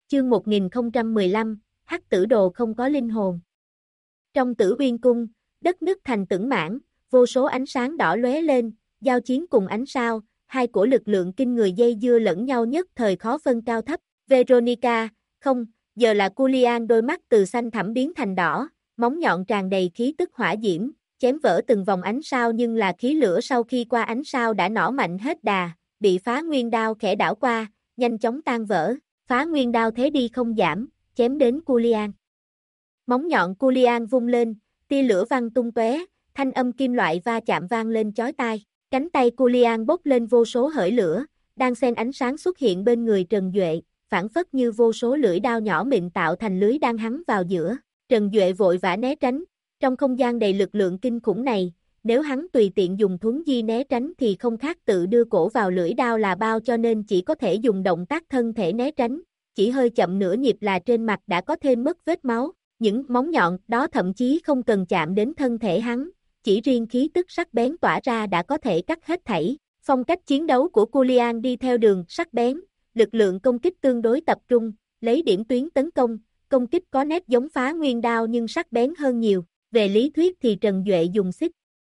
Chương 1015, Hắc tử đồ không có linh hồn. Trong Tử Uyên cung, đất nứt thành từng mảng, vô số ánh sáng đỏ lóe lên, giao chiến cùng ánh sao, hai cổ lực lượng kinh người dây dưa lẫn nhau nhất thời khó phân cao thấp. Veronica, không, giờ là Julian, đôi mắt từ xanh thẳm biến thành đỏ, móng nhọn tràn đầy khí tức hỏa diễm, chém vỡ từng vòng ánh sao, nhưng là khí lửa sau khi qua ánh sao đã nỏ mạnh hết đà, bị Phá Nguyên đao khẽ đảo qua, nhanh chóng tan vỡ. Phá Nguyên đao thế đi không giảm, chém đến Julian. Móng nhọn Julian vung lên, tia lửa văng tung tóe, thanh âm kim loại va chạm vang lên chói tai. Cánh tay Julian bốc lên vô số hởi lửa, đang xen ánh sáng xuất hiện bên người Trần Duệ, phản phất như vô số lưỡi đao nhỏ mịn tạo thành lưới đang hắn vào giữa. Trần Duệ vội vã né tránh, trong không gian đầy lực lượng kinh khủng này, nếu hắn tùy tiện dùng thuấn di né tránh thì không khác tự đưa cổ vào lưỡi đao là bao, cho nên chỉ có thể dùng động tác thân thể né tránh, chỉ hơi chậm nửa nhịp là trên mặt đã có thêm mất vết máu, những móng nhọn đó thậm chí không cần chạm đến thân thể hắn, chỉ riêng khí tức sắc bén tỏa ra đã có thể cắt hết thảy. Phong cách chiến đấu của Julian đi theo đường sắc bén, lực lượng công kích tương đối tập trung, lấy điểm tuyến tấn công, công kích có nét giống Phá Nguyên đao nhưng sắc bén hơn nhiều. Về lý thuyết thì Trần Duệ dùng xích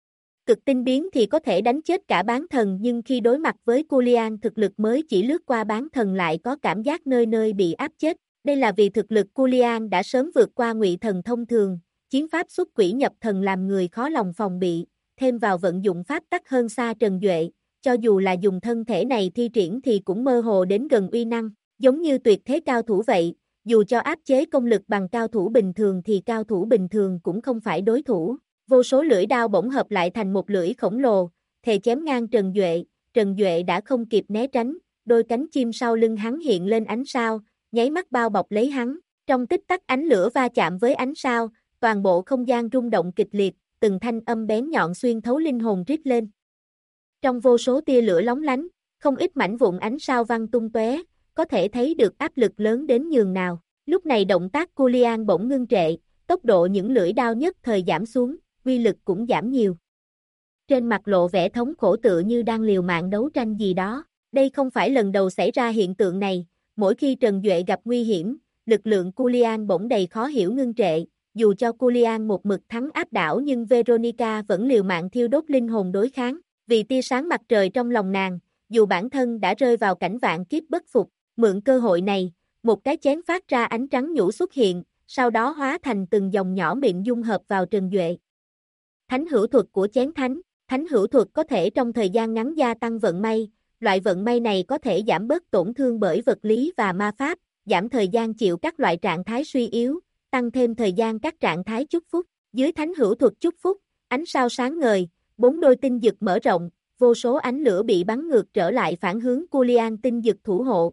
cực tinh biến thì có thể đánh chết cả bán thần, nhưng khi đối mặt với Julian thực lực mới chỉ lướt qua bán thần lại có cảm giác nơi nơi bị áp chết. Đây là vì thực lực Julian đã sớm vượt qua ngụy thần thông thường, chiến pháp xuất quỷ nhập thần làm người khó lòng phòng bị, thêm vào vận dụng pháp tắc hơn xa Trần Duệ, cho dù là dùng thân thể này thi triển thì cũng mơ hồ đến gần uy năng, giống như tuyệt thế cao thủ vậy, dù cho áp chế công lực bằng cao thủ bình thường thì cao thủ bình thường cũng không phải đối thủ. Vô số lưỡi đao bỗng hợp lại thành một lưỡi khổng lồ, thề chém ngang Trần Duệ đã không kịp né tránh, đôi cánh chim sau lưng hắn hiện lên ánh sao, nháy mắt bao bọc lấy hắn, trong tích tắc ánh lửa va chạm với ánh sao, toàn bộ không gian rung động kịch liệt, từng thanh âm bén nhọn xuyên thấu linh hồn rít lên. Trong vô số tia lửa lóng lánh, không ít mảnh vụn ánh sao văng tung tóe, có thể thấy được áp lực lớn đến nhường nào. Lúc này động tác Julian bỗng ngưng trệ, tốc độ những lưỡi đao nhất thời giảm xuống, uy lực cũng giảm nhiều. Trên mặt lộ vẻ thống khổ tựa như đang liều mạng đấu tranh gì đó. Đây không phải lần đầu xảy ra hiện tượng này, mỗi khi Trần Duệ gặp nguy hiểm, lực lượng Julian bỗng đầy khó hiểu ngưng trệ, dù cho Julian một mực thắng áp đảo nhưng Veronica vẫn liều mạng thiêu đốt linh hồn đối kháng, vì tia sáng mặt trời trong lòng nàng, dù bản thân đã rơi vào cảnh vạn kiếp bất phục, mượn cơ hội này, một cái chén phát ra ánh trắng nhũ xuất hiện, sau đó hóa thành từng dòng nhỏ mịn dung hợp vào Trần Duệ. Thánh hữu thuật của chén thánh, thánh hữu thuật có thể trong thời gian ngắn gia tăng vận may, loại vận may này có thể giảm bớt tổn thương bởi vật lý và ma pháp, giảm thời gian chịu các loại trạng thái suy yếu, tăng thêm thời gian các trạng thái chúc phúc. Dưới thánh hữu thuật chúc phúc, ánh sao sáng ngời, 4 đôi tinh dực mở rộng, vô số ánh lửa bị bắn ngược trở lại phản hướng Julian tinh dực thủ hộ.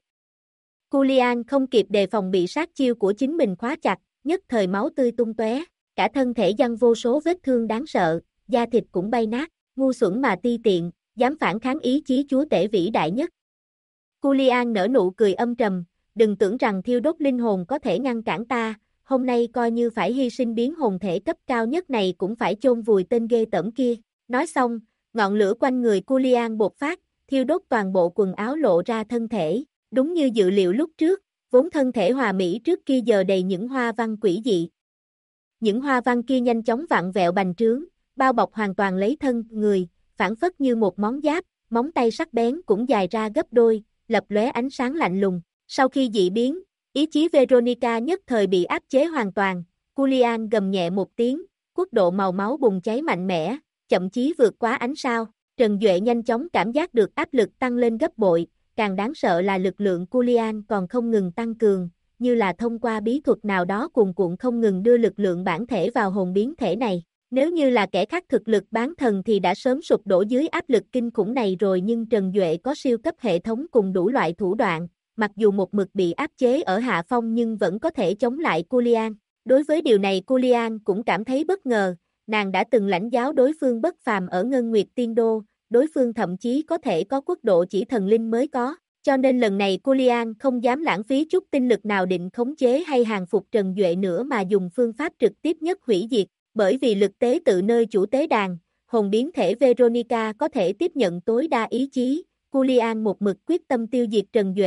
Julian không kịp đề phòng bị sát chiêu của chính mình khóa chặt, nhất thời máu tươi tung tóe, cả thân thể giăng vô số vết thương đáng sợ, da thịt cũng bay nát, ngu xuẩn mà ti tiện, dám phản kháng ý chí chúa tể vĩ đại nhất. Julian nở nụ cười âm trầm, đừng tưởng rằng thiêu đốt linh hồn có thể ngăn cản ta, hôm nay coi như phải hy sinh biến hồn thể cấp cao nhất này cũng phải chôn vùi tên ghê tởm kia. Nói xong, ngọn lửa quanh người Julian bột phát, thiêu đốt toàn bộ quần áo lộ ra thân thể, đúng như dự liệu lúc trước, vốn thân thể hòa mỹ trước kia giờ đầy những hoa văn quỷ dị. Những hoa văn kia nhanh chóng vặn vẹo bành trướng, bao bọc hoàn toàn lấy thân người, phản phất như một món giáp, móng tay sắc bén cũng dài ra gấp đôi, lập lóe ánh sáng lạnh lùng. Sau khi dị biến, ý chí Veronica nhất thời bị áp chế hoàn toàn, Julian gầm nhẹ một tiếng, quốc độ màu máu bùng cháy mạnh mẽ, chậm chí vượt quá ánh sao. Trần Duệ nhanh chóng cảm giác được áp lực tăng lên gấp bội, càng đáng sợ là lực lượng Julian còn không ngừng tăng cường, như là thông qua bí thuật nào đó cuồn cuộn không ngừng đưa lực lượng bản thể vào hồn biến thể này. Nếu như là kẻ khác thực lực bán thần thì đã sớm sụp đổ dưới áp lực kinh khủng này rồi, nhưng Trần Duệ có siêu cấp hệ thống cùng đủ loại thủ đoạn, mặc dù một mực bị áp chế ở hạ phong nhưng vẫn có thể chống lại Julian. Đối với điều này Julian cũng cảm thấy bất ngờ, nàng đã từng lãnh giáo đối phương bất phàm ở Ngân Nguyệt Tiên Đô, đối phương thậm chí có thể có quốc độ chỉ thần linh mới có, cho nên lần này Julian không dám lãng phí chút tinh lực nào định khống chế hay hàng phục Trần Duệ nữa mà dùng phương pháp trực tiếp nhất hủy diệt, bởi vì lực tế tự nơi chủ tế đàn, hồn biến thể Veronica có thể tiếp nhận tối đa ý chí, Julian một mực quyết tâm tiêu diệt Trần Duệ,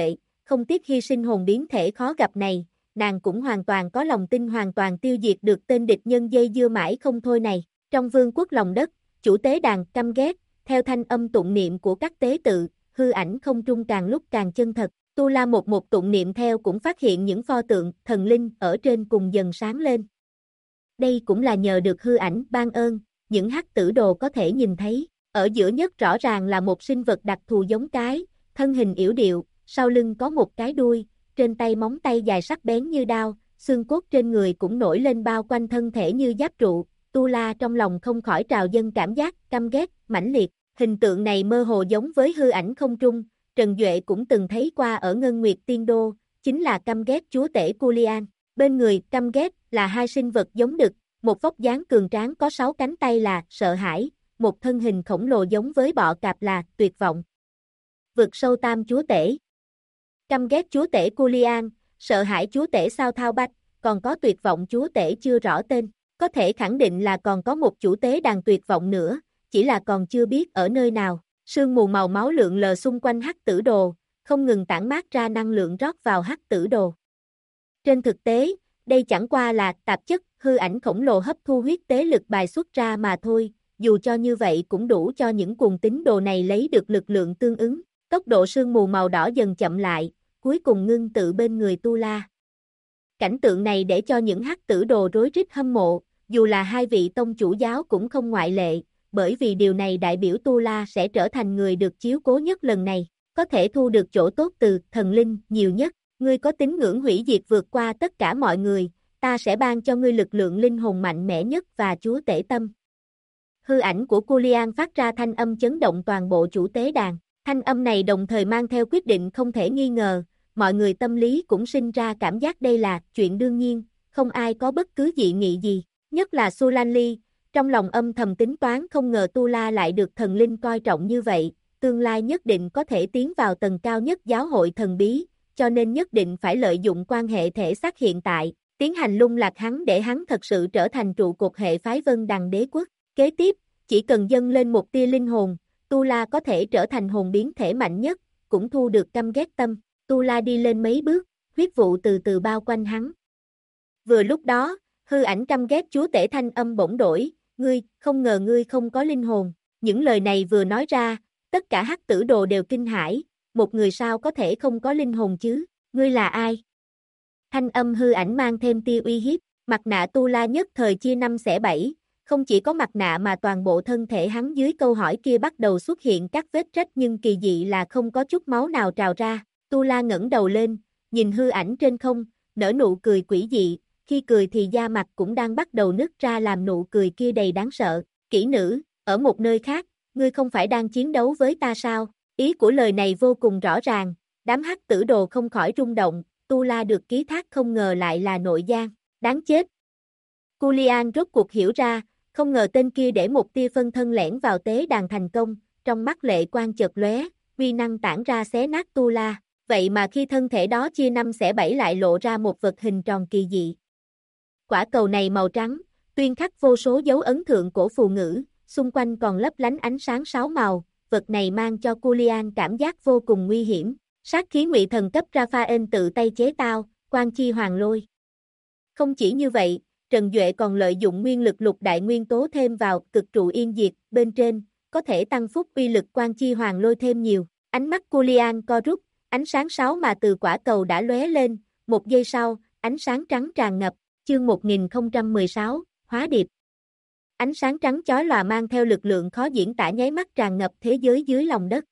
không tiếc hy sinh hồn biến thể khó gặp này, nàng cũng hoàn toàn có lòng tin hoàn toàn tiêu diệt được tên địch nhân dây dưa mãi không thôi này. Trong vương quốc lòng đất, chủ tế đàn căm ghét, theo thanh âm tụng niệm của các tế tự, hư ảnh không trung càng lúc càng chân thật. Tu La một tụng niệm theo cũng phát hiện những pho tượng, thần linh ở trên cùng dần sáng lên. Đây cũng là nhờ được hư ảnh ban ơn, những hắc tử đồ có thể nhìn thấy. Ở giữa nhất rõ ràng là một sinh vật đặc thù giống cái, thân hình yểu điệu, sau lưng có một cái đuôi, trên tay móng tay dài sắc bén như đao, xương cốt trên người cũng nổi lên bao quanh thân thể như giáp trụ. Tu La trong lòng không khỏi trào dâng cảm giác căm ghét, mãnh liệt. Hình tượng này mơ hồ giống với hư ảnh không trung, Trần Duệ cũng từng thấy qua ở Ngân Nguyệt Tiên Đô, chính là căm ghét chúa tể Culian. Bên người căm ghét là hai sinh vật giống đực, một vóc dáng cường tráng có 6 cánh tay là sợ hãi, một thân hình khổng lồ giống với bọ cạp là tuyệt vọng. Vực sâu tam chúa tể. Căm ghét chúa tể Culian, sợ hãi chúa tể Sao Thao Bách, còn có tuyệt vọng chúa tể chưa rõ tên. Có thể khẳng định là còn có một chủ tế đàn tuyệt vọng nữa, chỉ là còn chưa biết ở nơi nào. Sương mù màu máu lượn lờ xung quanh hắc tử đồ, không ngừng tản mát ra năng lượng rót vào hắc tử đồ. Trên thực tế, đây chẳng qua là tạp chất, hư ảnh khổng lồ hấp thu huyết tế lực bài xuất ra mà thôi, dù cho như vậy cũng đủ cho những cuồng tín đồ này lấy được lực lượng tương ứng. Tốc độ sương mù màu đỏ dần chậm lại, cuối cùng ngưng tự bên người Tu La. Cảnh tượng này để cho những hắc tử đồ rối rít hâm mộ, dù là hai vị tông chủ giáo cũng không ngoại lệ, bởi vì điều này đại biểu Tu La sẽ trở thành người được chiếu cố nhất lần này, có thể thu được chỗ tốt từ thần linh nhiều nhất. Ngươi có tín ngưỡng hủy diệt vượt qua tất cả mọi người, ta sẽ ban cho ngươi lực lượng linh hồn mạnh mẽ nhất và chúa tể tâm. Hư ảnh của Culian phát ra thanh âm chấn động toàn bộ chủ tế đàn. Thanh âm này đồng thời mang theo quyết định không thể nghi ngờ, mọi người tâm lý cũng sinh ra cảm giác đây là chuyện đương nhiên, không ai có bất cứ dị nghị gì, nhất là Sulanli, trong lòng âm thầm tính toán không ngờ Tu La lại được thần linh coi trọng như vậy, tương lai nhất định có thể tiến vào tầng cao nhất giáo hội thần bí, cho nên nhất định phải lợi dụng quan hệ thể xác hiện tại, tiến hành lung lạc hắn để hắn thật sự trở thành trụ cột hệ phái Vân Đằng Đế quốc. Kế tiếp, chỉ cần dâng lên một tia linh hồn, Tu La có thể trở thành hồn biến thể mạnh nhất, cũng thu được căm ghét tâm. Tu La đi lên mấy bước, huyết vụ từ từ bao quanh hắn. Vừa lúc đó, hư ảnh căm ghét chúa tể thanh âm bỗng đổi, ngươi, không ngờ ngươi không có linh hồn. Những lời này vừa nói ra, tất cả hắc tử đồ đều kinh hãi, một người sao có thể không có linh hồn chứ, ngươi là ai? Thanh âm hư ảnh mang thêm tia uy hiếp, mặt nạ Tu La nhất thời chia 5 xẻ 7, không chỉ có mặt nạ mà toàn bộ thân thể hắn dưới câu hỏi kia bắt đầu xuất hiện các vết rách nhưng kỳ dị là không có chút máu nào trào ra. Tu La ngẩng đầu lên, nhìn hư ảnh trên không, nở nụ cười quỷ dị, khi cười thì da mặt cũng đang bắt đầu nứt ra làm nụ cười kia đầy đáng sợ. Kỹ nữ, ở một nơi khác, ngươi không phải đang chiến đấu với ta sao? Ý của lời này vô cùng rõ ràng, đám hắc tử đồ không khỏi rung động, Tu La được ký thác không ngờ lại là nội gian, đáng chết. Culian rốt cuộc hiểu ra, không ngờ tên kia để một tia phân thân lẻn vào tế đàn thành công, trong mắt lệ quang chợt lóe, uy năng tản ra xé nát Tu La, vậy mà khi thân thể đó chia 5 xẻ 7 lại lộ ra một vật hình tròn kỳ dị. Quả cầu này màu trắng, tuyên khắc vô số dấu ấn thượng cổ phù ngữ, xung quanh còn lấp lánh ánh sáng 6 màu, vật này mang cho Culian cảm giác vô cùng nguy hiểm. Sát khí ngụy thần cấp Raphael tự tay chế tạo, Quan Chi Hoàng Lôi. Không chỉ như vậy, Trần Duệ còn lợi dụng nguyên lực lục đại nguyên tố thêm vào cực trụ yên diệt bên trên, có thể tăng phúc uy lực Quan Chi Hoàng Lôi thêm nhiều. Ánh mắt Culian co rút, ánh sáng 6 mà từ quả cầu đã lóe lên, một giây sau, ánh sáng trắng tràn ngập, chương 1016, Hóa Điệp. Ánh sáng trắng chói lòa mang theo lực lượng khó diễn tả nháy mắt tràn ngập thế giới dưới lòng đất.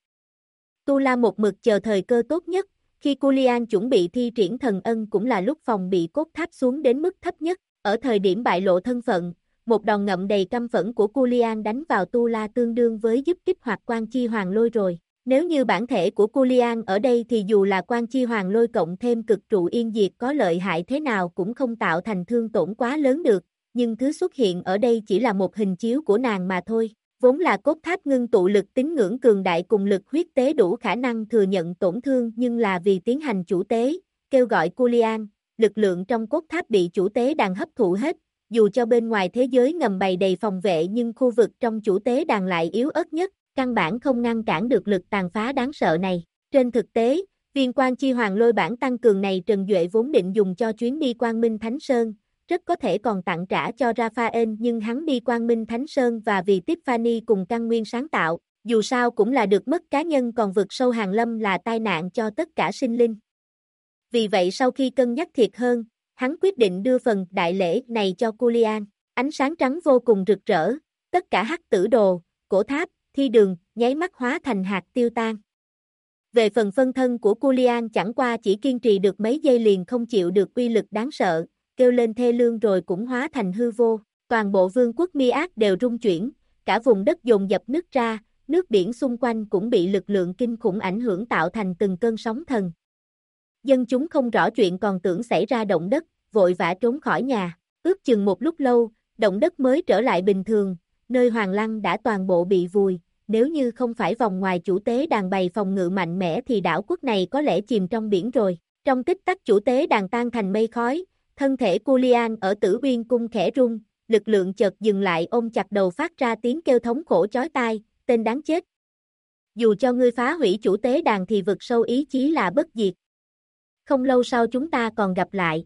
Tu La một mực chờ thời cơ tốt nhất, khi Culian chuẩn bị thi triển thần ân cũng là lúc phòng bị cốt tháp xuống đến mức thấp nhất, ở thời điểm bại lộ thân phận, một đòn ngậm đầy căm phẫn của Culian đánh vào Tu La tương đương với giúp kích hoạt Quan Chi Hoàng Lôi rồi. Nếu như bản thể của Culian ở đây thì dù là Quan Chi Hoàng Lôi cộng thêm cực trụ yên diệt có lợi hại thế nào cũng không tạo thành thương tổn quá lớn được, nhưng thứ xuất hiện ở đây chỉ là một hình chiếu của nàng mà thôi. Vốn là cốt tháp ngưng tụ lực tín ngưỡng cường đại cùng lực huyết tế đủ khả năng thừa nhận tổn thương nhưng là vì tiến hành chủ tế, kêu gọi Culian, lực lượng trong cốt tháp bị chủ tế đàn hấp thụ hết, dù cho bên ngoài thế giới ngầm bày đầy phòng vệ nhưng khu vực trong chủ tế đàn lại yếu ớt nhất, căn bản không ngăn cản được lực tàn phá đáng sợ này. Trên thực tế, Viên Quang Chi Hoàng Lôi bản tăng cường này Trần Duệ vốn định dùng cho chuyến đi Quang Minh Thánh Sơn, rất có thể còn tặng trả cho Raphael nhưng hắn đi Quang Minh Thánh Sơn và vì Tiffany cùng căn nguyên sáng tạo, dù sao cũng là được mất cá nhân còn vực sâu hàn lâm là tai nạn cho tất cả sinh linh. Vì vậy sau khi cân nhắc thiệt hơn, hắn quyết định đưa phần đại lễ này cho Culian. Ánh sáng trắng vô cùng rực rỡ, tất cả hắc tử đồ, cổ tháp, thi đường, nháy mắt hóa thành hạt tiêu tan. Về phần phân thân của Culian chẳng qua chỉ kiên trì được mấy giây liền không chịu được uy lực đáng sợ, kêu lên thê lương rồi cũng hóa thành hư vô. Toàn bộ vương quốc Miác đều rung chuyển, cả vùng đất dồn dập nứt ra, nước biển xung quanh cũng bị lực lượng kinh khủng ảnh hưởng tạo thành từng cơn sóng thần. Dân chúng không rõ chuyện còn tưởng xảy ra động đất, vội vã trốn khỏi nhà. Ước chừng một lúc lâu, động đất mới trở lại bình thường, nơi Hoàng Lăng đã toàn bộ bị vùi. Nếu như không phải vòng ngoài chủ tế đàn bày phòng ngự mạnh mẽ thì đảo quốc này có lẽ chìm trong biển rồi. Trong tích tắc chủ tế đàn tan thành mây khói, thân thể Culian ở Tử Uyên cung khẽ rung, lực lượng chợt dừng lại ôm chặt đầu phát ra tiếng kêu thống khổ chói tai, tên đáng chết. Dù cho ngươi phá hủy chủ tế đàn thì vực sâu ý chí là bất diệt. Không lâu sau chúng ta còn gặp lại.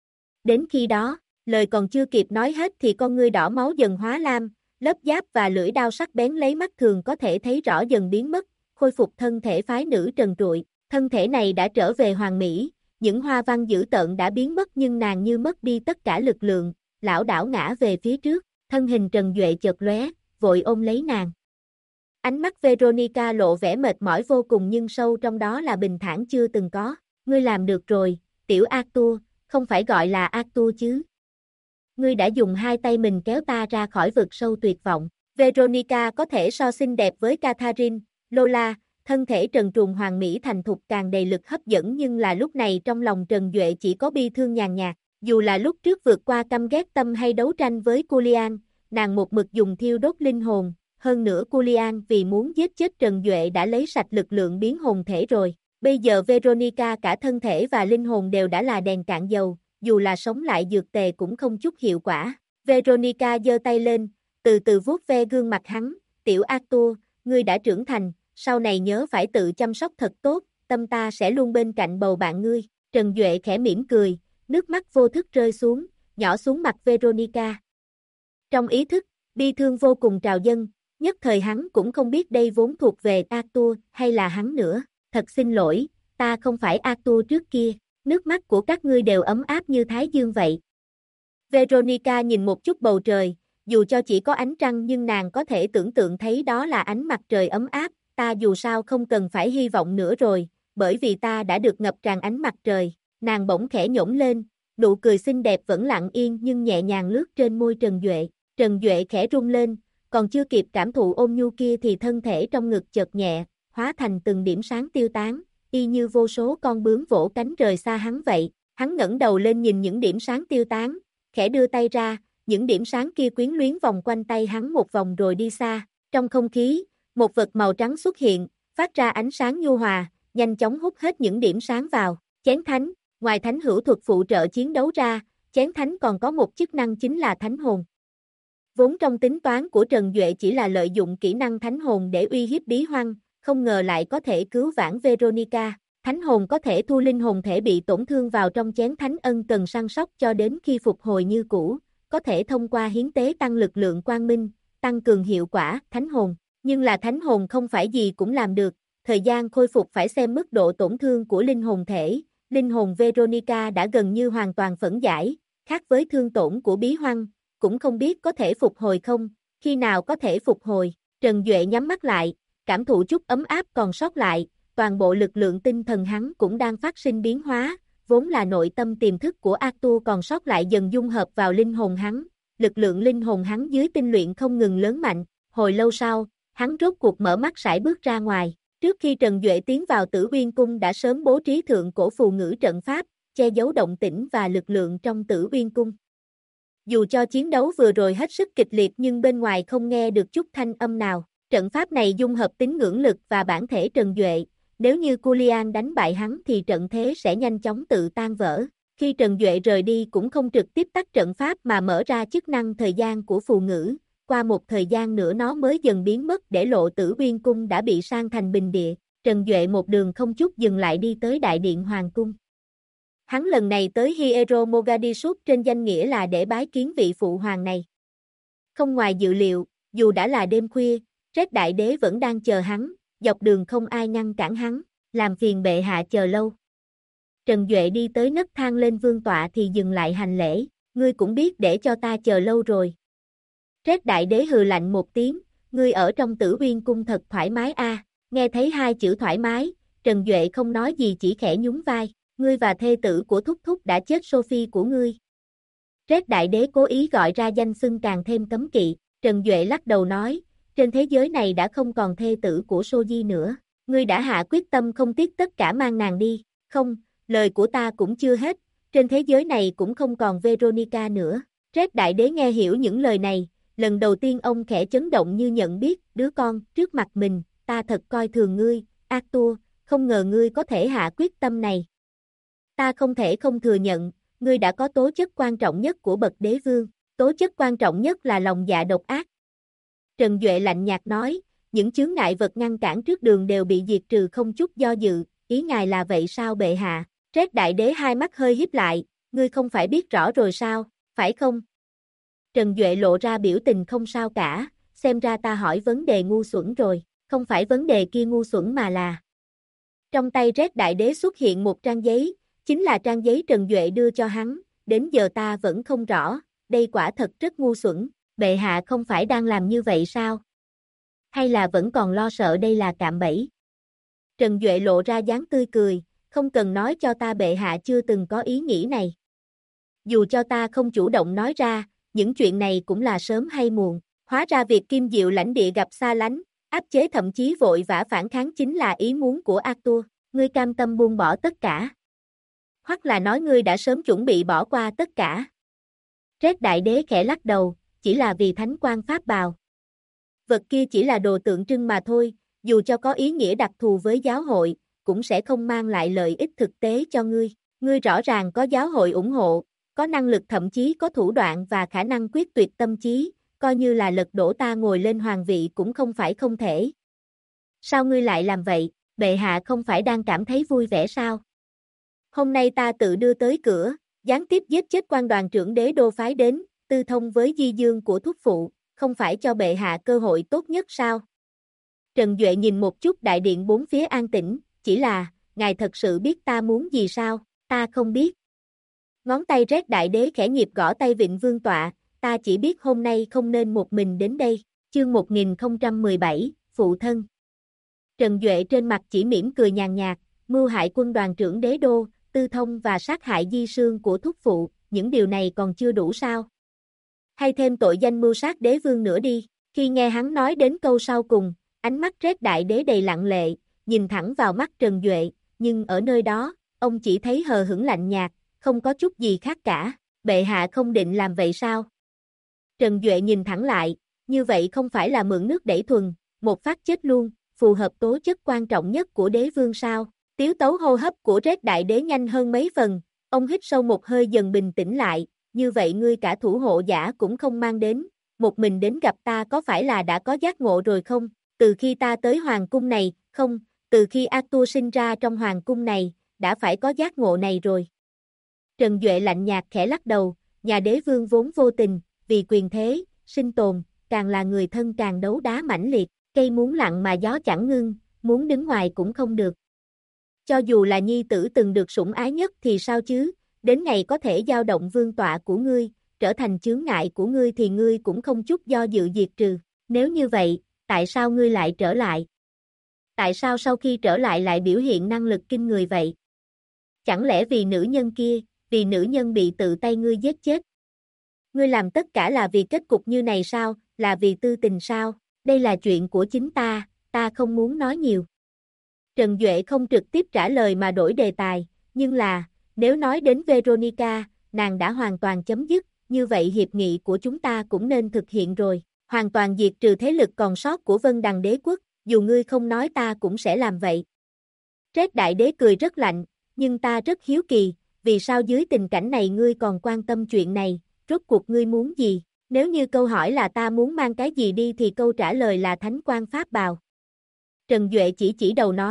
Đến khi đó, lời còn chưa kịp nói hết thì con ngươi đỏ máu dần hóa lam, lớp giáp và lưỡi đao sắc bén lấy mắt thường có thể thấy rõ dần biến mất, khôi phục thân thể phái nữ trần trụi. Thân thể này đã trở về hoàn mỹ, những hoa văn dữ tợn đã biến mất nhưng nàng như mất đi tất cả lực lượng, lảo đảo ngã về phía trước, thân hình Trần Duệ chợt lóe, vội ôm lấy nàng. Ánh mắt Veronica lộ vẻ mệt mỏi vô cùng nhưng sâu trong đó là bình thản chưa từng có. Ngươi làm được rồi, tiểu Arthur, không phải gọi là Arthur chứ. Ngươi đã dùng hai tay mình kéo ta ra khỏi vực sâu tuyệt vọng. Veronica có thể so xinh đẹp với Catherine, Lola, thân thể trần truồng hoàn mỹ thành thục càng đầy lực hấp dẫn nhưng là lúc này trong lòng Trần Duệ chỉ có bi thương nhàn nhạt. Dù là lúc trước vượt qua căm ghét tâm hay đấu tranh với Culian, nàng một mực dùng thiêu đốt linh hồn, hơn nữa Culian vì muốn giết chết Trần Duệ đã lấy sạch lực lượng biến hồn thể rồi. Bây giờ Veronica cả thân thể và linh hồn đều đã là đèn cạn dầu, dù là sống lại dược tề cũng không chút hiệu quả. Veronica giơ tay lên, từ từ vuốt ve gương mặt hắn, tiểu Arthur, ngươi đã trưởng thành, sau này nhớ phải tự chăm sóc thật tốt, tâm ta sẽ luôn bên cạnh bầu bạn ngươi. Trần Duệ khẽ mỉm cười, nước mắt vô thức rơi xuống, nhỏ xuống mặt Veronica. Trong ý thức, bi thương vô cùng trào dâng, nhất thời hắn cũng không biết đây vốn thuộc về Arthur hay là hắn nữa. Thật xin lỗi, ta không phải Arthur trước kia, nước mắt của các ngươi đều ấm áp như thái dương vậy. Veronica nhìn một chút bầu trời, dù cho chỉ có ánh trăng nhưng nàng có thể tưởng tượng thấy đó là ánh mặt trời ấm áp, ta dù sao không cần phải hy vọng nữa rồi, bởi vì ta đã được ngập tràn ánh mặt trời. Nàng bỗng khẽ nhổm lên, nụ cười xinh đẹp vẫn lặng yên nhưng nhẹ nhàng lướt trên môi Trần Duệ. Trần Duệ khẽ rung lên, còn chưa kịp cảm thụ ôn nhu kia thì thân thể trong ngực chợt nhẹ, hóa thành từng điểm sáng tiêu tán, y như vô số con bướm vỗ cánh rời xa hắn vậy. Hắn ngẩng đầu lên nhìn những điểm sáng tiêu tán, khẽ đưa tay ra, những điểm sáng kia quyến luyến vòng quanh tay hắn một vòng rồi đi xa. Trong không khí, một vật màu trắng xuất hiện, phát ra ánh sáng nhu hòa, nhanh chóng hút hết những điểm sáng vào. Chén thánh, ngoài thánh hữu thuật phụ trợ chiến đấu ra, chén thánh còn có một chức năng chính là thánh hồn. Vốn trong tính toán của Trần Duệ chỉ là lợi dụng kỹ năng thánh hồn để uy hiếp Bí Hoang, không ngờ lại có thể cứu vãn Veronica. Thánh hồn có thể thu linh hồn thể bị tổn thương vào trong chén thánh ân cần săn sóc cho đến khi phục hồi như cũ, có thể thông qua hiến tế tăng lực lượng quang minh, tăng cường hiệu quả thánh hồn. Nhưng là thánh hồn không phải gì cũng làm được, thời gian khôi phục phải xem mức độ tổn thương của linh hồn thể. Linh hồn Veronica đã gần như hoàn toàn phẫn giải, khác với thương tổn của Bí Hoang, cũng không biết có thể phục hồi không, khi nào có thể phục hồi. Trần Duệ nhắm mắt lại, cảm thụ chút ấm áp còn sót lại, toàn bộ lực lượng tinh thần hắn cũng đang phát sinh biến hóa, vốn là nội tâm tiềm thức của Arthur còn sót lại dần dung hợp vào linh hồn hắn, lực lượng linh hồn hắn dưới tinh luyện không ngừng lớn mạnh. Hồi lâu sau, hắn rốt cuộc mở mắt sải bước ra ngoài. Trước khi Trần Duệ tiến vào Tử Uyên cung đã sớm bố trí thượng cổ phù ngữ trận pháp, che giấu động tĩnh và lực lượng trong Tử Uyên cung. Dù cho chiến đấu vừa rồi hết sức kịch liệt nhưng bên ngoài không nghe được chút thanh âm nào. Trận pháp này dung hợp tính ngưỡng lực và bản thể Trần Duệ, nếu như Culian đánh bại hắn thì trận thế sẽ nhanh chóng tự tan vỡ. Khi Trần Duệ rời đi cũng không trực tiếp tắt trận pháp mà mở ra chức năng thời gian của phù ngữ, qua một thời gian nữa nó mới dần biến mất để lộ Tử Uyên cung đã bị san thành bình địa. Trần Duệ một đường không chút dừng lại đi tới Đại điện Hoàng cung. Hắn lần này tới Hiero Mogadishu trên danh nghĩa là để bái kiến vị phụ hoàng này. Không ngoài dự liệu, dù đã là đêm khuya, Red Đại Đế vẫn đang chờ hắn, dọc đường không ai ngăn cản hắn, làm phiền bệ hạ chờ lâu. Trần Duệ đi tới nấc thang lên vương tọa thì dừng lại hành lễ, ngươi cũng biết để cho ta chờ lâu rồi. Red Đại Đế hừ lạnh một tiếng, ngươi ở trong Tử Uyên cung thật thoải mái a. Nghe thấy hai chữ thoải mái, Trần Duệ không nói gì chỉ khẽ nhún vai, ngươi và thê tử của Thúc Thúc đã chết Sophie của ngươi. Red Đại Đế cố ý gọi ra danh xưng càng thêm cấm kỵ, Trần Duệ lắc đầu nói, trên thế giới này đã không còn thê tử của Sophie nữa, ngươi đã hạ quyết tâm không tiếc tất cả mang nàng đi, không, lời của ta cũng chưa hết, trên thế giới này cũng không còn Veronica nữa. Red Đại Đế nghe hiểu những lời này, lần đầu tiên ông khẽ chấn động như nhận biết, đứa con trước mặt mình, ta thật coi thường ngươi, Arthur, không ngờ ngươi có thể hạ quyết tâm này. Ta không thể không thừa nhận, ngươi đã có tố chất quan trọng nhất của bậc đế vương, tố chất quan trọng nhất là lòng dạ độc ác. Trần Duệ lạnh nhạt nói, những chướng ngại vật ngăn cản trước đường đều bị diệt trừ không chút do dự, ý ngài là vậy sao bệ hạ? Red Đại Đế hai mắt hơi híp lại, ngươi không phải biết rõ rồi sao, phải không? Trần Duệ lộ ra biểu tình không sao cả, xem ra ta hỏi vấn đề ngu xuẩn rồi, không phải vấn đề kia ngu xuẩn mà là. Trong tay Red Đại Đế xuất hiện một trang giấy, chính là trang giấy Trần Duệ đưa cho hắn, đến giờ ta vẫn không rõ, đây quả thật rất ngu xuẩn, bệ hạ không phải đang làm như vậy sao? Hay là vẫn còn lo sợ đây là cạm bẫy? Trần Duệ lộ ra dáng tươi cười, không cần nói cho ta bệ hạ chưa từng có ý nghĩ này. Dù cho ta không chủ động nói ra, những chuyện này cũng là sớm hay muộn, hóa ra việc Kim Diệu lãnh địa gặp xa lánh, áp chế thậm chí vội vã phản kháng chính là ý muốn của Arthur, ngươi cam tâm buông bỏ tất cả. Hoặc là nói ngươi đã sớm chuẩn bị bỏ qua tất cả. Red Đại Đế khẽ lắc đầu, chỉ là vì thánh quan pháp bào. Vật kia chỉ là đồ tượng trưng mà thôi, dù cho có ý nghĩa đặc thù với giáo hội, cũng sẽ không mang lại lợi ích thực tế cho ngươi. Ngươi rõ ràng có giáo hội ủng hộ, có năng lực thậm chí có thủ đoạn và khả năng quyết tuyệt tâm trí, coi như là lật đổ ta ngồi lên hoàng vị cũng không phải không thể. Sao ngươi lại làm vậy, bệ hạ không phải đang cảm thấy vui vẻ sao? Hôm nay ta tự đưa tới cửa, gián tiếp giết chết quan đoàn trưởng đế đô phái đến, tư thông với di dương của thúc phụ, không phải cho bệ hạ cơ hội tốt nhất sao? Trần Duệ nhìn một chút đại điện bốn phía an tĩnh, chỉ là, ngài thật sự biết ta muốn gì sao, ta không biết. Ngón tay Red Đại Đế khẽ nhịp gõ tay vịn vương tọa, ta chỉ biết hôm nay không nên một mình đến đây, chương 1017, phụ thân. Trần Duệ trên mặt chỉ mỉm cười nhàn nhạt, mưu hại quân đoàn trưởng đế đô, tư thông và sát hại di sương của thúc phụ, những điều này còn chưa đủ sao? Hay thêm tội danh mưu sát đế vương nữa đi, khi nghe hắn nói đến câu sau cùng, ánh mắt Red Đại Đế đầy lặng lệ, nhìn thẳng vào mắt Trần Duệ, nhưng ở nơi đó, ông chỉ thấy hờ hững lạnh nhạt, không có chút gì khác cả, bệ hạ không định làm vậy sao? Trần Duệ nhìn thẳng lại, như vậy không phải là mượn nước đẩy thuần, một phát chết luôn, phù hợp tố chất quan trọng nhất của đế vương sao? Tiếu tấu hô hấp của Red Đại Đế nhanh hơn mấy phần, ông hít sâu một hơi dần bình tĩnh lại, như vậy ngươi cả thủ hộ giả cũng không mang đến, một mình đến gặp ta có phải là đã có giác ngộ rồi không? Từ khi ta tới hoàng cung này, không, từ khi Arthur sinh ra trong hoàng cung này, đã phải có giác ngộ này rồi. Trần Duệ lạnh nhạt khẽ lắc đầu, nhà đế vương vốn vô tình, vì quyền thế, sinh tồn, càng là người thân càng đấu đá mãnh liệt, cây muốn lặng mà gió chẳng ngưng, muốn đứng ngoài cũng không được. Cho dù là nhi tử từng được sủng ái nhất thì sao chứ, đến ngày có thể dao động vương tọa của ngươi, trở thành chướng ngại của ngươi thì ngươi cũng không chút do dự diệt trừ. Nếu như vậy, tại sao ngươi lại trở lại? Tại sao sau khi trở lại lại biểu hiện năng lực kinh người vậy? Chẳng lẽ vì nữ nhân kia, vì nữ nhân bị tự tay ngươi giết chết? Ngươi làm tất cả là vì kết cục như này sao, là vì tư tình sao? Đây là chuyện của chính ta không muốn nói nhiều. Trần Duệ không trực tiếp trả lời mà đổi đề tài, nhưng là, nếu nói đến Veronica, nàng đã hoàn toàn chấm dứt, như vậy hiệp nghị của chúng ta cũng nên thực hiện rồi, hoàn toàn diệt trừ thế lực còn sót của Vân Đằng Đế quốc, dù ngươi không nói ta cũng sẽ làm vậy. Red Đại Đế cười rất lạnh, nhưng ta rất hiếu kỳ, vì sao dưới tình cảnh này ngươi còn quan tâm chuyện này, rốt cuộc ngươi muốn gì? Nếu như câu hỏi là ta muốn mang cái gì đi thì câu trả lời là thánh quan pháp bào. Trần Duệ chỉ đầu nói,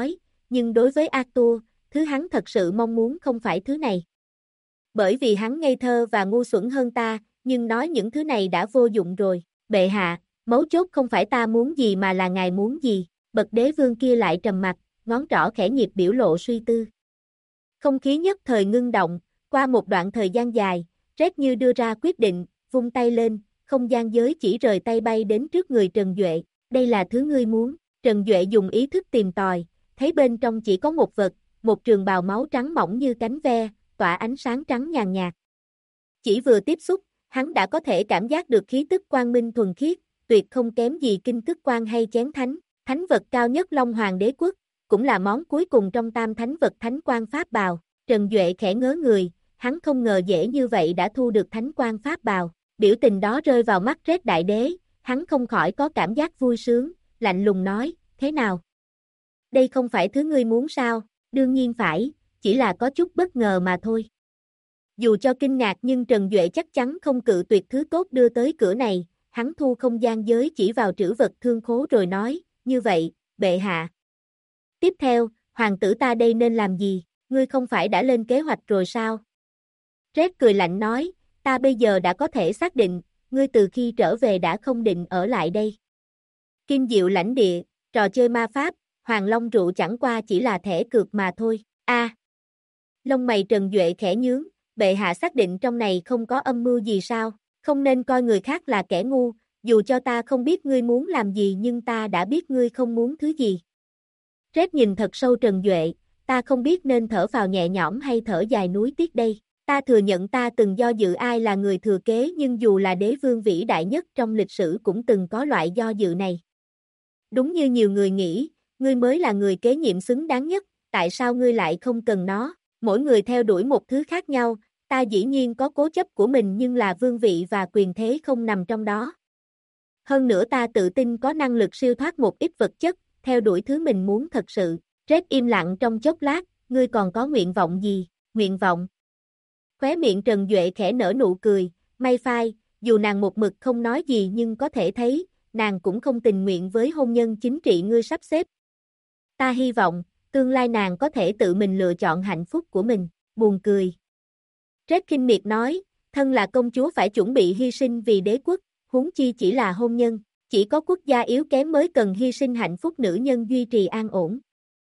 nhưng đối với Arthur, thứ hắn thật sự mong muốn không phải thứ này. Bởi vì hắn ngây thơ và ngu xuẩn hơn ta, nhưng nói những thứ này đã vô dụng rồi. Bệ hạ, mấu chốt không phải ta muốn gì mà là ngài muốn gì. Bậc đế vương kia lại trầm mặt, ngón trỏ khẽ nhịp biểu lộ suy tư. Không khí nhất thời ngưng động, qua một đoạn thời gian dài, Red như đưa ra quyết định, vung tay lên, không gian giới chỉ rời tay bay đến trước người Trần Duệ. Đây là thứ ngươi muốn. Trần Duệ dùng ý thức tìm tòi, thấy bên trong chỉ có một vật, một trường bào máu trắng mỏng như cánh ve, tỏa ánh sáng trắng nhàn nhạt. Chỉ vừa tiếp xúc, hắn đã có thể cảm giác được khí tức quang minh thuần khiết, tuyệt không kém gì kinh tức quan hay chén thánh. Thánh vật cao nhất Long Hoàng Đế Quốc, cũng là món cuối cùng trong tam thánh vật thánh quan pháp bào. Trần Duệ khẽ ngớ người, hắn không ngờ dễ như vậy đã thu được thánh quan pháp bào. Biểu tình đó rơi vào mắt Red Đại Đế, hắn không khỏi có cảm giác vui sướng, lạnh lùng nói, thế nào? Đây không phải thứ ngươi muốn sao? Đương nhiên phải, chỉ là có chút bất ngờ mà thôi. Dù cho kinh ngạc nhưng Trần Duệ chắc chắn không cự tuyệt thứ tốt đưa tới cửa này, hắn thu không gian giới chỉ vào trữ vật thương khố rồi nói, như vậy, bệ hạ. Tiếp theo, hoàng tử ta đây nên làm gì, ngươi không phải đã lên kế hoạch rồi sao? Red cười lạnh nói, ta bây giờ đã có thể xác định, ngươi từ khi trở về đã không định ở lại đây. Kim Diệu lãnh địa, trò chơi ma pháp, Hoàng Long rượu chẳng qua chỉ là thẻ cược mà thôi. Lông mày Trần Duệ khẽ nhướng, bệ hạ xác định trong này không có âm mưu gì sao, không nên coi người khác là kẻ ngu, dù cho ta không biết ngươi muốn làm gì nhưng ta đã biết ngươi không muốn thứ gì. Red nhìn thật sâu Trần Duệ, ta không biết nên thở phào nhẹ nhõm hay thở dài nuối tiếc đây. Ta thừa nhận ta từng do dự ai là người thừa kế nhưng dù là đế vương vĩ đại nhất trong lịch sử cũng từng có loại do dự này. Đúng như nhiều người nghĩ, ngươi mới là người kế nhiệm xứng đáng nhất, tại sao ngươi lại không cần nó? Mỗi người theo đuổi một thứ khác nhau, ta dĩ nhiên có cố chấp của mình nhưng là vương vị và quyền thế không nằm trong đó. Hơn nữa ta tự tin có năng lực siêu thoát một ít vật chất, theo đuổi thứ mình muốn thật sự. Red im lặng trong chốc lát, ngươi còn có nguyện vọng gì? Nguyện vọng? Khóe miệng Trần Duệ khẽ nở nụ cười, may phai, dù nàng một mực không nói gì nhưng có thể thấy, nàng cũng không tình nguyện với hôn nhân chính trị ngươi sắp xếp. Ta hy vọng, tương lai nàng có thể tự mình lựa chọn hạnh phúc của mình, buồn cười. Red khinh miệt nói, thân là công chúa phải chuẩn bị hy sinh vì đế quốc, huống chi chỉ là hôn nhân, chỉ có quốc gia yếu kém mới cần hy sinh hạnh phúc nữ nhân duy trì an ổn.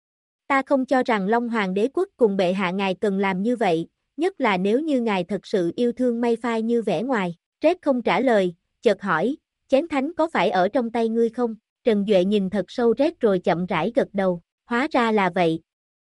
Ta không cho rằng Long Hoàng Đế Quốc cùng bệ hạ ngài cần làm như vậy, nhất là nếu như ngài thật sự yêu thương may phai như vẻ ngoài. Red không trả lời, chợt hỏi, chén thánh có phải ở trong tay ngươi không? Trần Duệ nhìn thật sâu Red rồi chậm rãi gật đầu, hóa ra là vậy.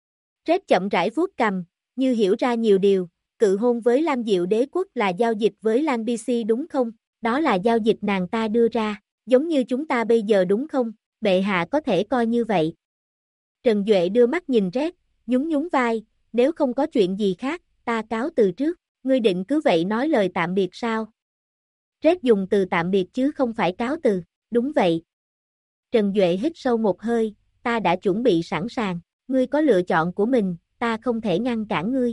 Red chậm rãi vuốt cằm, như hiểu ra nhiều điều, cự hôn với Lam Diệu Đế Quốc là giao dịch với Lan BC đúng không? Đó là giao dịch nàng ta đưa ra, giống như chúng ta bây giờ đúng không? Bệ hạ có thể coi như vậy. Trần Duệ đưa mắt nhìn Red, nhún nhún vai, nếu không có chuyện gì khác, ta cáo từ trước, ngươi định cứ vậy nói lời tạm biệt sao? Red dùng từ tạm biệt chứ không phải cáo từ, đúng vậy. Trần Duệ hít sâu một hơi, ta đã chuẩn bị sẵn sàng, ngươi có lựa chọn của mình, ta không thể ngăn cản ngươi.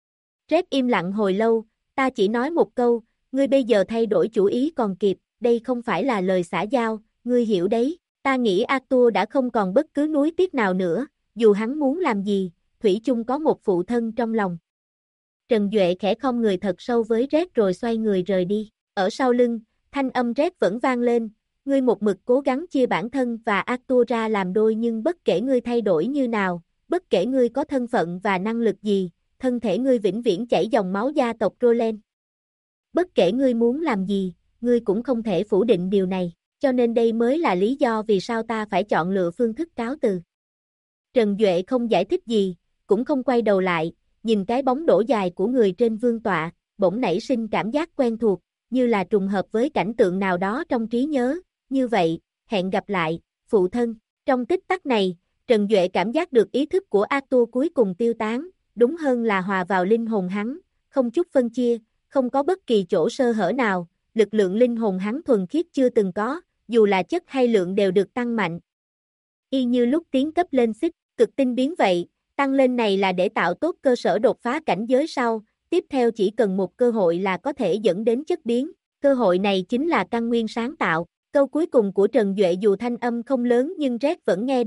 Red im lặng hồi lâu, ta chỉ nói một câu, ngươi bây giờ thay đổi chủ ý còn kịp, đây không phải là lời xã giao, ngươi hiểu đấy, ta nghĩ Arthur đã không còn bất cứ nuối tiếc nào nữa, dù hắn muốn làm gì, thủy chung có một phụ thân trong lòng. Trần Duệ khẽ khom người thật sâu với Red rồi xoay người rời đi, ở sau lưng, thanh âm Red vẫn vang lên, ngươi một mực cố gắng chia bản thân và Arthur ra làm đôi nhưng bất kể ngươi thay đổi như nào, bất kể ngươi có thân phận và năng lực gì, thân thể ngươi vĩnh viễn chảy dòng máu gia tộc Roland. Bất kể ngươi muốn làm gì, ngươi cũng không thể phủ định điều này, cho nên đây mới là lý do vì sao ta phải chọn lựa phương thức cáo từ. Trần Duệ không giải thích gì, cũng không quay đầu lại, nhìn cái bóng đổ dài của người trên vương tọa, bỗng nảy sinh cảm giác quen thuộc, như là trùng hợp với cảnh tượng nào đó trong trí nhớ, như vậy, hẹn gặp lại, phụ thân. Trong tích tắc này, Trần Duệ cảm giác được ý thức của Arthur cuối cùng tiêu tán, đúng hơn là hòa vào linh hồn hắn, không chút phân chia, không có bất kỳ chỗ sơ hở nào, lực lượng linh hồn hắn thuần khiết chưa từng có, dù là chất hay lượng đều được tăng mạnh. Y như lúc tiến cấp lên xích, cực tinh biến vậy, tăng lên này là để tạo tốt cơ sở đột phá cảnh giới sau, tiếp theo chỉ cần một cơ hội là có thể dẫn đến chất biến, cơ hội này chính là căn nguyên sáng tạo. Câu cuối cùng của Trần Duệ dù thanh âm không lớn nhưng Red vẫn nghe được,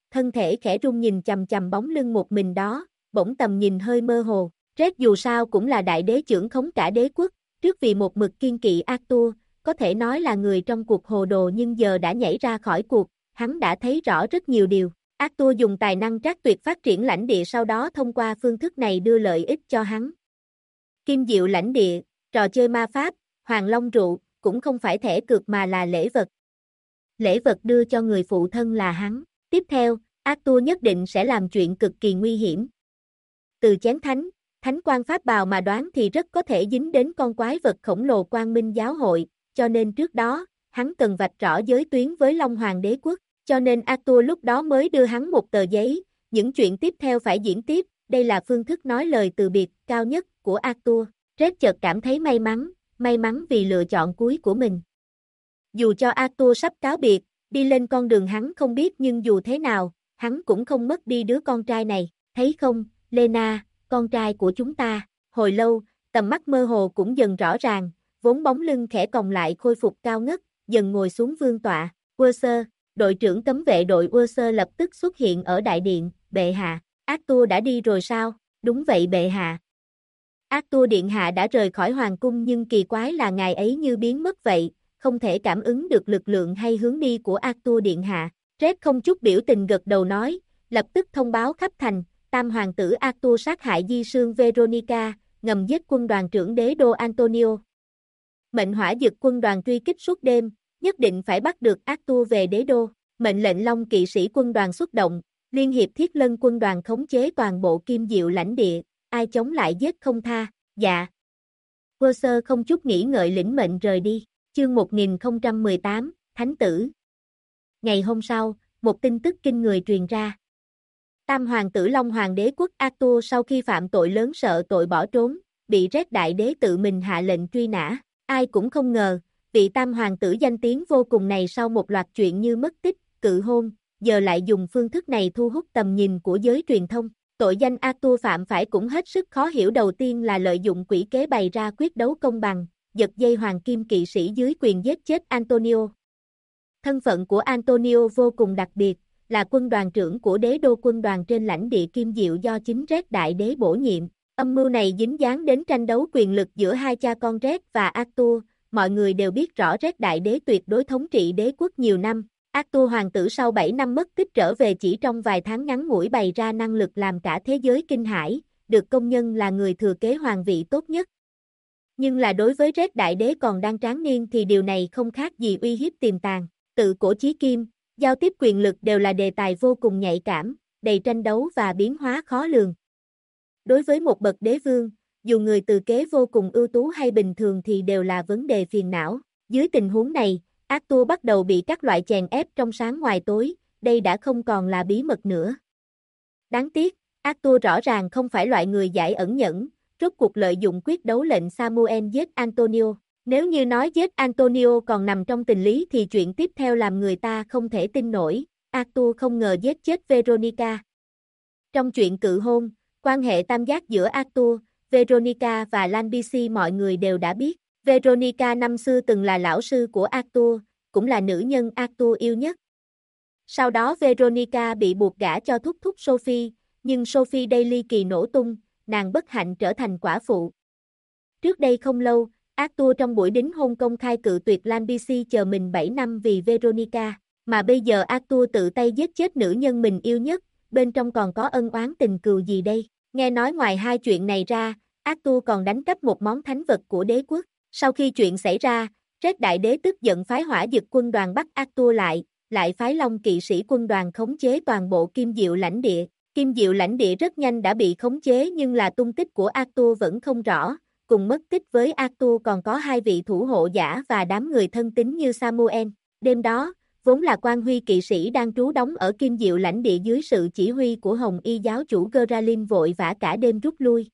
thân thể khẽ run nhìn chằm chằm bóng lưng một mình đó, bỗng tầm nhìn hơi mơ hồ. Red dù sao cũng là đại đế trưởng khống cả đế quốc, trước vì một mực kiên kỵ Arthur, có thể nói là người trong cuộc hồ đồ nhưng giờ đã nhảy ra khỏi cuộc, hắn đã thấy rõ rất nhiều điều. Arthur dùng tài năng trác tuyệt phát triển lãnh địa sau đó thông qua phương thức này đưa lợi ích cho hắn. Kim diệu lãnh địa, trò chơi ma pháp, hoàng long rượu, cũng không phải thẻ cược mà là lễ vật. Lễ vật đưa cho người phụ thân là hắn. Tiếp theo, Arthur nhất định sẽ làm chuyện cực kỳ nguy hiểm. Từ chén thánh, thánh quan pháp bào mà đoán thì rất có thể dính đến con quái vật khổng lồ Quang Minh giáo hội, cho nên trước đó, hắn cần vạch rõ giới tuyến với Long Hoàng đế quốc, cho nên Arthur lúc đó mới đưa hắn một tờ giấy, những chuyện tiếp theo phải diễn tiếp, đây là phương thức nói lời từ biệt cao nhất của Arthur. Red chợt cảm thấy may mắn vì lựa chọn cuối của mình. Dù cho Arthur sắp cáo biệt, đi lên con đường hắn không biết nhưng dù thế nào, hắn cũng không mất đi đứa con trai này, thấy không, Lena, con trai của chúng ta. Hồi lâu, tầm mắt mơ hồ cũng dần rõ ràng, vốn bóng lưng khẽ còng lại khôi phục cao ngất, dần ngồi xuống vương tọa. Ursa, đội trưởng cấm vệ đội Ursa lập tức xuất hiện ở đại điện, bệ hạ, Arthur đã đi rồi sao? Đúng vậy bệ hạ. Arthur điện hạ đã rời khỏi hoàng cung nhưng kỳ quái là ngài ấy như biến mất vậy, không thể cảm ứng được lực lượng hay hướng đi của Arthur điện hạ. Red không chút biểu tình gật đầu nói, lập tức thông báo khắp thành, tam hoàng tử Arthur sát hại di sương Veronica, ngầm giết quân đoàn trưởng đế đô Antonio. Mệnh hỏa dực quân đoàn truy kích suốt đêm, nhất định phải bắt được Arthur về đế đô. Mệnh lệnh Long kỵ sĩ quân đoàn xuất động, liên hiệp thiết lân quân đoàn khống chế toàn bộ kim diệu lãnh địa, ai chống lại giết không tha. Dạ. Ursa không chút nghĩ ngợi lĩnh mệnh rời đi. Chương 1018, Thánh tử. Ngày hôm sau, một tin tức kinh người truyền ra. Tam hoàng tử Long Hoàng đế quốc Arthur sau khi phạm tội lớn sợ tội bỏ trốn, bị Red đại đế tự mình hạ lệnh truy nã. Ai cũng không ngờ, vị tam hoàng tử danh tiếng vô cùng này sau một loạt chuyện như mất tích, cự hôn, giờ lại dùng phương thức này thu hút tầm nhìn của giới truyền thông. Tội danh Arthur phạm phải cũng hết sức khó hiểu, đầu tiên là lợi dụng quỷ kế bày ra quyết đấu công bằng, giật dây hoàng kim kỵ sĩ dưới quyền giết chết Antonio. Thân phận của Antonio vô cùng đặc biệt, là quân đoàn trưởng của đế đô quân đoàn trên lãnh địa Kim Diệu do chính Red đại đế bổ nhiệm. Âm mưu này dính dáng đến tranh đấu quyền lực giữa hai cha con Red và Arthur, mọi người đều biết rõ Red đại đế tuyệt đối thống trị đế quốc nhiều năm. Arthur hoàng tử sau 7 năm mất tích trở về chỉ trong vài tháng ngắn ngủi bày ra năng lực làm cả thế giới kinh hãi, được công nhận là người thừa kế hoàng vị tốt nhất. Nhưng là đối với Red đại đế còn đang tráng niên thì điều này không khác gì uy hiếp tiềm tàng. Tự cổ chí kim, giao tiếp quyền lực đều là đề tài vô cùng nhạy cảm, đầy tranh đấu và biến hóa khó lường. Đối với một bậc đế vương, dù người thừa kế vô cùng ưu tú hay bình thường thì đều là vấn đề phiền não. Dưới tình huống này, Arthur bắt đầu bị các loại chèn ép trong sáng ngoài tối, đây đã không còn là bí mật nữa. Đáng tiếc, Arthur rõ ràng không phải loại người dại ẩn nhẫn, rốt cuộc lợi dụng quyết đấu lệnh Samuel giết Antonio. Nếu như nói giết Antonio còn nằm trong tình lý thì chuyện tiếp theo làm người ta không thể tin nổi, Arthur không ngờ giết chết Veronica. Trong chuyện cự hôn, quan hệ tam giác giữa Arthur, Veronica và Lanbisi mọi người đều đã biết. Veronica năm xưa từng là lão sư của Arthur, cũng là nữ nhân Arthur yêu nhất. Sau đó Veronica bị buộc gả cho thúc thúc Sophie, nhưng Sophie đây ly kỳ nổ tung, nàng bất hạnh trở thành quả phụ. Trước đây không lâu, Arthur trong buổi đính hôn công khai cự tuyệt Lanbisi chờ mình 7 năm vì Veronica, mà bây giờ Arthur tự tay giết chết nữ nhân mình yêu nhất, bên trong còn có ân oán tình cừu gì đây? Nghe nói ngoài hai chuyện này ra, Arthur còn đánh cắp một món thánh vật của đế quốc. Sau khi chuyện xảy ra, Red đại đế tức giận phái hỏa dực quân đoàn bắt Arthur lại phái Long kỵ sĩ quân đoàn khống chế toàn bộ Kim Diệu lãnh địa. Kim Diệu lãnh địa rất nhanh đã bị khống chế nhưng là tung tích của Arthur vẫn không rõ. Cùng mất tích với Arthur còn có hai vị thủ hộ giả và đám người thân tín như Samuel. Đêm đó, vốn là quan huy kỵ sĩ đang trú đóng ở Kim Diệu lãnh địa dưới sự chỉ huy của Hồng Y giáo chủ Geralin vội vã cả đêm rút lui.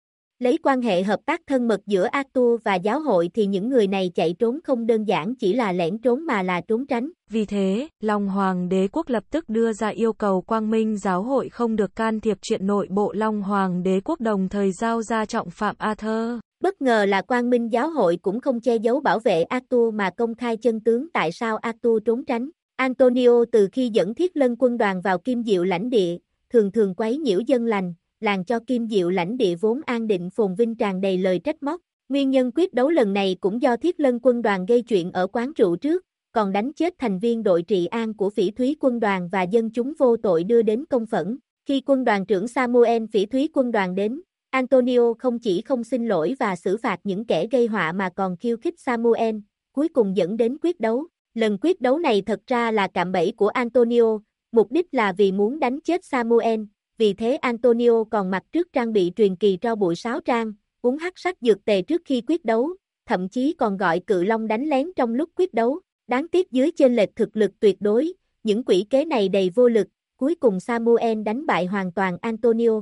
Lấy quan hệ hợp tác thân mật giữa Arthur và giáo hội thì những người này chạy trốn không đơn giản chỉ là lẻn trốn mà là trốn tránh. Vì thế, Long Hoàng đế quốc lập tức đưa ra yêu cầu Quang Minh giáo hội không được can thiệp chuyện nội bộ Long Hoàng đế quốc, đồng thời giao ra trọng phạm Arthur. Bất ngờ là Quang Minh giáo hội cũng không che giấu bảo vệ Arthur mà công khai chân tướng tại sao Arthur trốn tránh. Antonio từ khi dẫn Thiết Lân quân đoàn vào Kim Diệu lãnh địa, thường thường quấy nhiễu dân lành, làm cho Kim Diệu lãnh địa vốn an định phồn vinh tràn đầy lời trách móc. Nguyên nhân quyết đấu lần này cũng do Thiết Lân quân đoàn gây chuyện ở quán rượu trước, còn đánh chết thành viên đội trị an của Phỉ Thúy quân đoàn và dân chúng vô tội đưa đến công phẫn. Khi quân đoàn trưởng Samuel Phỉ Thúy quân đoàn đến, Antonio không chỉ không xin lỗi và xử phạt những kẻ gây họa mà còn khiêu khích Samuel, cuối cùng dẫn đến quyết đấu. Lần quyết đấu này thật ra là cạm bẫy của Antonio, mục đích là vì muốn đánh chết Samuel, vì thế Antonio còn mặc trước trang bị truyền kỳ tro bụi sáo trang, uống hắc sắc dược tề trước khi quyết đấu, thậm chí còn gọi Cự Long đánh lén trong lúc quyết đấu. Đáng tiếc dưới chênh lệch thực lực tuyệt đối, những quỷ kế này đầy vô lực, cuối cùng Samuel đánh bại hoàn toàn Antonio.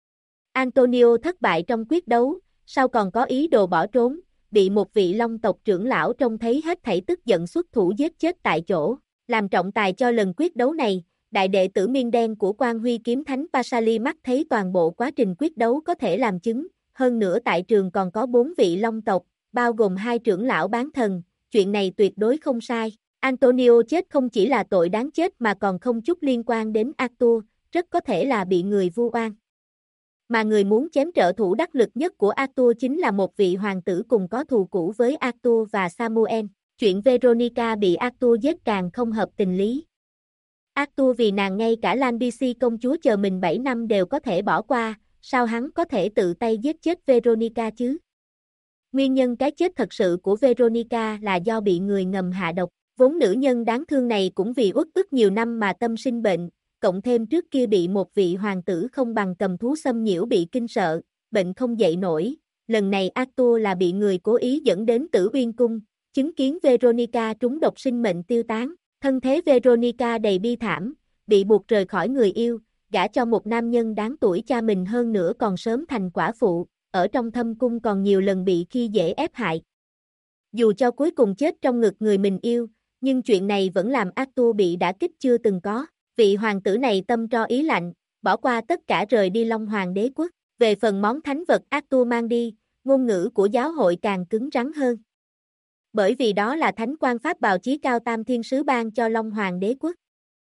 Antonio thất bại trong quyết đấu, sau còn có ý đồ bỏ trốn, bị một vị Long tộc trưởng lão trông thấy hết thảy tức giận xuất thủ giết chết tại chỗ. Làm trọng tài cho lần quyết đấu này, đại đệ tử Miên Đen của Quan Huy Kiếm Thánh Pasali mắt thấy toàn bộ quá trình quyết đấu có thể làm chứng, hơn nữa tại trường còn có 4 vị Long tộc, bao gồm 2 trưởng lão bán thần, chuyện này tuyệt đối không sai. Antonio chết không chỉ là tội đáng chết mà còn không chút liên quan đến Arthur, rất có thể là bị người vu oan. Mà người muốn chém trợ thủ đắc lực nhất của Arthur chính là một vị hoàng tử cùng có thù cũ với Arthur và Samuel. Chuyện Veronica bị Arthur giết càng không hợp tình lý. Arthur vì nàng ngay cả Lanbisi công chúa chờ mình 7 năm đều có thể bỏ qua, sao hắn có thể tự tay giết chết Veronica chứ? Nguyên nhân cái chết thật sự của Veronica là do bị người ngầm hạ độc. Vốn nữ nhân đáng thương này cũng vì uất ức nhiều năm mà tâm sinh bệnh, cộng thêm trước kia bị một vị hoàng tử không bằng cầm thú xâm nhiễu bị kinh sợ, bệnh không dậy nổi. Lần này Arthur là bị người cố ý dẫn đến Tử Uyên Cung, chứng kiến Veronica trúng độc sinh mệnh tiêu tán. Thân thế Veronica đầy bi thảm, bị buộc rời khỏi người yêu, gả cho một nam nhân đáng tuổi cha mình hơn nữa còn sớm thành quả phụ, ở trong thâm cung còn nhiều lần bị khi dễ ép hại. Dù cho cuối cùng chết trong ngực người mình yêu, nhưng chuyện này vẫn làm Arthur bị đả kích chưa từng có. Vị hoàng tử này tâm tro ý lạnh, bỏ qua tất cả rời đi Long Hoàng đế quốc. Về phần món thánh vật Arthur mang đi, ngôn ngữ của giáo hội càng cứng rắn hơn. Bởi vì đó là thánh quan pháp bào chí cao tam thiên sứ ban cho Long Hoàng đế quốc.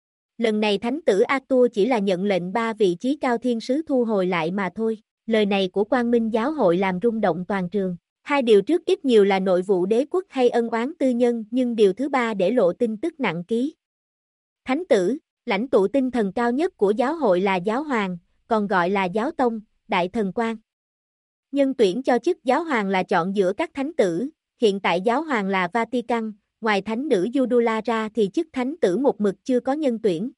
Lần này thánh tử Arthur chỉ là nhận lệnh 3 vị chí cao thiên sứ thu hồi lại mà thôi. Lời này của Quang Minh giáo hội làm rung động toàn trường. 2 điều trước ít nhiều là nội vụ đế quốc hay ân oán tư nhân, nhưng điều thứ 3 để lộ tin tức nặng ký. Thánh tử, lãnh tụ tinh thần cao nhất của giáo hội là giáo hoàng, còn gọi là giáo tông, đại thần quan. Nhân tuyển cho chức giáo hoàng là chọn giữa các thánh tử, hiện tại giáo hoàng là Vatican, ngoài thánh nữ Judula ra thì chức thánh tử một mực chưa có nhân tuyển.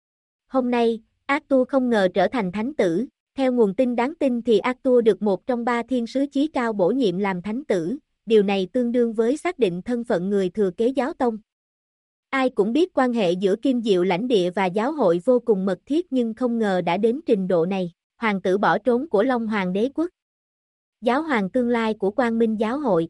Hôm nay, Arthur không ngờ trở thành thánh tử. Theo nguồn tin đáng tin thì Arthur được một trong 3 thiên sứ chí cao bổ nhiệm làm thánh tử, điều này tương đương với xác định thân phận người thừa kế giáo tông. Ai cũng biết quan hệ giữa Kim Diệu lãnh địa và giáo hội vô cùng mật thiết nhưng không ngờ đã đến trình độ này. Hoàng tử bỏ trốn của Long Hoàng đế quốc. Giáo hoàng tương lai của Quang Minh giáo hội.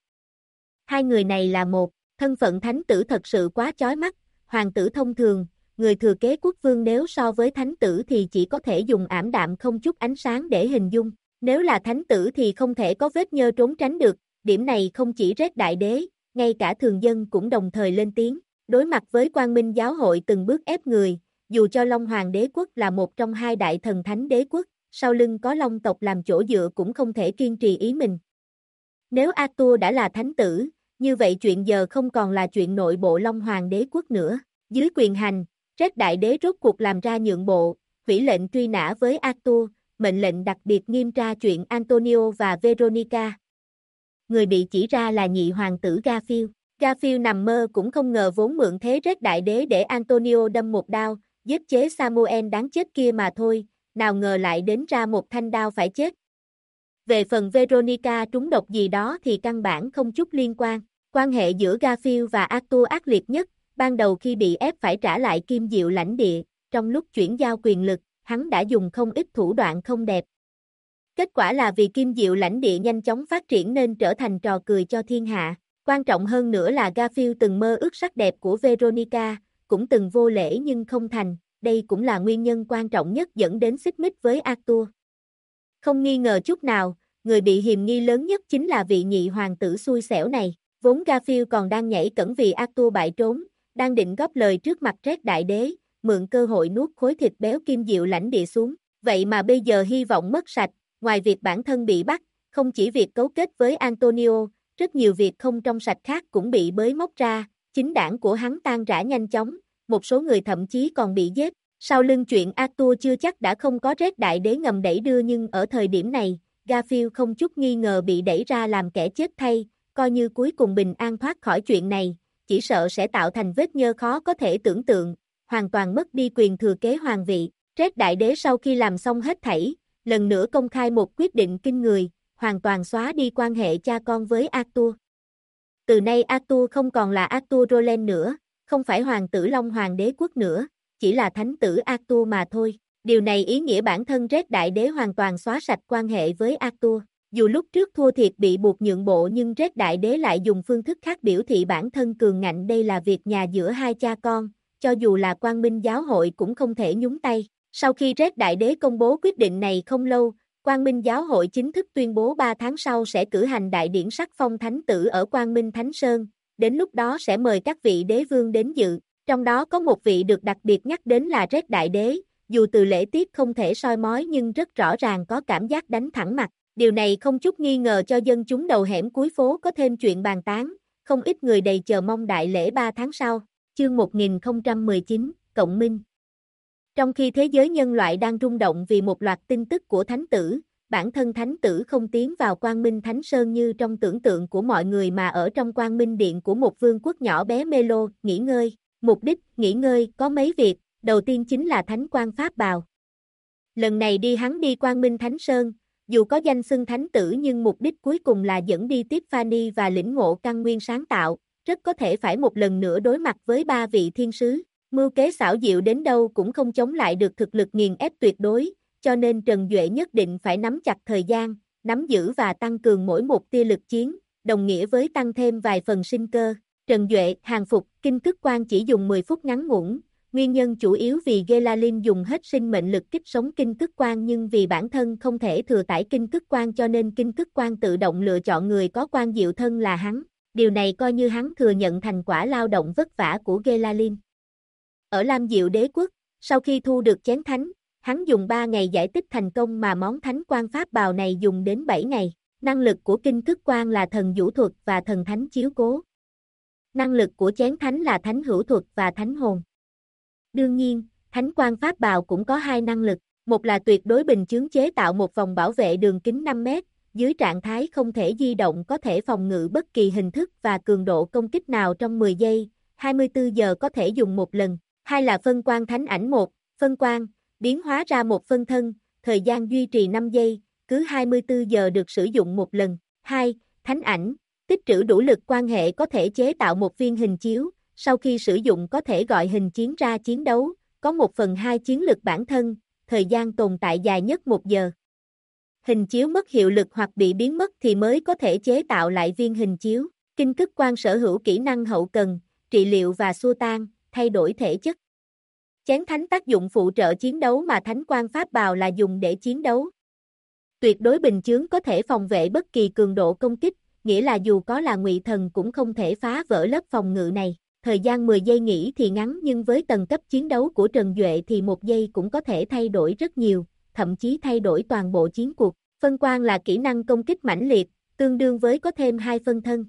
2 người này là một, thân phận thánh tử thật sự quá chói mắt, hoàng tử thông thường. Người thừa kế quốc vương nếu so với thánh tử thì chỉ có thể dùng ảm đạm không chút ánh sáng để hình dung. Nếu là thánh tử thì không thể có vết nhơ trốn tránh được, điểm này không chỉ Red Đại Đế, ngay cả thường dân cũng đồng thời lên tiếng. Đối mặt với Quang Minh giáo hội từng bước ép người, dù cho Long Hoàng đế quốc là một trong 2 đại thần thánh đế quốc, sau lưng có Long tộc làm chỗ dựa cũng không thể kiên trì ý mình. Nếu Arthur đã là thánh tử, như vậy chuyện giờ không còn là chuyện nội bộ Long Hoàng đế quốc nữa. Dưới quyền hành, Red Đại Đế rốt cuộc làm ra nhượng bộ, hủy lệnh truy nã với Arthur, mệnh lệnh đặc biệt nghiêm tra chuyện Antonio và Veronica. Người bị chỉ ra là nhị hoàng tử Garfield. Garfield nằm mơ cũng không ngờ vốn mượn thế Red Đại Đế để Antonio đâm một đao, giết chế Samuel đáng chết kia mà thôi, nào ngờ lại đến ra một thanh đao phải chết. Về phần Veronica trúng độc gì đó thì căn bản không chút liên quan. Quan hệ giữa Garfield và Arthur ác liệt nhất. Ban đầu khi bị ép phải trả lại Kim Diệu lãnh địa, trong lúc chuyển giao quyền lực, hắn đã dùng không ít thủ đoạn không đẹp. Kết quả là vì Kim Diệu lãnh địa nhanh chóng phát triển nên trở thành trò cười cho thiên hạ. Quan trọng hơn nữa là Garfield từng mơ ước sắc đẹp của Veronica, cũng từng vô lễ nhưng không thành, đây cũng là nguyên nhân quan trọng nhất dẫn đến xích mích với Arthur. Không nghi ngờ chút nào, người bị hiềm nghi lớn nhất chính là vị nhị hoàng tử xui xẻo này. Vốn Garfield còn đang nhảy cẫng vì Arthur bại trốn, đang định góp lời trước mặt Red Đại Đế, mượn cơ hội nuốt khối thịt béo kim diệu lãnh địa xuống. Vậy mà bây giờ hy vọng mất sạch, ngoài việc bản thân bị bắt, không chỉ việc cấu kết với Antonio, rất nhiều việc không trong sạch khác cũng bị bới móc ra, chính đảng của hắn tan rã nhanh chóng, một số người thậm chí còn bị giết. Sau lưng chuyện Arthur chưa chắc đã không có Red Đại Đế ngầm đẩy đưa, nhưng ở thời điểm này, Garfield không chút nghi ngờ bị đẩy ra làm kẻ chết thay, coi như cuối cùng bình an thoát khỏi chuyện này, chỉ sợ sẽ tạo thành vết nhơ khó có thể tưởng tượng, hoàn toàn mất đi quyền thừa kế hoàng vị. Red Đại Đế sau khi làm xong hết thảy, lần nữa công khai một quyết định kinh người, hoàn toàn xóa đi quan hệ cha con với Arthur. Từ nay Arthur không còn là Arthur Roland nữa, không phải hoàng tử Long Hoàng Đế quốc nữa, chỉ là thánh tử Arthur mà thôi. Điều này ý nghĩa bản thân Red Đại Đế hoàn toàn xóa sạch quan hệ với Arthur. Dù lúc trước thua thiệt bị buộc nhượng bộ, nhưng Red Đại Đế lại dùng phương thức khác biểu thị bản thân cường ngạnh, đây là việc nhà giữa hai cha con, cho dù là Quang Minh giáo hội cũng không thể nhúng tay. Sau khi Red Đại Đế công bố quyết định này không lâu, Quang Minh giáo hội chính thức tuyên bố 3 tháng sau sẽ cử hành đại điển sắc phong thánh tử ở Quang Minh Thánh Sơn, đến lúc đó sẽ mời các vị đế vương đến dự, trong đó có một vị được đặc biệt nhắc đến là Red Đại Đế, dù từ lễ tiết không thể soi mói nhưng rất rõ ràng có cảm giác đánh thẳng mặt. Điều này không chút nghi ngờ cho dân chúng đầu hẻm cuối phố có thêm chuyện bàn tán, không ít người đầy chờ mong đại lễ 3 tháng sau. Chương 1019, Cộng Minh. Trong khi thế giới nhân loại đang rung động vì một loạt tin tức của thánh tử, bản thân thánh tử không tiến vào Quang Minh Thánh Sơn như trong tưởng tượng của mọi người mà ở trong Quang Minh Điện của một vương quốc nhỏ bé Melo, nghỉ ngơi. Mục đích nghỉ ngơi có mấy việc, đầu tiên chính là thánh quan pháp bào. Lần này hắn đi Quang Minh Thánh Sơn, dù có danh xưng thánh tử nhưng mục đích cuối cùng là dẫn đi Tiffany và lĩnh ngộ căn nguyên sáng tạo, rất có thể phải một lần nữa đối mặt với 3 vị thiên sứ. Mưu kế xảo diệu đến đâu cũng không chống lại được thực lực nghiền ép tuyệt đối, cho nên Trần Duệ nhất định phải nắm chặt thời gian, nắm giữ và tăng cường mỗi một tia lực chiến, đồng nghĩa với tăng thêm vài phần sinh cơ. Trần Duệ, hàng phục, kinh cức quan chỉ dùng 10 phút ngắn ngủn, nguyên nhân chủ yếu vì Gelalin dùng hết sinh mệnh lực kích sống kinh cức quan, nhưng vì bản thân không thể thừa tải kinh cức quan cho nên kinh cức quan tự động lựa chọn người có quan diệu thân là hắn. Điều này coi như hắn thừa nhận thành quả lao động vất vả của Gelalin. Ở Lam Diệu Đế quốc, sau khi thu được chén thánh, hắn dùng 3 ngày giải tích thành công mà món thánh quan pháp bào này dùng đến 7 ngày. Năng lực của kinh cức quan là thần vũ thuật và thần thánh chiếu cố. Năng lực của chén thánh là thánh hữu thuật và thánh hồn. Đương nhiên, thánh quan pháp bào cũng có 2 năng lực, một là tuyệt đối bình chướng chế tạo một vòng bảo vệ đường kính 5 mét, dưới trạng thái không thể di động có thể phòng ngự bất kỳ hình thức và cường độ công kích nào trong 10 giây, 24 giờ có thể dùng một lần. Hai là phân quang thánh ảnh 1, phân quang, biến hóa ra một phân thân, thời gian duy trì 5 giây, cứ 24 giờ được sử dụng một lần. 2. Thánh ảnh, tích trữ đủ lực quan hệ có thể chế tạo một viên hình chiếu, sau khi sử dụng có thể gọi hình chiến ra chiến đấu, có 1/2 chiến lực bản thân, thời gian tồn tại dài nhất 1 giờ. Hình chiếu mất hiệu lực hoặc bị biến mất thì mới có thể chế tạo lại viên hình chiếu. Kinh cức quan sở hữu kỹ năng hậu cần, trị liệu và xua tan, thay đổi thể chất. Chén thánh tác dụng phụ trợ chiến đấu mà thánh quan pháp bào là dùng để chiến đấu. Tuyệt đối bình chướng có thể phòng vệ bất kỳ cường độ công kích, nghĩa là dù có là ngụy thần cũng không thể phá vỡ lớp phòng ngự này. Thời gian 10 giây nghỉ thì ngắn, nhưng với tầng cấp chiến đấu của Trần Duệ thì 1 giây cũng có thể thay đổi rất nhiều, thậm chí thay đổi toàn bộ chiến cuộc. Phân quang là kỹ năng công kích mãnh liệt, tương đương với có thêm 2 phân thân.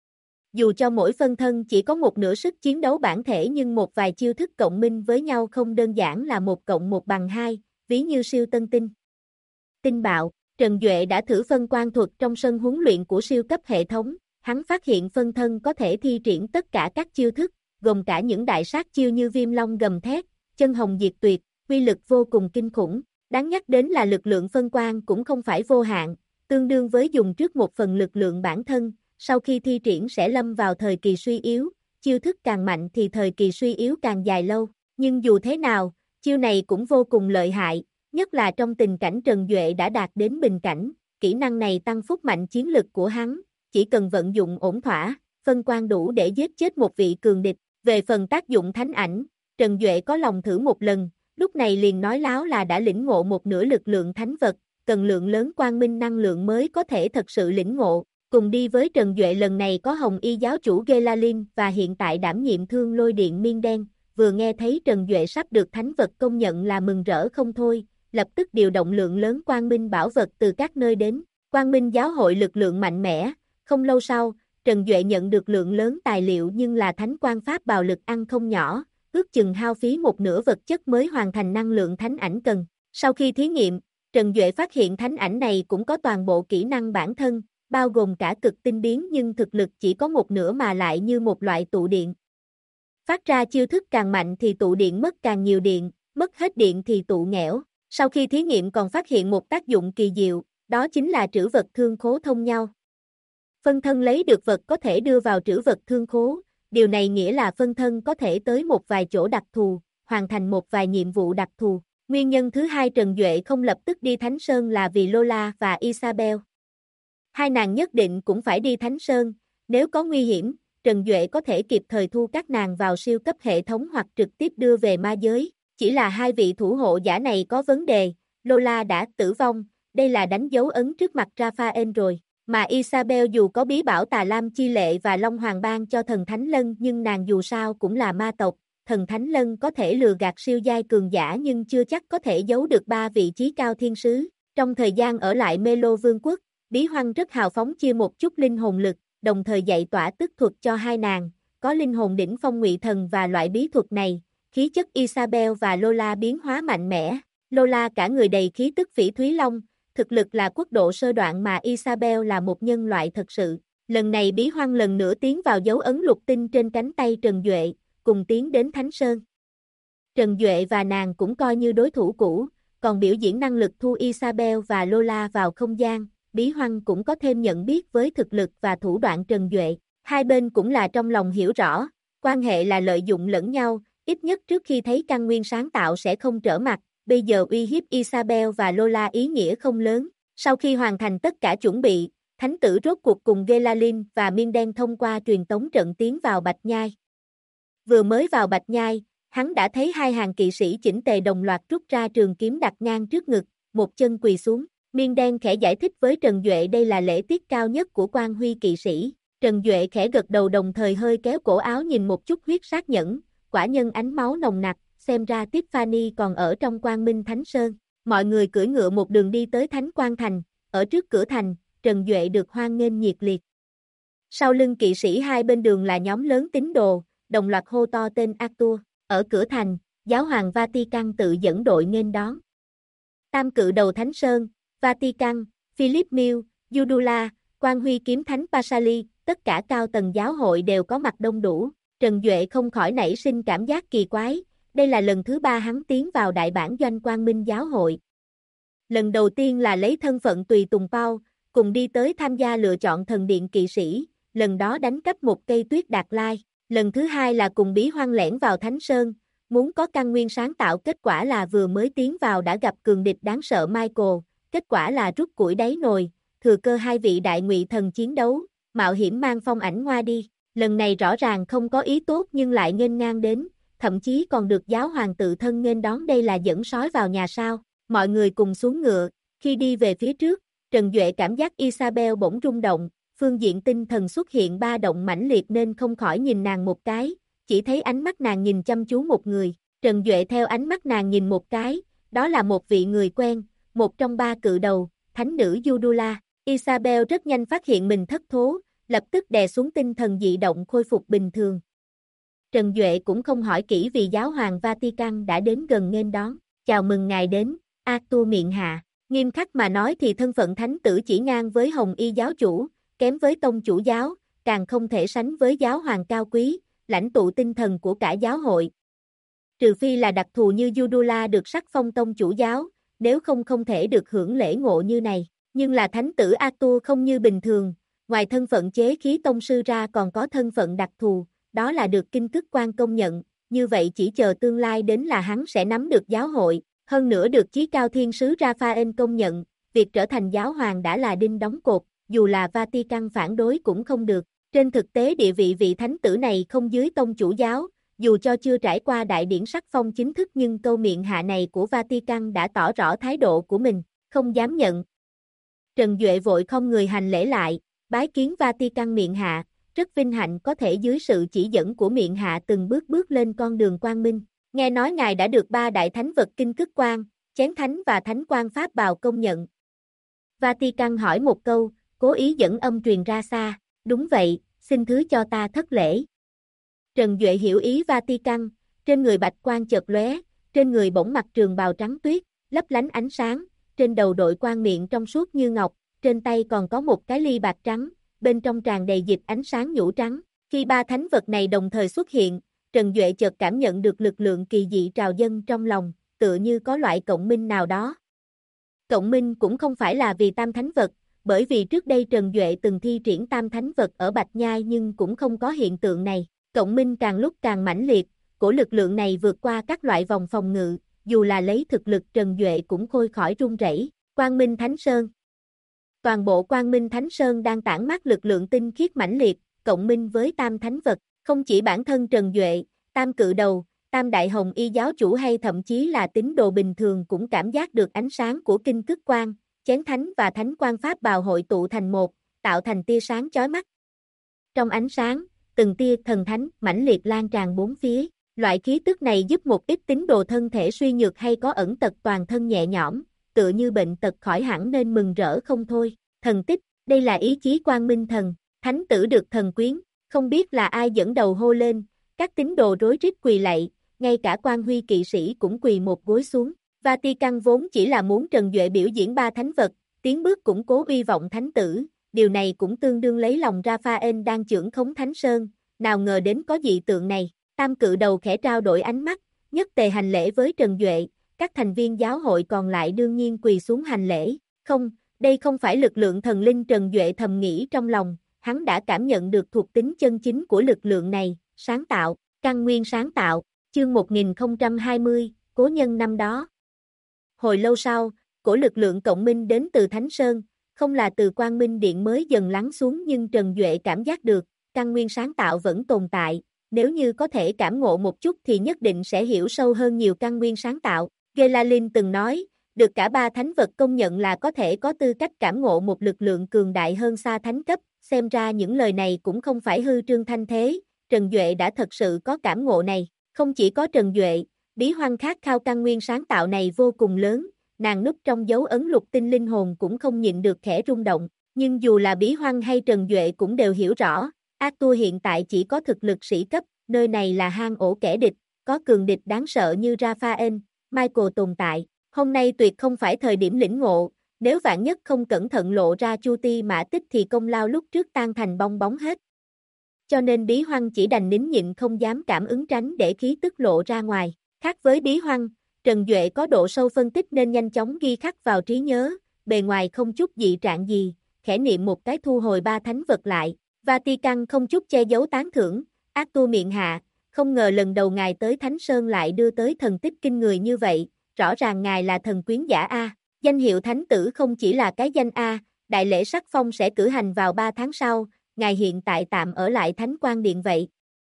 Dù cho mỗi phân thân chỉ có một nửa sức chiến đấu bản thể, nhưng một vài chiêu thức cộng minh với nhau không đơn giản là 1 + 1 = 2, ví như siêu tân tinh. Tinh bạo, Trần Duệ đã thử phân quang thuật trong sân huấn luyện của siêu cấp hệ thống, hắn phát hiện phân thân có thể thi triển tất cả các chiêu thức, gồm cả những đại sát chiêu như viêm long gầm thét, chân hồng diệt tuyệt, uy lực vô cùng kinh khủng. Đáng nhắc đến là lực lượng phân quang cũng không phải vô hạn, tương đương với dùng trước 1/phần lực lượng bản thân, sau khi thi triển sẽ lâm vào thời kỳ suy yếu, chiêu thức càng mạnh thì thời kỳ suy yếu càng dài lâu, nhưng dù thế nào, chiêu này cũng vô cùng lợi hại, nhất là trong tình cảnh Trần Duệ đã đạt đến bình cảnh, kỹ năng này tăng phúc mạnh chiến lực của hắn, chỉ cần vận dụng ổn thỏa, phân quang đủ để giết chết một vị cường địch. Về phần tác dụng thánh ảnh, Trần Duệ có lòng thử một lần, lúc này liền nói láo là đã lĩnh ngộ một nửa lực lượng thánh vật, cần lượng lớn quang minh năng lượng mới có thể thật sự lĩnh ngộ. Cùng đi với Trần Duệ lần này có Hồng Y giáo chủ Gelalin và hiện tại đảm nhiệm Thương Lôi Điện Miên Đen, vừa nghe thấy Trần Duệ sắp được thánh vật công nhận là mừng rỡ không thôi, lập tức điều động lượng lớn quang minh bảo vật từ các nơi đến. Quang Minh giáo hội lực lượng mạnh mẽ, không lâu sau, Trần Duệ nhận được lượng lớn tài liệu nhưng là thánh quang pháp bào lực ăn không nhỏ, ước chừng hao phí một nửa vật chất mới hoàn thành năng lượng thánh ảnh cần. Sau khi thí nghiệm, Trần Duệ phát hiện thánh ảnh này cũng có toàn bộ kỹ năng bản thân, bao gồm cả cực tinh biến nhưng thực lực chỉ có một nửa mà lại như một loại tụ điện. Phát ra chiêu thức càng mạnh thì tụ điện mất càng nhiều điện, mất hết điện thì tụ nghẽo. Sau khi thí nghiệm còn phát hiện một tác dụng kỳ diệu, đó chính là trữ vật thương khố thông nhau. Phân thân lấy được vật có thể đưa vào trữ vật thương khố, điều này nghĩa là phân thân có thể tới một vài chỗ đặc thù, hoàn thành một vài nhiệm vụ đặc thù. Nguyên nhân thứ hai Trần Duệ không lập tức đi Thánh Sơn là vì Lola và Isabel. Hai nàng nhất định cũng phải đi Thánh Sơn, nếu có nguy hiểm, Trần Duệ có thể kịp thời thu các nàng vào siêu cấp hệ thống hoặc trực tiếp đưa về ma giới. Chỉ là hai vị thủ hộ giả này có vấn đề, Lola đã tử vong, đây là đánh dấu ấn trước mặt Raphael rồi. Mà Isabel dù có bí bảo Tà Lam Chi Lệ và Long Hoàng ban cho thần Thánh Lân nhưng nàng dù sao cũng là ma tộc, thần Thánh Lân có thể lừa gạt siêu giai cường giả nhưng chưa chắc có thể giấu được ba vị trí cao thiên sứ. Trong thời gian ở lại Melo Vương quốc, Bí Hoang rất hào phóng chia một chút linh hồn lực, đồng thời dạy tỏa tức thuật cho hai nàng, có linh hồn đỉnh phong ngụy thần và loại bí thuật này, khí chất Isabel và Lola biến hóa mạnh mẽ. Lola cả người đầy khí tức phỉ thúy long, thực lực là quốc độ sơ đoạn mà Isabel là một nhân loại thật sự. Lần này Bí Hoang lần nữa tiến vào dấu ấn lục tinh trên cánh tay Trần Duệ, cùng tiến đến Thánh Sơn. Trần Duệ và nàng cũng coi như đối thủ cũ, còn biểu diễn năng lực thu Isabel và Lola vào không gian, Bí Hoang cũng có thêm nhận biết với thực lực và thủ đoạn Trần Duệ. Hai bên cũng là trong lòng hiểu rõ, quan hệ là lợi dụng lẫn nhau, ít nhất trước khi thấy căn nguyên sáng tạo sẽ không trở mặt, bây giờ uy hiếp Isabel và Lola ý nghĩa không lớn. Sau khi hoàn thành tất cả chuẩn bị, Thánh tử rốt cuộc cùng Gelalin và Miên Đen thông qua truyền tống trận tiến vào Bạch Nhai. Vừa mới vào Bạch Nhai, hắn đã thấy hai hàng kỵ sĩ chỉnh tề đồng loạt rút ra trường kiếm đặt ngang trước ngực, một chân quỳ xuống. Miên Đen khẽ giải thích với Trần Duệ đây là lễ tiết cao nhất của quan huy kỵ sĩ. Trần Duệ khẽ gật đầu đồng thời hơi kéo cổ áo nhìn một chút huyết sát nhẫn, quả nhân ánh máu nồng nặc, xem ra Tiffany còn ở trong Quang Minh Thánh Sơn. Mọi người cưỡi ngựa một đường đi tới Thánh Quang Thành, ở trước cửa thành, Trần Duệ được hoan nghênh nhiệt liệt. Sau lưng kỵ sĩ hai bên đường là nhóm lớn tín đồ, đồng loạt hô to tên Arthur. Ở cửa thành, giáo hoàng Vatican tự dẫn đội nghênh đón. Tam cự đầu Thánh Sơn, Vatican, Philip Mill, Yudula, Quan Huy kiếm thánh Pasali, tất cả cao tầng giáo hội đều có mặt đông đủ. Trần Duệ không khỏi nảy sinh cảm giác kỳ quái, đây là lần thứ ba hắn tiến vào đại bản doanh Quang Minh giáo hội. Lần đầu tiên là lấy thân phận tùy tùng Pao, cùng đi tới tham gia lựa chọn thần điện kỵ sĩ, lần đó đánh cắp một cây tuyết đạt lai. Lần thứ hai là cùng Bí Hoang lẻn vào Thánh Sơn, muốn có căn nguyên sáng tạo, kết quả là vừa mới tiến vào đã gặp cường địch đáng sợ Michael, kết quả là rút củi đáy nồi, thừa cơ hai vị đại ngụy thần chiến đấu, mạo hiểm mang phong ảnh ngoa đi. Lần này rõ ràng không có ý tốt nhưng lại nghênh ngang đến, thậm chí còn được giáo hoàng tự thân nghênh đón, đây là dẫn sói vào nhà sao. Mọi người cùng xuống ngựa, khi đi về phía trước, Trần Duệ cảm giác Isabel bỗng rung động, phương diện tinh thần xuất hiện ba động mãnh liệt nên không khỏi nhìn nàng một cái, chỉ thấy ánh mắt nàng nhìn chăm chú một người. Trần Duệ theo ánh mắt nàng nhìn một cái, đó là một vị người quen, một trong ba cự đầu, thánh nữ Yudula. Isabel rất nhanh phát hiện mình thất thố, lập tức đè xuống tinh thần dị động khôi phục bình thường. Trần Duệ cũng không hỏi kỹ vì giáo hoàng Vatican đã đến gần nghênh đón. Chào mừng ngài đến, Arthur miệng hạ. Nghiêm khắc mà nói thì thân phận thánh tử chỉ ngang với Hồng Y giáo chủ, kém với tông chủ giáo, càng không thể sánh với giáo hoàng cao quý, lãnh tụ tinh thần của cả giáo hội. Trừ phi là đặc thù như Yudula được sắc phong tông chủ giáo, nếu không không thể được hưởng lễ ngộ như này. Nhưng là thánh tử Arthur không như bình thường, ngoài thân phận chế khí tông sư ra còn có thân phận đặc thù, đó là được kinh cức quan công nhận, như vậy chỉ chờ tương lai đến là hắn sẽ nắm được giáo hội, hơn nữa được chí cao thiên sứ Raphael công nhận, việc trở thành giáo hoàng đã là đinh đóng cột, dù là Vatican phản đối cũng không được. Trên thực tế địa vị vị thánh tử này không dưới tông chủ giáo, dù cho chưa trải qua đại điển sắc phong chính thức nhưng câu miệng hạ này của Vatican đã tỏ rõ thái độ của mình, không dám nhận. Trần Duệ vội không người hành lễ lại, bái kiến Vatican miện hạ, rất vinh hạnh có thể dưới sự chỉ dẫn của miện hạ từng bước bước lên con đường quang minh. Nghe nói ngài đã được 3 đại thánh vật kinh cức quan, chén thánh và thánh quan pháp bào công nhận. Vatican hỏi một câu, cố ý dẫn âm truyền ra xa, đúng vậy, xin thứ cho ta thất lễ. Trần Duệ hiểu ý Vatican, trên người bạch quan chợt lóe, trên người bỗng mặc trường bào trắng tuyết, lấp lánh ánh sáng, trên đầu đội quan miệng trong suốt như ngọc, trên tay còn có một cái ly bạc trắng, bên trong tràn đầy dịch ánh sáng nhũ trắng. Khi 3 thánh vật này đồng thời xuất hiện, Trần Duệ chợt cảm nhận được lực lượng kỳ dị trào dâng trong lòng, tựa như có loại cộng minh nào đó. Cộng minh cũng không phải là vì tam thánh vật, bởi vì trước đây Trần Duệ từng thi triển tam thánh vật ở Bạch Nhai nhưng cũng không có hiện tượng này. Cộng minh càng lúc càng mãnh liệt, cổ lực lượng này vượt qua các loại vòng phòng ngự, dù là lấy thực lực Trần Duệ cũng khôi khỏi run rẩy. Quang Minh Thánh Sơn. Toàn bộ Quang Minh Thánh Sơn đang tản mát lực lượng tinh khiết mãnh liệt, cộng minh với tam thánh vật, không chỉ bản thân Trần Duệ, tam cự đầu, tam đại hồng y giáo chủ hay thậm chí là tín đồ bình thường cũng cảm giác được ánh sáng của kinh cức quan, chén thánh và thánh quan pháp bào hội tụ thành một, tạo thành tia sáng chói mắt. Trong ánh sáng, từng tia thần thánh mãnh liệt lan tràn bốn phía. Loại khí tức này giúp một ít tín đồ thân thể suy nhược hay có ẩn tật toàn thân nhẹ nhõm, tựa như bệnh tật khỏi hẳn nên mừng rỡ không thôi. Thần tích, đây là ý chí quang minh thần, thánh tử được thần quyến, không biết là ai dẫn đầu hô lên, các tín đồ rối rít quỳ lạy, ngay cả quan huy kỵ sĩ cũng quỳ một gối xuống. Vatican vốn chỉ là muốn Trần Duệ biểu diễn 3 thánh vật, tiến bước củng cố uy vọng thánh tử, điều này cũng tương đương lấy lòng Raphael đang chưởng khống Thánh Sơn, nào ngờ đến có dị tượng này. Tam cự đầu khẽ trao đổi ánh mắt, nhất tề hành lễ với Trần Duệ, các thành viên giáo hội còn lại đương nhiên quỳ xuống hành lễ. Không, đây không phải lực lượng thần linh. Trần Duệ thầm nghĩ trong lòng, hắn đã cảm nhận được thuộc tính chân chính của lực lượng này, sáng tạo, căn nguyên sáng tạo, chương 1020, cố nhân năm đó. Hồi lâu sau, cổ lực lượng cộng minh đến từ Thánh Sơn, không là từ Quang Minh Điện mới dần lắng xuống nhưng Trần Duệ cảm giác được, căn nguyên sáng tạo vẫn tồn tại. Nếu như có thể cảm ngộ một chút thì nhất định sẽ hiểu sâu hơn nhiều căn nguyên sáng tạo. Gelalin từng nói, được cả 3 thánh vật công nhận là có thể có tư cách cảm ngộ một lực lượng cường đại hơn xa thánh cấp, xem ra những lời này cũng không phải hư trương thanh thế, Trần Duệ đã thật sự có cảm ngộ này. Không chỉ có Trần Duệ, Bí Hoang khát khao căn nguyên sáng tạo này vô cùng lớn, nàng núp trong dấu ấn lục tinh linh hồn cũng không nhịn được khẽ rung động, nhưng dù là Bí Hoang hay Trần Duệ cũng đều hiểu rõ. Arthur hiện tại chỉ có thực lực sĩ cấp, nơi này là hang ổ kẻ địch, có cường địch đáng sợ như Raphael, Michael tồn tại. Hôm nay tuyệt không phải thời điểm lĩnh ngộ, nếu vạn nhất không cẩn thận lộ ra Chu Ti Mã Tích thì công lao lúc trước tan thành bong bóng hết. Cho nên Bí Hoang chỉ đành nín nhịn không dám cảm ứng tránh để khí tức lộ ra ngoài. Khác với Bí Hoang, Trần Duệ có độ sâu phân tích nên nhanh chóng ghi khắc vào trí nhớ, bề ngoài không chút dị trạng gì, khẽ niệm một cái thu hồi 3 thánh vật lại. Vatican không chút che giấu tán thưởng, Arthur miệng hạ, không ngờ lần đầu ngài tới Thánh Sơn lại đưa tới thần tích kinh người như vậy, rõ ràng ngài là thần quyến giả A. Danh hiệu thánh tử không chỉ là cái danh A, đại lễ sắc phong sẽ cử hành vào 3 tháng sau, ngài hiện tại tạm ở lại Thánh Quan Điện vậy.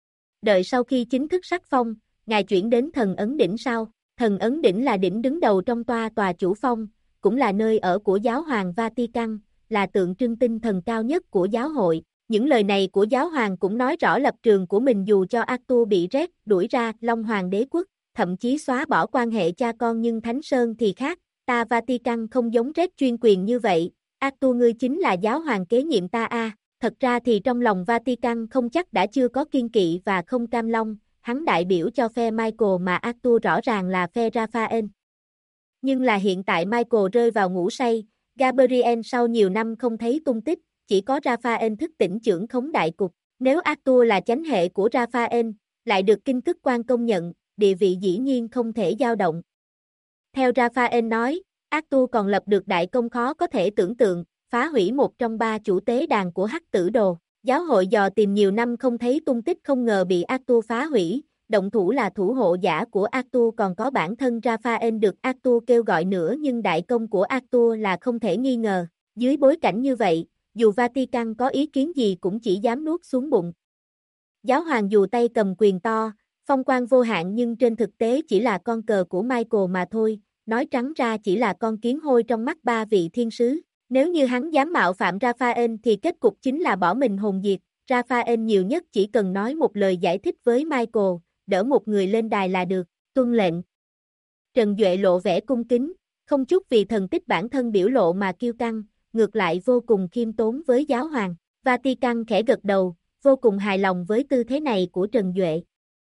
Đợi sau khi chính thức sắc phong, ngài chuyển đến thần ấn đỉnh sau. Thần ấn đỉnh là đỉnh đứng đầu trong tòa chủ phong, cũng là nơi ở của giáo hoàng Vatican, là tượng trưng tinh thần cao nhất của giáo hội. Những lời này của giáo hoàng cũng nói rõ lập trường của mình dù cho Arthur bị Red đuổi ra Long Hoàng đế quốc, thậm chí xóa bỏ quan hệ cha con nhưng Thánh Sơn thì khác, ta Vatican không giống Red chuyên quyền như vậy, Arthur ngươi chính là giáo hoàng kế nhiệm ta a. Thật ra thì trong lòng Vatican không chắc đã chưa có kiên kỵ và không cam long, hắn đại biểu cho phe Michael mà Arthur rõ ràng là phe Raphael. Nhưng là hiện tại Michael rơi vào ngủ say, Gabriel sau nhiều năm không thấy tung tích, chỉ có Raphael thức tỉnh chưởng khống đại cục. Nếu Arthur là chánh hệ của Raphael, lại được kinh cức quan công nhận, địa vị dĩ nhiên không thể dao động. Theo Raphael nói, Arthur còn lập được đại công khó có thể tưởng tượng, phá hủy một trong 3 chủ tế đàn của Hắc Tử Đồ. Giáo hội dò tìm nhiều năm không thấy tung tích không ngờ bị Arthur phá hủy, động thủ là thủ hộ giả của Arthur còn có bản thân Raphael được Arthur kêu gọi nữa nhưng đại công của Arthur là không thể nghi ngờ. Dưới bối cảnh như vậy, dù Vatican có ý kiến gì cũng chỉ dám nuốt xuống bụng. Giáo hoàng dù tay cầm quyền to, phong quang vô hạn nhưng trên thực tế chỉ là con cờ của Michael mà thôi, nói trắng ra chỉ là con kiến hôi trong mắt 3 vị thiên sứ. Nếu như hắn dám mạo phạm Raphael thì kết cục chính là bỏ mình hồn diệt. Raphael nhiều nhất chỉ cần nói một lời giải thích với Michael, đỡ một người lên đài là được, tuân lệnh. Trần Duệ lộ vẻ cung kính, không chút vì thần tích bản thân biểu lộ mà kiêu căng, ngược lại vô cùng khiêm tốn với giáo hoàng. Vatican khẽ gật đầu, vô cùng hài lòng với tư thế này của Trần Duệ.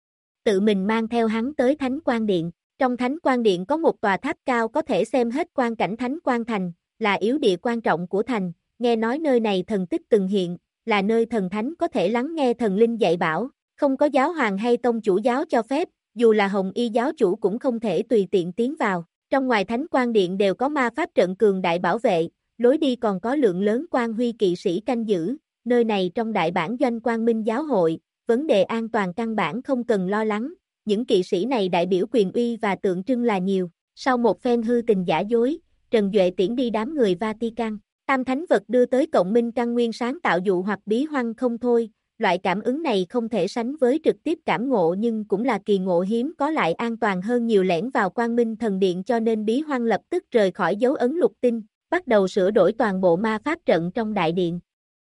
Tự mình mang theo hắn tới Thánh Quan Điện. Trong Thánh Quan Điện có một tòa tháp cao có thể xem hết quang cảnh Thánh Quan Thành, là yếu địa quan trọng của thành, nghe nói nơi này thần tích từng hiện, là nơi thần thánh có thể lắng nghe thần linh dạy bảo, không có giáo hoàng hay tông chủ giáo cho phép, dù là Hồng Y giáo chủ cũng không thể tùy tiện tiến vào. Trong ngoài Thánh Quan Điện đều có ma pháp trận cường đại bảo vệ, lối đi còn có lượng lớn quan huy kỵ sĩ canh giữ, nơi này trong đại bản doanh Quang Minh giáo hội, vấn đề an toàn căn bản không cần lo lắng, những kỵ sĩ này đại biểu quyền uy và tượng trưng là nhiều. Sau một phen hư tình giả dối, Trần Duệ tiễn đi đám người Vatican. Tam thánh vật đưa tới cộng minh căn nguyên sáng tạo dụ hoặc bí hoang không thôi, loại cảm ứng này không thể sánh với trực tiếp cảm ngộ nhưng cũng là kỳ ngộ hiếm có lại an toàn hơn nhiều lẻn vào Quang Minh thần điện cho nên bí hoang lập tức rời khỏi dấu ấn lục tinh, bắt đầu sửa đổi toàn bộ ma pháp trận trong đại điện.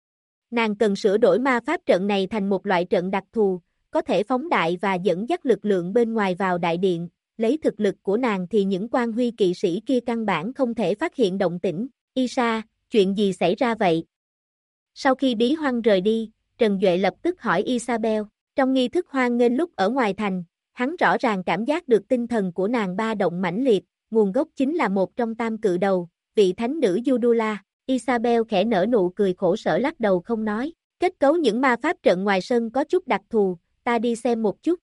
Nàng cần sửa đổi ma pháp trận này thành một loại trận đặc thù, có thể phóng đại và dẫn dắt lực lượng bên ngoài vào đại điện, lấy thực lực của nàng thì những quan huy kỵ sĩ kia căn bản không thể phát hiện động tĩnh. Isa, chuyện gì xảy ra vậy? Sau khi bí hoang rời đi, Trần Duệ lập tức hỏi Isabel, trong nghi thức hoan nghênh lúc ở ngoài thành, hắn rõ ràng cảm giác được tinh thần của nàng ba động mãnh liệt, nguồn gốc chính là một trong tam cự đầu, vị thánh nữ Judula. Isabel khẽ nở nụ cười khổ sở lắc đầu không nói, kết cấu những ma pháp trận ngoài sân có chút đặc thù, ta đi xem một chút.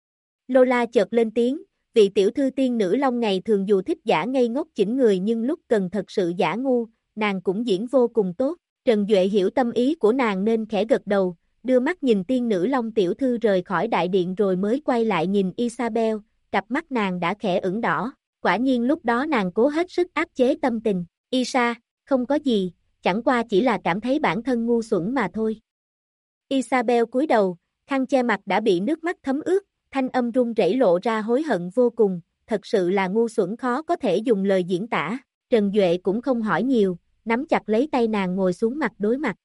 Lola chợt lên tiếng, vị tiểu thư tiên nữ Long ngày thường dù thích giả ngây ngốc chỉnh người nhưng lúc cần thật sự giả ngu, nàng cũng diễn vô cùng tốt. Trần Duệ hiểu tâm ý của nàng nên khẽ gật đầu, đưa mắt nhìn tiên nữ Long tiểu thư rời khỏi đại điện rồi mới quay lại nhìn Isabel, cặp mắt nàng đã khẽ ửng đỏ, quả nhiên lúc đó nàng cố hết sức áp chế tâm tình. Isa, không có gì, chẳng qua chỉ là cảm thấy bản thân ngu xuẩn mà thôi. Isabel cúi đầu, khăn che mặt đã bị nước mắt thấm ướt, thanh âm run rẩy lộ ra hối hận vô cùng, thật sự là ngu xuẩn khó có thể dùng lời diễn tả. Trần Duệ cũng không hỏi nhiều, nắm chặt lấy tay nàng ngồi xuống mặt đối mặt.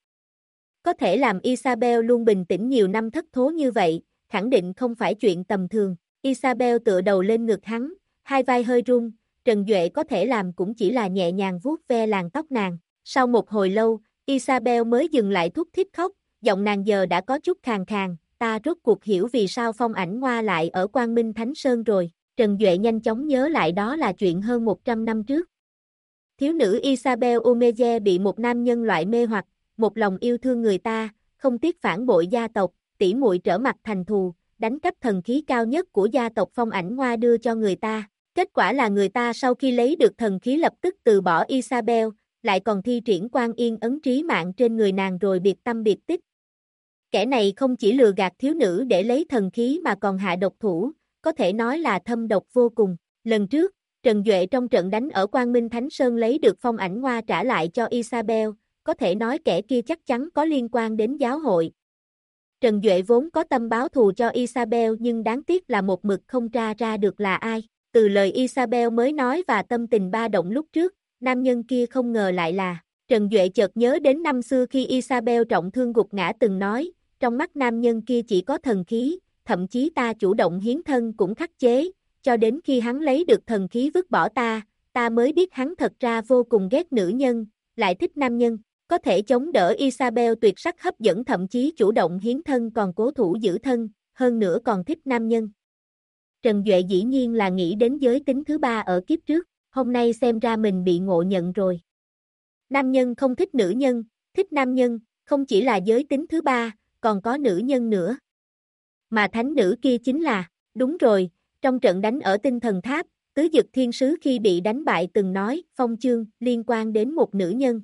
Có thể làm Isabel luôn bình tĩnh nhiều năm thất thố như vậy, khẳng định không phải chuyện tầm thường. Isabel tựa đầu lên ngực hắn, hai vai hơi run, Trần Duệ có thể làm cũng chỉ là nhẹ nhàng vuốt ve làn tóc nàng. Sau một hồi lâu, Isabel mới dừng lại thút thít khóc, giọng nàng giờ đã có chút khàn khàn, ta rốt cuộc hiểu vì sao Phong Ảnh Ngoa lại ở Quang Minh Thánh Sơn rồi. Trần Duệ nhanh chóng nhớ lại đó là chuyện hơn 100 năm trước. Thiếu nữ Isabel Umege bị một nam nhân loại mê hoặc, một lòng yêu thương người ta, không tiếc phản bội gia tộc, tỉ muội trở mặt thành thù, đánh cắp thần khí cao nhất của gia tộc Phong Ảnh Ngoa đưa cho người ta. Kết quả là người ta sau khi lấy được thần khí lập tức từ bỏ Isabel, lại còn thi triển Quan Yên ấn trí mạng trên người nàng rồi biệt tâm biệt tích. Kẻ này không chỉ lừa gạt thiếu nữ để lấy thần khí mà còn hạ độc thủ, có thể nói là thâm độc vô cùng. Lần trước, Trần Duệ trong trận đánh ở Quang Minh Thánh Sơn lấy được Phong Ảnh Ngoa trả lại cho Isabel, có thể nói kẻ kia chắc chắn có liên quan đến giáo hội. Trần Duệ vốn có tâm báo thù cho Isabel nhưng đáng tiếc là một mực không tra ra được là ai. Từ lời Isabel mới nói và tâm tình ba động lúc trước, nam nhân kia không ngờ lại là. Trần Duệ chợt nhớ đến năm xưa khi Isabel trọng thương gục ngã từng nói, trong mắt nam nhân kia chỉ có thần khí, thậm chí ta chủ động hiến thân cũng khắc chế, cho đến khi hắn lấy được thần khí vứt bỏ ta mới biết hắn thật ra vô cùng ghét nữ nhân, lại thích nam nhân, có thể chống đỡ Isabel tuyệt sắc hấp dẫn thậm chí chủ động hiến thân còn cố thủ giữ thân, hơn nữa còn thích nam nhân. Trần Duệ dĩ nhiên là nghĩ đến giới tính thứ ba ở kiếp trước, hôm nay xem ra mình bị ngộ nhận rồi. Nam nhân không thích nữ nhân, thích nam nhân, không chỉ là giới tính thứ ba, còn có nữ nhân nữa. Mà thánh nữ kia chính là, đúng rồi, trong trận đánh ở Tinh Thần Tháp, Tứ Dực Thiên Sứ khi bị đánh bại từng nói, phong chương, liên quan đến một nữ nhân.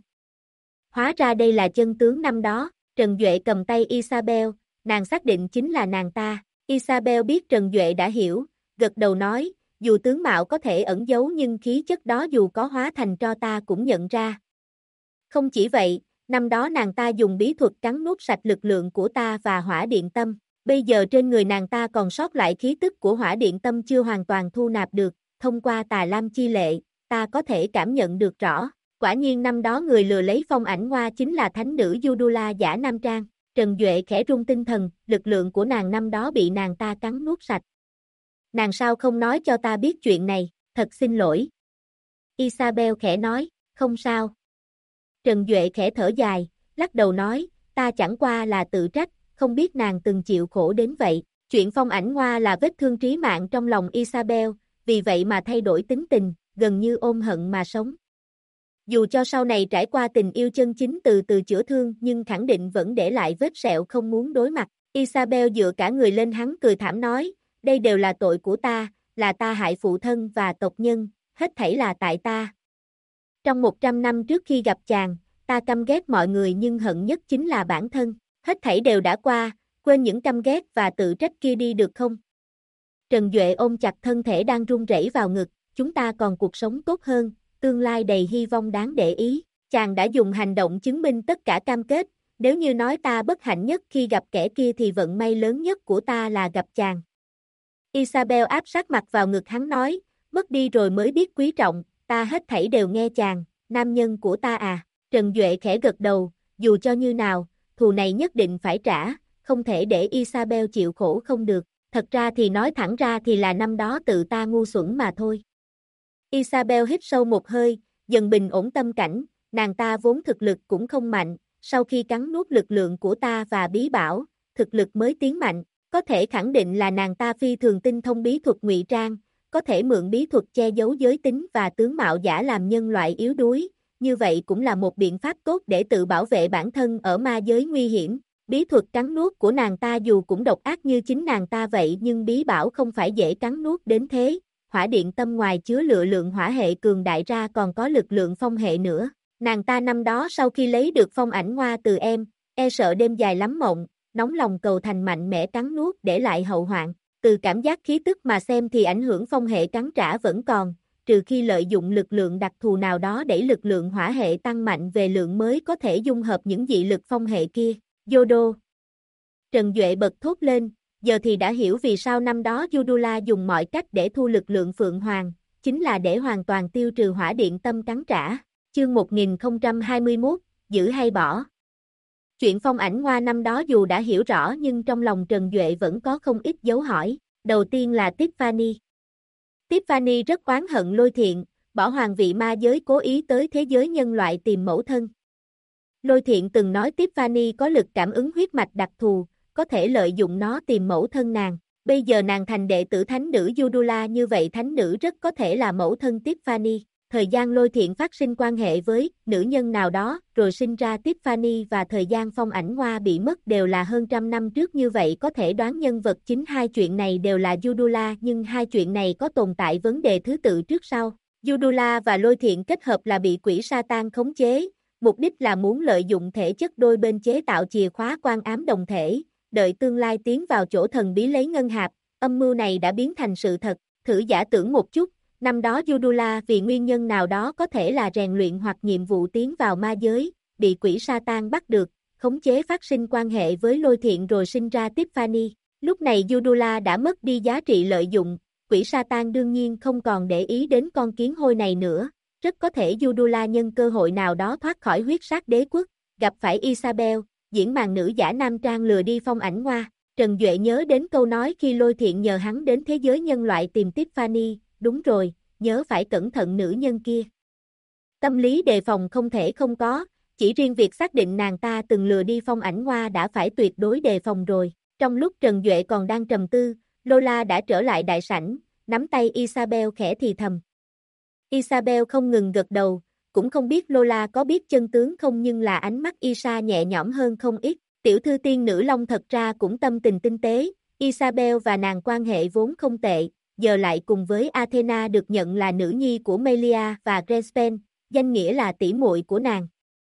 Hóa ra đây là chân tướng năm đó, Trần Duệ cầm tay Isabel, nàng xác định chính là nàng ta. Isabel biết Trần Duệ đã hiểu, gật đầu nói, dù tướng mạo có thể ẩn giấu nhưng khí chất đó dù có hóa thành tro ta cũng nhận ra. Không chỉ vậy, năm đó nàng ta dùng bí thuật cắn nuốt sạch lực lượng của ta và hỏa điện tâm. Bây giờ trên người nàng ta còn sót lại khí tức của hỏa điện tâm chưa hoàn toàn thu nạp được, thông qua tà lam chi lệ, ta có thể cảm nhận được rõ. Quả nhiên năm đó người lừa lấy phong ảnh hoa chính là thánh nữ Yudula giả nam trang. Trần Duệ khẽ rung tinh thần, lực lượng của nàng năm đó bị nàng ta cắn nuốt sạch. Nàng sao không nói cho ta biết chuyện này, thật xin lỗi. Isabel khẽ nói, không sao. Trần Duệ khẽ thở dài, lắc đầu nói, ta chẳng qua là tự trách, không biết nàng từng chịu khổ đến vậy. Chuyện phong ảnh hoa là vết thương trí mạng trong lòng Isabel, vì vậy mà thay đổi tính tình, gần như ôm hận mà sống. Dù cho sau này trải qua tình yêu chân chính từ từ chữa thương nhưng khẳng định vẫn để lại vết sẹo không muốn đối mặt. Isabel dựa cả người lên hắn cười thảm nói, đây đều là tội của ta, là ta hại phụ thân và tộc nhân, hết thảy là tại ta. Trong 100 năm trước khi gặp chàng, ta căm ghét mọi người nhưng hận nhất chính là bản thân, hết thảy đều đã qua, quên những căm ghét và tự trách kia đi được không? Trần Duệ ôm chặt thân thể đang run rẩy vào ngực, chúng ta còn cuộc sống tốt hơn, tương lai đầy hy vọng đáng để ý. Chàng đã dùng hành động chứng minh tất cả cam kết, nếu như nói ta bất hạnh nhất khi gặp kẻ kia thì vận may lớn nhất của ta là gặp chàng. Isabel áp sát mặt vào ngực hắn nói, mất đi rồi mới biết quý trọng, ta hết thảy đều nghe chàng, nam nhân của ta à. Trần Duệ khẽ gật đầu, dù cho như nào, thù này nhất định phải trả, không thể để Isabel chịu khổ không được, thật ra thì nói thẳng ra thì là năm đó tự ta ngu xuẩn mà thôi. Isabel hít sâu một hơi, dần bình ổn tâm cảnh, nàng ta vốn thực lực cũng không mạnh, sau khi cắn nuốt lực lượng của ta và bí bảo, thực lực mới tiến mạnh, có thể khẳng định là nàng ta phi thường tinh thông bí thuật ngụy trang, có thể mượn bí thuật che giấu giới tính và tướng mạo giả làm nhân loại yếu đuối, như vậy cũng là một biện pháp tốt để tự bảo vệ bản thân ở ma giới nguy hiểm. Bí thuật cắn nuốt của nàng ta dù cũng độc ác như chính nàng ta vậy nhưng bí bảo không phải dễ cắn nuốt đến thế. Hỏa điện tâm ngoài chứa lựa lượng hỏa hệ cường đại ra còn có lực lượng phong hệ nữa. Nàng ta năm đó sau khi lấy được phong ảnh hoa từ em, e sợ đêm dài lắm mộng, nóng lòng cầu thành mạnh mẽ cắn nuốt để lại hậu hoạn. Từ cảm giác khí tức mà xem thì ảnh hưởng phong hệ cắn trả vẫn còn, trừ khi lợi dụng lực lượng đặc thù nào đó đẩy lực lượng hỏa hệ tăng mạnh về lượng mới có thể dung hợp những dị lực phong hệ kia. Yodo. Trần Duệ bật thốt lên, giờ thì đã hiểu vì sao năm đó Yudula dùng mọi cách để thu lực lượng Phượng Hoàng, chính là để hoàn toàn tiêu trừ hỏa điện tâm cắn trả. Chương 1021, giữ hay bỏ. Chuyện phong ảnh hoa năm đó dù đã hiểu rõ nhưng trong lòng Trần Duệ vẫn có không ít dấu hỏi. Đầu tiên là Tiffany. Tiffany rất oán hận Lôi Thiện, bỏ hoàng vị ma giới cố ý tới thế giới nhân loại tìm mẫu thân. Lôi Thiện từng nói Tiffany có lực cảm ứng huyết mạch đặc thù, có thể lợi dụng nó tìm mẫu thân nàng. Bây giờ nàng thành đệ tử thánh nữ Yudula như vậy thánh nữ rất có thể là mẫu thân Tiffany. Thời gian Lôi Thiện phát sinh quan hệ với nữ nhân nào đó rồi sinh ra Tiffany và thời gian phong ảnh hoa bị mất đều là hơn trăm năm trước như vậy có thể đoán nhân vật chính hai chuyện này đều là Yudula nhưng hai chuyện này có tồn tại vấn đề thứ tự trước sau. Yudula và Lôi Thiện kết hợp là bị quỷ Satan khống chế, mục đích là muốn lợi dụng thể chất đôi bên chế tạo chìa khóa quan ám đồng thể, đợi tương lai tiến vào chỗ thần bí lấy ngân hạp, âm mưu này đã biến thành sự thật, thử giả tưởng một chút. Năm đó Yudula vì nguyên nhân nào đó có thể là rèn luyện hoặc nhiệm vụ tiến vào ma giới, bị quỷ Satan bắt được, khống chế phát sinh quan hệ với Lôi Thiện rồi sinh ra Tiffany. Lúc này Yudula đã mất đi giá trị lợi dụng, quỷ Satan đương nhiên không còn để ý đến con kiến hôi này nữa. Rất có thể Yudula nhân cơ hội nào đó thoát khỏi huyết sát đế quốc, gặp phải Isabel, diễn màn nữ giả nam trang lừa đi phong ảnh hoa. Trần Duệ nhớ đến câu nói khi Lôi Thiện nhờ hắn đến thế giới nhân loại tìm Tiffany. Đúng rồi, nhớ phải cẩn thận nữ nhân kia. Tâm lý đề phòng không thể không có, chỉ riêng việc xác định nàng ta từng lừa đi phong ảnh hoa đã phải tuyệt đối đề phòng rồi. Trong lúc Trần Duệ còn đang trầm tư, Lola đã trở lại đại sảnh, nắm tay Isabel khẽ thì thầm. Isabel không ngừng gật đầu, cũng không biết Lola có biết chân tướng không nhưng là ánh mắt Isa nhẹ nhõm hơn không ít. Tiểu thư tiên nữ Long thật ra cũng tâm tình tinh tế, Isabel và nàng quan hệ vốn không tệ. Giờ lại cùng với Athena được nhận là nữ nhi của Melia và Grespen, danh nghĩa là tỷ muội của nàng.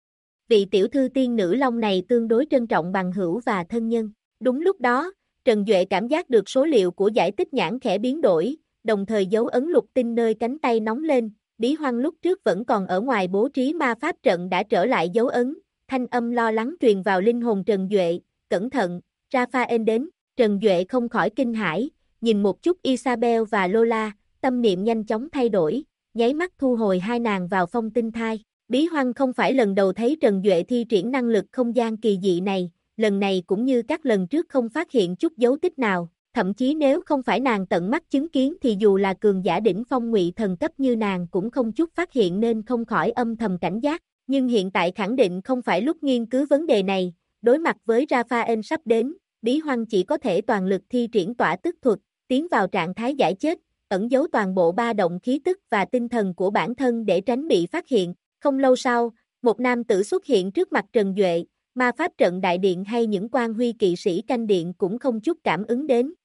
Vị tiểu thư tiên nữ Long này tương đối trân trọng bằng hữu và thân nhân. Đúng lúc đó, Trần Duệ cảm giác được số liệu của giải tích nhãn khẽ biến đổi, đồng thời dấu ấn lục tinh nơi cánh tay nóng lên, Bí Hoang lúc trước vẫn còn ở ngoài bố trí ma pháp trận đã trở lại dấu ấn, thanh âm lo lắng truyền vào linh hồn Trần Duệ, cẩn thận, Raphael đến, Trần Duệ không khỏi kinh hãi. Nhìn một chút Isabel và Lola, tâm niệm nhanh chóng thay đổi, nháy mắt thu hồi hai nàng vào phong tinh thai. Bí Hoang không phải lần đầu thấy Trần Duệ thi triển năng lực không gian kỳ dị này, lần này cũng như các lần trước không phát hiện chút dấu tích nào, thậm chí nếu không phải nàng tận mắt chứng kiến thì dù là cường giả đỉnh phong ngụy thần cấp như nàng cũng không chút phát hiện nên không khỏi âm thầm cảnh giác, nhưng hiện tại khẳng định không phải lúc nghiên cứu vấn đề này, đối mặt với Raphael sắp đến, Bí Hoang chỉ có thể toàn lực thi triển tỏa tức thuật, tiến vào trạng thái giải chết, ẩn giấu toàn bộ ba động khí tức và tinh thần của bản thân để tránh bị phát hiện. Không lâu sau, một nam tử xuất hiện trước mặt Trần Duệ, ma pháp trận đại điện hay những quan huy kỵ sĩ canh điện cũng không chút cảm ứng đến.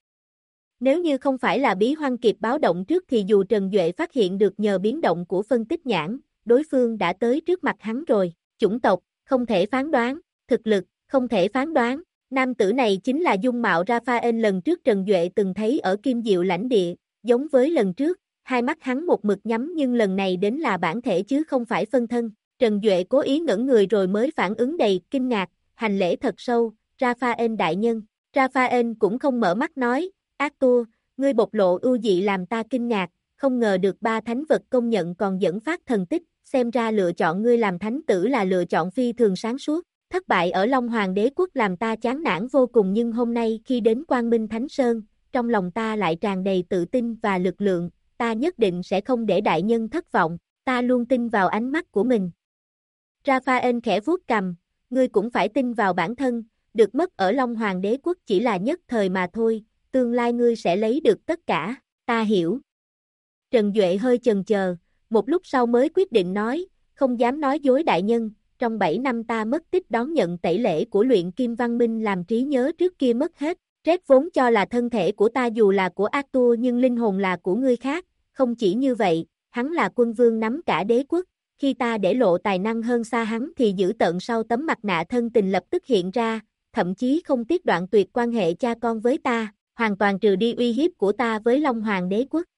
Nếu như không phải là Bí Hoang kịp báo động trước thì dù Trần Duệ phát hiện được nhờ biến động của phân tích nhãn, đối phương đã tới trước mặt hắn rồi. Chủng tộc, không thể phán đoán, thực lực, không thể phán đoán. Nam tử này chính là dung mạo Raphael lần trước Trần Duệ từng thấy ở Kim Diệu lãnh địa, giống với lần trước, hai mắt hắn một mực nhắm nhưng lần này đến là bản thể chứ không phải phân thân. Trần Duệ cố ý ngẩn người rồi mới phản ứng đầy kinh ngạc, hành lễ thật sâu, Raphael đại nhân. Raphael cũng không mở mắt nói, Arthur, ngươi bộc lộ ưu dị làm ta kinh ngạc, không ngờ được ba thánh vật công nhận còn dẫn phát thần tích, xem ra lựa chọn ngươi làm thánh tử là lựa chọn phi thường sáng suốt. Thất bại ở Long Hoàng Đế Quốc làm ta chán nản vô cùng nhưng hôm nay khi đến Quang Minh Thánh Sơn, trong lòng ta lại tràn đầy tự tin và lực lượng, ta nhất định sẽ không để đại nhân thất vọng, ta luôn tin vào ánh mắt của mình. Raphael khẽ vuốt cằm, ngươi cũng phải tin vào bản thân, được mất ở Long Hoàng Đế Quốc chỉ là nhất thời mà thôi, tương lai ngươi sẽ lấy được tất cả, ta hiểu. Trần Duệ hơi chần chờ, một lúc sau mới quyết định nói, không dám nói dối đại nhân, trong 7 năm ta mất tích đón nhận tẩy lễ của luyện kim văn minh làm trí nhớ trước kia mất hết, Red vốn cho là thân thể của ta dù là của Arthur nhưng linh hồn là của ngươi khác, không chỉ như vậy, hắn là quân vương nắm cả đế quốc, khi ta để lộ tài năng hơn xa hắn thì dữ tợn sau tấm mặt nạ thân tình lập tức hiện ra, thậm chí không tiếc đoạn tuyệt quan hệ cha con với ta, hoàn toàn trừ đi uy hiếp của ta với Long Hoàng Đế Quốc.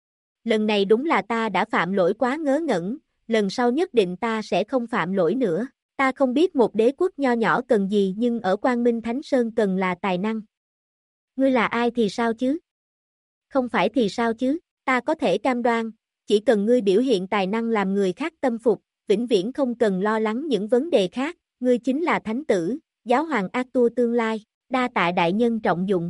Lần này đúng là ta đã phạm lỗi quá ngớ ngẩn, lần sau nhất định ta sẽ không phạm lỗi nữa. Ta không biết một đế quốc nho nhỏ cần gì nhưng ở Quang Minh Thánh Sơn cần là tài năng. Ngươi là ai thì sao chứ? Không phải thì sao chứ? Ta có thể cam đoan, chỉ cần ngươi biểu hiện tài năng làm người khác tâm phục, vĩnh viễn không cần lo lắng những vấn đề khác, ngươi chính là thánh tử, giáo hoàng Arthur tương lai, đa tạ đại nhân trọng dụng.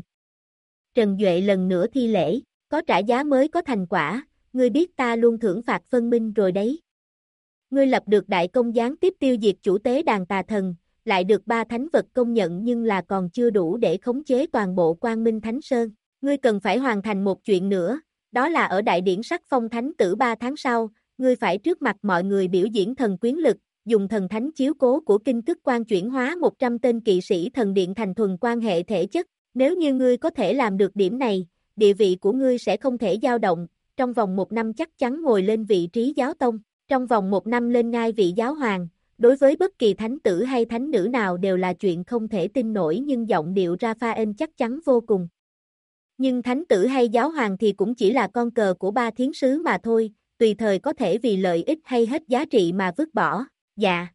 Trần Duệ lần nữa thi lễ, có trả giá mới có thành quả, ngươi biết ta luôn thưởng phạt phân minh rồi đấy. Ngươi lập được đại công gián tiếp tiêu diệt chủ tế đàn tà thần, lại được ba thánh vật công nhận nhưng là còn chưa đủ để khống chế toàn bộ Quang Minh Thánh Sơn. Ngươi cần phải hoàn thành một chuyện nữa, đó là ở đại điển sắc phong thánh tử 3 tháng sau, ngươi phải trước mặt mọi người biểu diễn thần quyến lực, dùng thần thánh chiếu cố của kinh cức quan chuyển hóa 100 tên kỵ sĩ thần điện thành thuần quan hệ thể chất. Nếu như ngươi có thể làm được điểm này, địa vị của ngươi sẽ không thể dao động, trong vòng 1 năm chắc chắn ngồi lên vị trí giáo tông, trong vòng 1 năm lên ngai vị giáo hoàng. Đối với bất kỳ thánh tử hay thánh nữ nào đều là chuyện không thể tin nổi nhưng giọng điệu Raphael chắc chắn vô cùng. Nhưng thánh tử hay giáo hoàng thì cũng chỉ là con cờ của ba thiên sứ mà thôi, tùy thời có thể vì lợi ích hay hết giá trị mà vứt bỏ. Dạ.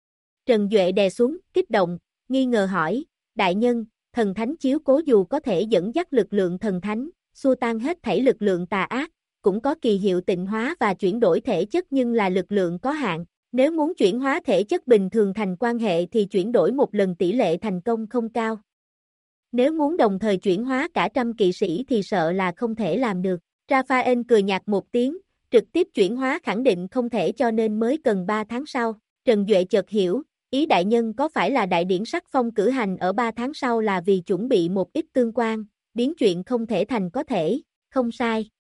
Trần Duệ đè xuống, kích động, nghi ngờ hỏi, đại nhân, thần thánh chiếu cố dù có thể dẫn dắt lực lượng thần thánh, xua tan hết thảy lực lượng tà ác, cũng có kỳ hiệu tịnh hóa và chuyển đổi thể chất nhưng là lực lượng có hạn. Nếu muốn chuyển hóa thể chất bình thường thành quan hệ thì chuyển đổi một lần tỷ lệ thành công không cao. Nếu muốn đồng thời chuyển hóa cả trăm kỵ sĩ thì sợ là không thể làm được. Raphael cười nhạt một tiếng, trực tiếp chuyển hóa khẳng định không thể cho nên mới cần 3 tháng sau. Trần Duệ chợt hiểu, ý đại nhân có phải là đại điển sắc phong cử hành ở 3 tháng sau là vì chuẩn bị một ít tương quan, biến chuyện không thể thành có thể, không sai.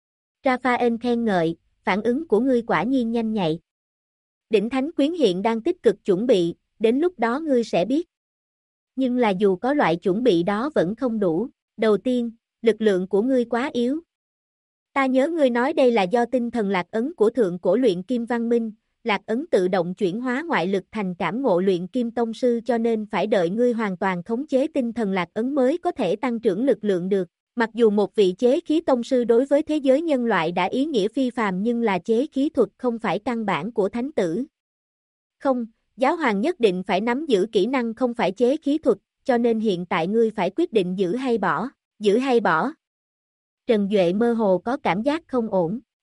Raphael khen ngợi, phản ứng của ngươi quả nhiên nhanh nhạy. Đỉnh Thánh Quyến hiện đang tích cực chuẩn bị, đến lúc đó ngươi sẽ biết. Nhưng là dù có loại chuẩn bị đó vẫn không đủ. Đầu tiên, lực lượng của ngươi quá yếu. Ta nhớ ngươi nói đây là do tinh thần lạc ấn của thượng cổ luyện kim văn minh, lạc ấn tự động chuyển hóa ngoại lực thành cảm ngộ luyện kim tông sư cho nên phải đợi ngươi hoàn toàn khống chế tinh thần lạc ấn mới có thể tăng trưởng lực lượng được. Mặc dù một vị chế khí tông sư đối với thế giới nhân loại đã ý nghĩa phi phàm nhưng là chế khí thuật không phải căn bản của thánh tử. Không, giáo hoàng nhất định phải nắm giữ kỹ năng không phải chế khí thuật, cho nên hiện tại ngươi phải quyết định giữ hay bỏ, giữ hay bỏ. Trần Duệ mơ hồ có cảm giác không ổn,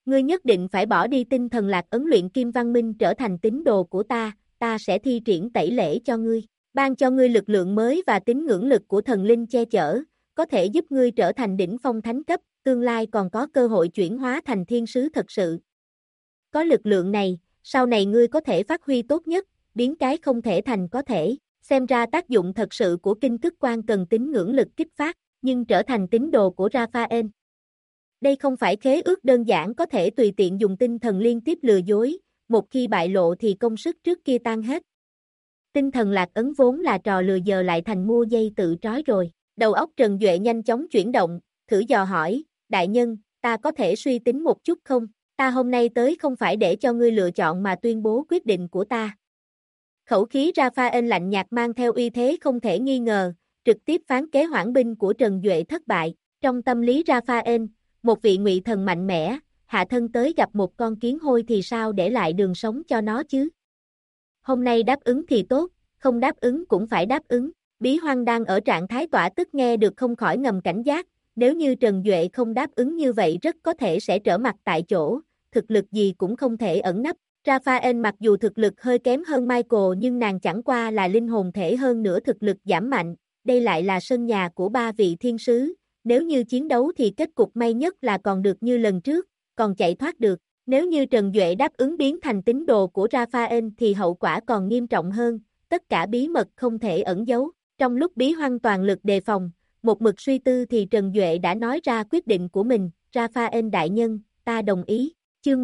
Ngươi nhất định phải bỏ đi tinh thần lạc ấn luyện kim văn minh trở thành tín đồ của ta sẽ thi triển tẩy lễ cho ngươi, ban cho ngươi lực lượng mới và tín ngưỡng lực của thần linh che chở, có thể giúp ngươi trở thành đỉnh phong thánh cấp, tương lai còn có cơ hội chuyển hóa thành thiên sứ thật sự. Có lực lượng này, sau này ngươi có thể phát huy tốt nhất, biến cái không thể thành có thể, xem ra tác dụng thật sự của kinh thức quan cần tín ngưỡng lực kích phát, nhưng trở thành tín đồ của Raphael. Đây không phải khế ước đơn giản có thể tùy tiện dùng tinh thần liên tiếp lừa dối, một khi bại lộ thì công sức trước kia tan hết. Tinh thần lạc ấn vốn là trò lừa giờ lại thành mua dây tự trói rồi. Đầu óc Trần Duệ nhanh chóng chuyển động, thử dò hỏi, đại nhân, ta có thể suy tính một chút không? Ta hôm nay tới không phải để cho ngươi lựa chọn mà tuyên bố quyết định của ta. Khẩu khí Raphael lạnh nhạt mang theo uy thế không thể nghi ngờ, trực tiếp phán kế hoãn binh của Trần Duệ thất bại. Trong tâm lý Raphael, một vị ngụy thần mạnh mẽ, hạ thân tới gặp một con kiến hôi thì sao để lại đường sống cho nó chứ? Hôm nay đáp ứng thì tốt, không đáp ứng cũng phải đáp ứng. Bí Hoang đang ở trạng thái tỏa tức nghe được không khỏi ngầm cảnh giác, nếu như Trần Duệ không đáp ứng như vậy rất có thể sẽ trở mặt tại chỗ, thực lực gì cũng không thể ẩn nấp. Raphael mặc dù thực lực hơi kém hơn Michael nhưng nàng chẳng qua là linh hồn thể hơn nữa thực lực giảm mạnh, đây lại là sân nhà của ba vị thiên sứ, nếu như chiến đấu thì kết cục may nhất là còn được như lần trước, còn chạy thoát được. Nếu như Trần Duệ đáp ứng biến thành tín đồ của Raphael thì hậu quả còn nghiêm trọng hơn, tất cả bí mật không thể ẩn giấu. Trong lúc Bí Hoang toàn lực đề phòng, một mực suy tư thì Trần Duệ đã nói ra quyết định của mình, Raphael đại nhân, ta đồng ý. Chương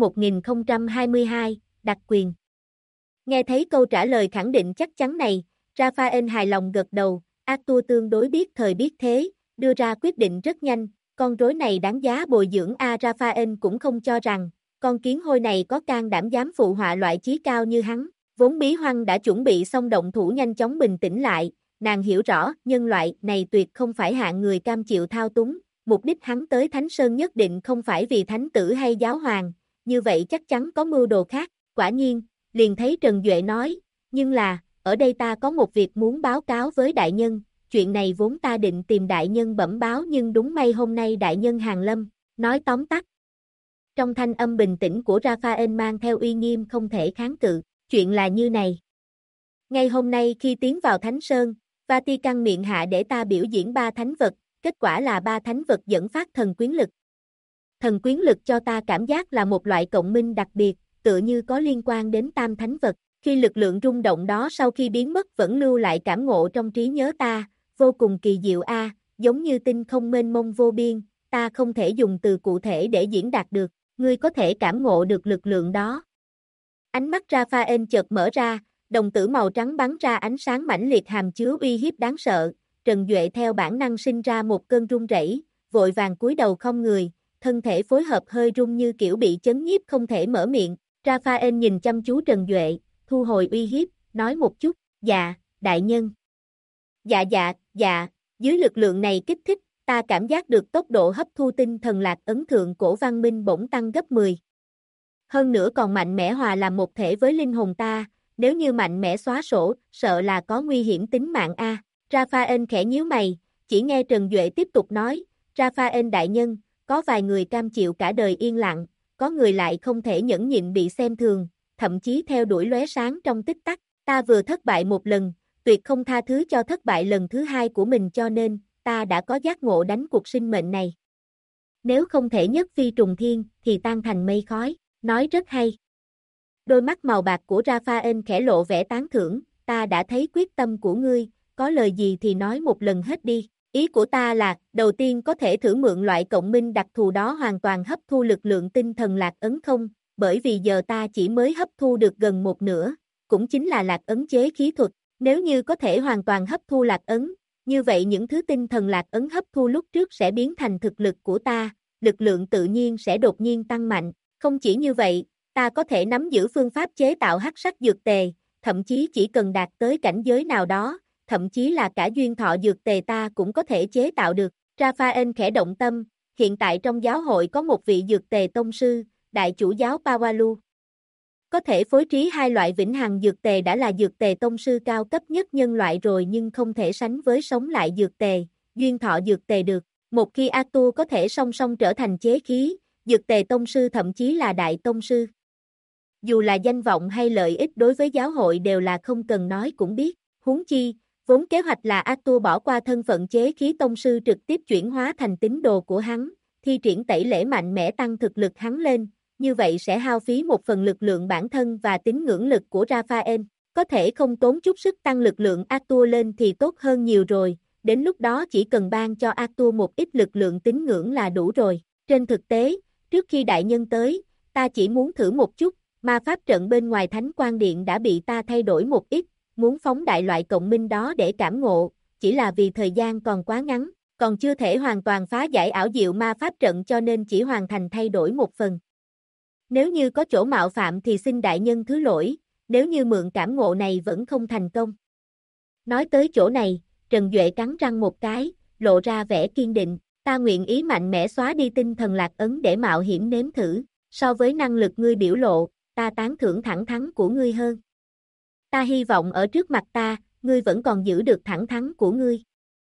1022, đặc quyền. Nghe thấy câu trả lời khẳng định chắc chắn này, Raphael hài lòng gật đầu, Arthur tương đối biết thời biết thế, đưa ra quyết định rất nhanh, con rối này đáng giá bồi dưỡng Raphael cũng không cho rằng, con kiến hôi này có can đảm dám phụ họa loại chí cao như hắn, vốn Bí Hoang đã chuẩn bị xong động thủ nhanh chóng bình tĩnh lại, nàng hiểu rõ nhân loại này tuyệt không phải hạng người cam chịu thao túng, mục đích hắn tới Thánh Sơn nhất định không phải vì thánh tử hay giáo hoàng, như vậy chắc chắn có mưu đồ khác, quả nhiên, liền thấy Trần Duệ nói, nhưng là, ở đây ta có một việc muốn báo cáo với đại nhân, chuyện này vốn ta định tìm đại nhân bẩm báo nhưng đúng may hôm nay đại nhân hàng lâm, nói tóm tắt. Trong thanh âm bình tĩnh của Raphael mang theo uy nghiêm không thể kháng cự, chuyện là như này. Ngay hôm nay khi tiến vào Thánh Sơn, Vatican miệng hạ để ta biểu diễn 3 thánh vật, kết quả là 3 thánh vật dẫn phát thần quyến lực. Thần quyến lực cho ta cảm giác là một loại cộng minh đặc biệt, tựa như có liên quan đến tam thánh vật. Khi lực lượng rung động đó sau khi biến mất vẫn lưu lại cảm ngộ trong trí nhớ ta, vô cùng kỳ diệu giống như tinh không mênh mông vô biên, ta không thể dùng từ cụ thể để diễn đạt được, ngươi có thể cảm ngộ được lực lượng đó. Ánh mắt Raphael chợt mở ra, đồng tử màu trắng bắn ra ánh sáng mãnh liệt hàm chứa uy hiếp đáng sợ, Trần Duệ theo bản năng sinh ra một cơn run rẩy, vội vàng cúi đầu không người, thân thể phối hợp hơi run như kiểu bị chấn nhiếp không thể mở miệng. Raphael nhìn chăm chú Trần Duệ, thu hồi uy hiếp, nói một chút, dạ, đại nhân. Dạ, dưới lực lượng này kích thích, ta cảm giác được tốc độ hấp thu tinh thần lạc ấn thượng cổ văn minh bỗng tăng gấp 10. Hơn nữa còn mạnh mẽ hòa làm một thể với linh hồn ta, nếu như mạnh mẽ xóa sổ, sợ là có nguy hiểm tính mạng Raphael khẽ nhíu mày, chỉ nghe Trần Duệ tiếp tục nói, Raphael đại nhân, có vài người cam chịu cả đời yên lặng, có người lại không thể nhẫn nhịn bị xem thường, thậm chí theo đuổi lóe sáng trong tích tắc, ta vừa thất bại một lần, tuyệt không tha thứ cho thất bại lần thứ hai của mình cho nên, ta đã có giác ngộ đánh cuộc sinh mệnh này. Nếu không thể nhất phi trùng thiên, thì tan thành mây khói, nói rất hay. Đôi mắt màu bạc của Raphael khẽ lộ vẻ tán thưởng, ta đã thấy quyết tâm của ngươi, có lời gì thì nói một lần hết đi. Ý của ta là, đầu tiên có thể thử mượn loại cộng minh đặc thù đó hoàn toàn hấp thu lực lượng tinh thần lạc ấn không, bởi vì giờ ta chỉ mới hấp thu được gần một nửa, cũng chính là lạc ấn chế khí thuật. Nếu như có thể hoàn toàn hấp thu lạc ấn, như vậy những thứ tinh thần lạc ấn hấp thu lúc trước sẽ biến thành thực lực của ta, lực lượng tự nhiên sẽ đột nhiên tăng mạnh. Không chỉ như vậy, ta có thể nắm giữ phương pháp chế tạo hắc sắc dược tề, thậm chí chỉ cần đạt tới cảnh giới nào đó, thậm chí là cả duyên thọ dược tề ta cũng có thể chế tạo được. Raphael khẽ động tâm, hiện tại trong giáo hội có một vị dược tề tông sư, đại chủ giáo Pawalu. Có thể phối trí hai loại vĩnh hằng dược tề đã là dược tề tông sư cao cấp nhất nhân loại rồi nhưng không thể sánh với sống lại dược tề, duyên thọ dược tề được. Một khi Arthur có thể song song trở thành chế khí, Dược tề tông sư thậm chí là đại tông sư. Dù là danh vọng hay lợi ích đối với giáo hội đều là không cần nói cũng biết, huống chi, vốn kế hoạch là Arthur bỏ qua thân phận chế khí tông sư trực tiếp chuyển hóa thành tín đồ của hắn, thi triển tẩy lễ mạnh mẽ tăng thực lực hắn lên, như vậy sẽ hao phí một phần lực lượng bản thân và tín ngưỡng lực của Raphael, có thể không tốn chút sức tăng lực lượng Arthur lên thì tốt hơn nhiều rồi, đến lúc đó chỉ cần ban cho Arthur một ít lực lượng tín ngưỡng là đủ rồi. Trên thực tế, trước khi đại nhân tới, ta chỉ muốn thử một chút, ma pháp trận bên ngoài Thánh Quan Điện đã bị ta thay đổi một ít, muốn phóng đại loại cộng minh đó để cảm ngộ, chỉ là vì thời gian còn quá ngắn, còn chưa thể hoàn toàn phá giải ảo diệu ma pháp trận cho nên chỉ hoàn thành thay đổi một phần. Nếu như có chỗ mạo phạm thì xin đại nhân thứ lỗi, nếu như mượn cảm ngộ này vẫn không thành công. Nói tới chỗ này, Trần Duệ cắn răng một cái, lộ ra vẻ kiên định, ta nguyện ý mạnh mẽ xóa đi tinh thần lạc ấn để mạo hiểm nếm thử, so với năng lực ngươi biểu lộ, ta tán thưởng thẳng thắn của ngươi hơn. Ta hy vọng ở trước mặt ta, ngươi vẫn còn giữ được thẳng thắn của ngươi.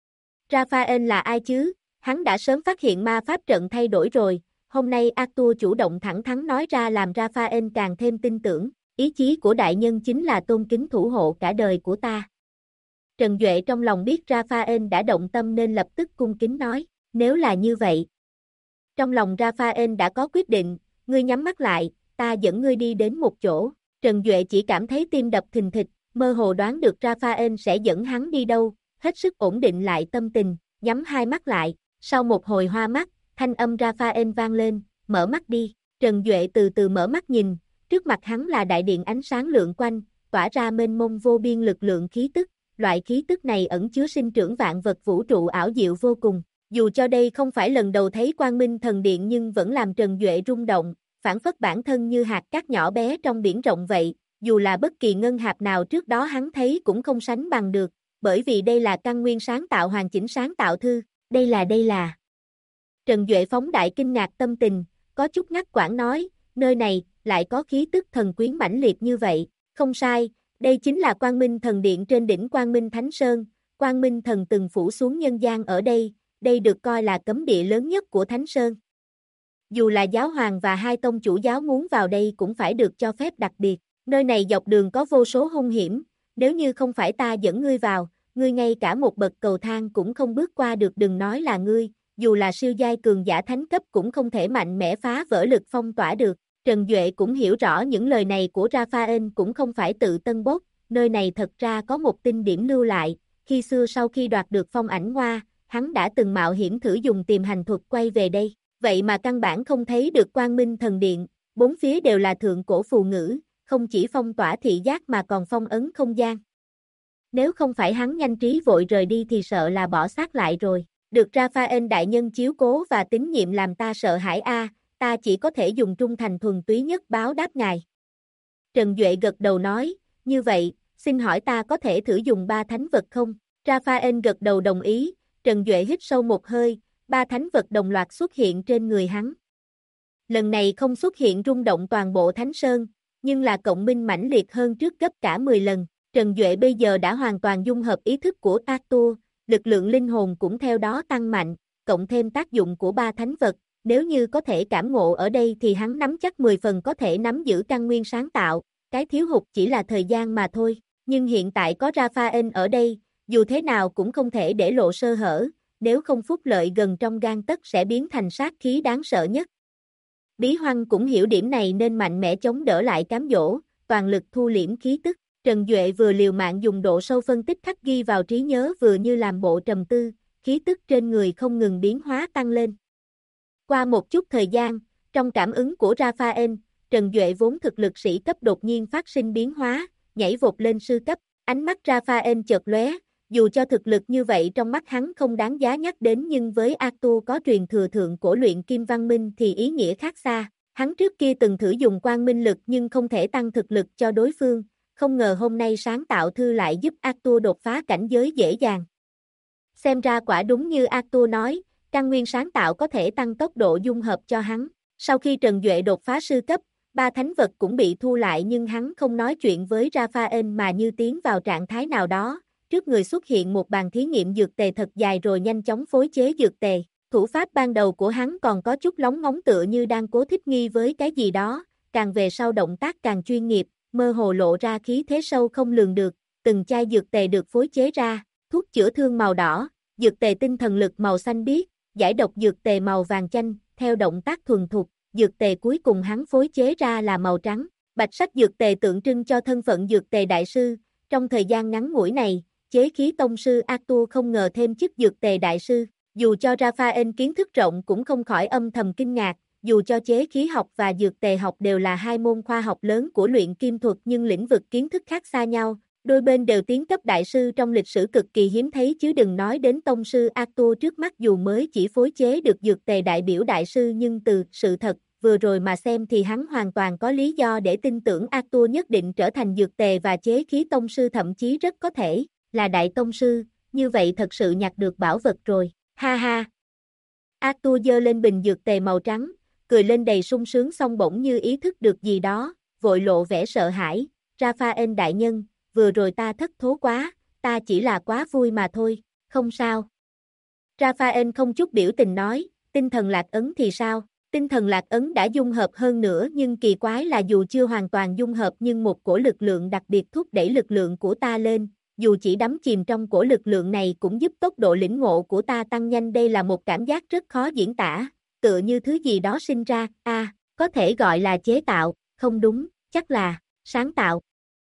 Raphael là ai chứ? Hắn đã sớm phát hiện ma pháp trận thay đổi rồi, hôm nay Arthur chủ động thẳng thắn nói ra làm Raphael càng thêm tin tưởng, ý chí của đại nhân chính là tôn kính thủ hộ cả đời của ta. Trần Duệ trong lòng biết Raphael đã động tâm nên lập tức cung kính nói, nếu là như vậy. Trong lòng Raphael đã có quyết định, ngươi nhắm mắt lại, ta dẫn ngươi đi đến một chỗ. Trần Duệ chỉ cảm thấy tim đập thình thịch, mơ hồ đoán được Raphael sẽ dẫn hắn đi đâu, hết sức ổn định lại tâm tình, nhắm hai mắt lại, sau một hồi hoa mắt, thanh âm Raphael vang lên, mở mắt đi. Trần Duệ từ từ mở mắt nhìn, trước mặt hắn là đại điện ánh sáng lượn quanh, tỏa ra mênh mông vô biên lực lượng khí tức, loại khí tức này ẩn chứa sinh trưởng vạn vật vũ trụ ảo diệu vô cùng. Dù cho đây không phải lần đầu thấy Quang Minh Thần Điện nhưng vẫn làm Trần Duệ rung động, phản phất bản thân như hạt cát nhỏ bé trong biển rộng vậy, dù là bất kỳ ngân hạp nào trước đó hắn thấy cũng không sánh bằng được, bởi vì đây là căn nguyên sáng tạo hoàn chỉnh sáng tạo thư, đây là. Trần Duệ phóng đại kinh ngạc tâm tình, có chút ngắt quãng nói, nơi này, lại có khí tức thần quyến mãnh liệt như vậy, không sai, đây chính là Quang Minh Thần Điện trên đỉnh Quang Minh Thánh Sơn, Quang Minh Thần từng phủ xuống nhân gian ở đây được coi là cấm địa lớn nhất của Thánh Sơn. Dù là giáo hoàng và hai tông chủ giáo muốn vào đây cũng phải được cho phép đặc biệt, nơi này dọc đường có vô số hung hiểm, nếu như không phải ta dẫn ngươi vào, ngươi ngay cả một bậc cầu thang cũng không bước qua được đừng nói là ngươi, dù là siêu giai cường giả thánh cấp cũng không thể mạnh mẽ phá vỡ lực phong tỏa được. Trần Duệ cũng hiểu rõ những lời này của Raphael cũng không phải tự tân bốc, nơi này thật ra có một tinh điểm lưu lại, khi xưa sau khi đoạt được phong ảnh hoa, hắn đã từng mạo hiểm thử dùng tìm hành thuật quay về đây, vậy mà căn bản không thấy được Quang Minh Thần Điện, bốn phía đều là thượng cổ phù ngữ, không chỉ phong tỏa thị giác mà còn phong ấn không gian. Nếu không phải hắn nhanh trí vội rời đi thì sợ là bỏ xác lại rồi, được Raphael đại nhân chiếu cố và tín nhiệm làm ta sợ hãi a, ta chỉ có thể dùng trung thành thuần túy nhất báo đáp ngài. Trần Duệ gật đầu nói, như vậy, xin hỏi ta có thể thử dùng ba thánh vật không? Raphael gật đầu đồng ý, Trần Duệ hít sâu một hơi, ba thánh vật đồng loạt xuất hiện trên người hắn. Lần này không xuất hiện rung động toàn bộ Thánh Sơn, nhưng là cộng minh mãnh liệt hơn trước gấp cả 10 lần. Trần Duệ bây giờ đã hoàn toàn dung hợp ý thức của Arthur, lực lượng linh hồn cũng theo đó tăng mạnh, cộng thêm tác dụng của ba thánh vật, nếu như có thể cảm ngộ ở đây thì hắn nắm chắc 10 phần có thể nắm giữ căn nguyên sáng tạo, cái thiếu hụt chỉ là thời gian mà thôi, nhưng hiện tại có Raphael ở đây, dù thế nào cũng không thể để lộ sơ hở, nếu không phúc lợi gần trong gang tấc sẽ biến thành sát khí đáng sợ nhất. Bí Hoang cũng hiểu điểm này nên mạnh mẽ chống đỡ lại cám dỗ, toàn lực thu liễm khí tức. Trần Duệ vừa liều mạng dùng độ sâu phân tích khắc ghi vào trí nhớ vừa như làm bộ trầm tư, khí tức trên người không ngừng biến hóa tăng lên. Qua một chút thời gian, trong cảm ứng của Raphael, Trần Duệ vốn thực lực sĩ cấp đột nhiên phát sinh biến hóa, nhảy vụt lên sư cấp, ánh mắt Raphael chợt lóe, dù cho thực lực như vậy trong mắt hắn không đáng giá nhắc đến nhưng với Arthur có truyền thừa thượng cổ luyện kim văn minh thì ý nghĩa khác xa, hắn trước kia từng thử dùng quang minh lực nhưng không thể tăng thực lực cho đối phương, không ngờ hôm nay sáng tạo thư lại giúp Arthur đột phá cảnh giới dễ dàng. Xem ra quả đúng như Arthur nói, căn nguyên sáng tạo có thể tăng tốc độ dung hợp cho hắn. Sau khi Trần Duệ đột phá sư cấp, ba thánh vật cũng bị thu lại nhưng hắn không nói chuyện với Raphael mà như tiến vào trạng thái nào đó. Trước người xuất hiện một bàn thí nghiệm dược tề thật dài rồi nhanh chóng phối chế dược tề. Thủ pháp ban đầu của hắn còn có chút lóng ngóng tựa như đang cố thích nghi với cái gì đó, càng về sau động tác càng chuyên nghiệp, mơ hồ lộ ra khí thế sâu không lường được, từng chai dược tề được phối chế ra, thuốc chữa thương màu đỏ, dược tề tinh thần lực màu xanh biếc, giải độc dược tề màu vàng chanh, theo động tác thuần thục, dược tề cuối cùng hắn phối chế ra là màu trắng. Bạch sắc dược tề tượng trưng cho thân phận dược tề đại sư, trong thời gian ngắn ngủi này, chế khí tông sư Arthur không ngờ thêm chức dược tề đại sư, dù cho Raphael kiến thức rộng cũng không khỏi âm thầm kinh ngạc, dù cho chế khí học và dược tề học đều là hai môn khoa học lớn của luyện kim thuật nhưng lĩnh vực kiến thức khác xa nhau, đôi bên đều tiến cấp đại sư trong lịch sử cực kỳ hiếm thấy chứ đừng nói đến tông sư Arthur trước mắt dù mới chỉ phối chế được dược tề đại biểu đại sư nhưng từ sự thật vừa rồi mà xem thì hắn hoàn toàn có lý do để tin tưởng Arthur nhất định trở thành dược tề và chế khí tông sư thậm chí rất có thể là đại tông sư, như vậy thật sự nhặt được bảo vật rồi, ha ha. Arthur giơ lên bình dược tề màu trắng, cười lên đầy sung sướng song bỗng như ý thức được gì đó, vội lộ vẻ sợ hãi, Raphael đại nhân, vừa rồi ta thất thố quá, ta chỉ là quá vui mà thôi, không sao. Raphael không chút biểu tình nói, tinh thần lạc ấn thì sao? Tinh thần lạc ấn đã dung hợp hơn nữa nhưng kỳ quái là dù chưa hoàn toàn dung hợp nhưng một cổ lực lượng đặc biệt thúc đẩy lực lượng của ta lên, dù chỉ đắm chìm trong cổ lực lượng này cũng giúp tốc độ lĩnh ngộ của ta tăng nhanh đây là một cảm giác rất khó diễn tả, tựa như thứ gì đó sinh ra, có thể gọi là chế tạo, không đúng, chắc là sáng tạo.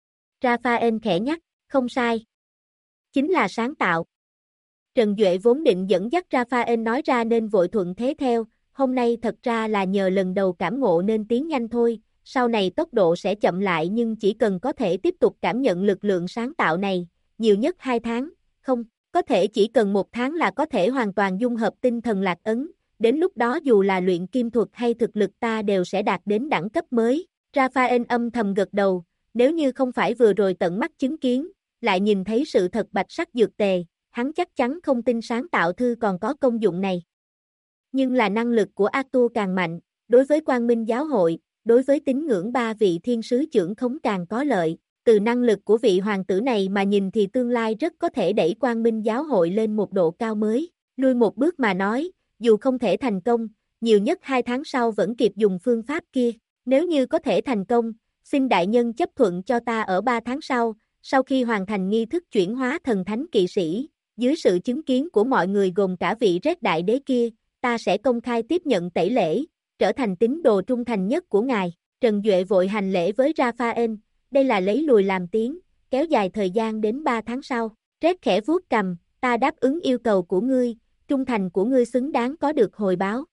Raphael khẽ nhắc, không sai. Chính là sáng tạo. Trần Duệ vốn định dẫn dắt Raphael nói ra nên vội thuận thế theo, hôm nay thật ra là nhờ lần đầu cảm ngộ nên tiến nhanh thôi, sau này tốc độ sẽ chậm lại nhưng chỉ cần có thể tiếp tục cảm nhận lực lượng sáng tạo này, nhiều nhất 2 tháng, không, có thể chỉ cần 1 tháng là có thể hoàn toàn dung hợp tinh thần lạc ấn, đến lúc đó dù là luyện kim thuật hay thực lực ta đều sẽ đạt đến đẳng cấp mới. Raphael âm thầm gật đầu, nếu như không phải vừa rồi tận mắt chứng kiến, lại nhìn thấy sự thật bạch sắc dược tề, hắn chắc chắn không tin sáng tạo thư còn có công dụng này. Nhưng là năng lực của Arthur càng mạnh, đối với Quang Minh giáo hội, đối với tín ngưỡng 3 vị thiên sứ trưởng khống càng có lợi, từ năng lực của vị hoàng tử này mà nhìn thì tương lai rất có thể đẩy Quang Minh giáo hội lên một độ cao mới, lui một bước mà nói, dù không thể thành công, nhiều nhất 2 tháng sau vẫn kịp dùng phương pháp kia, nếu như có thể thành công, xin đại nhân chấp thuận cho ta ở 3 tháng sau khi hoàn thành nghi thức chuyển hóa thần thánh kỵ sĩ, dưới sự chứng kiến của mọi người gồm cả vị Red đại đế kia, ta sẽ công khai tiếp nhận tẩy lễ, trở thành tín đồ trung thành nhất của ngài. Trần Duệ vội hành lễ với Raphael, đây là lấy lùi làm tiến, kéo dài thời gian đến 3 tháng sau. Red khẽ vuốt cầm, ta đáp ứng yêu cầu của ngươi, trung thành của ngươi xứng đáng có được hồi báo.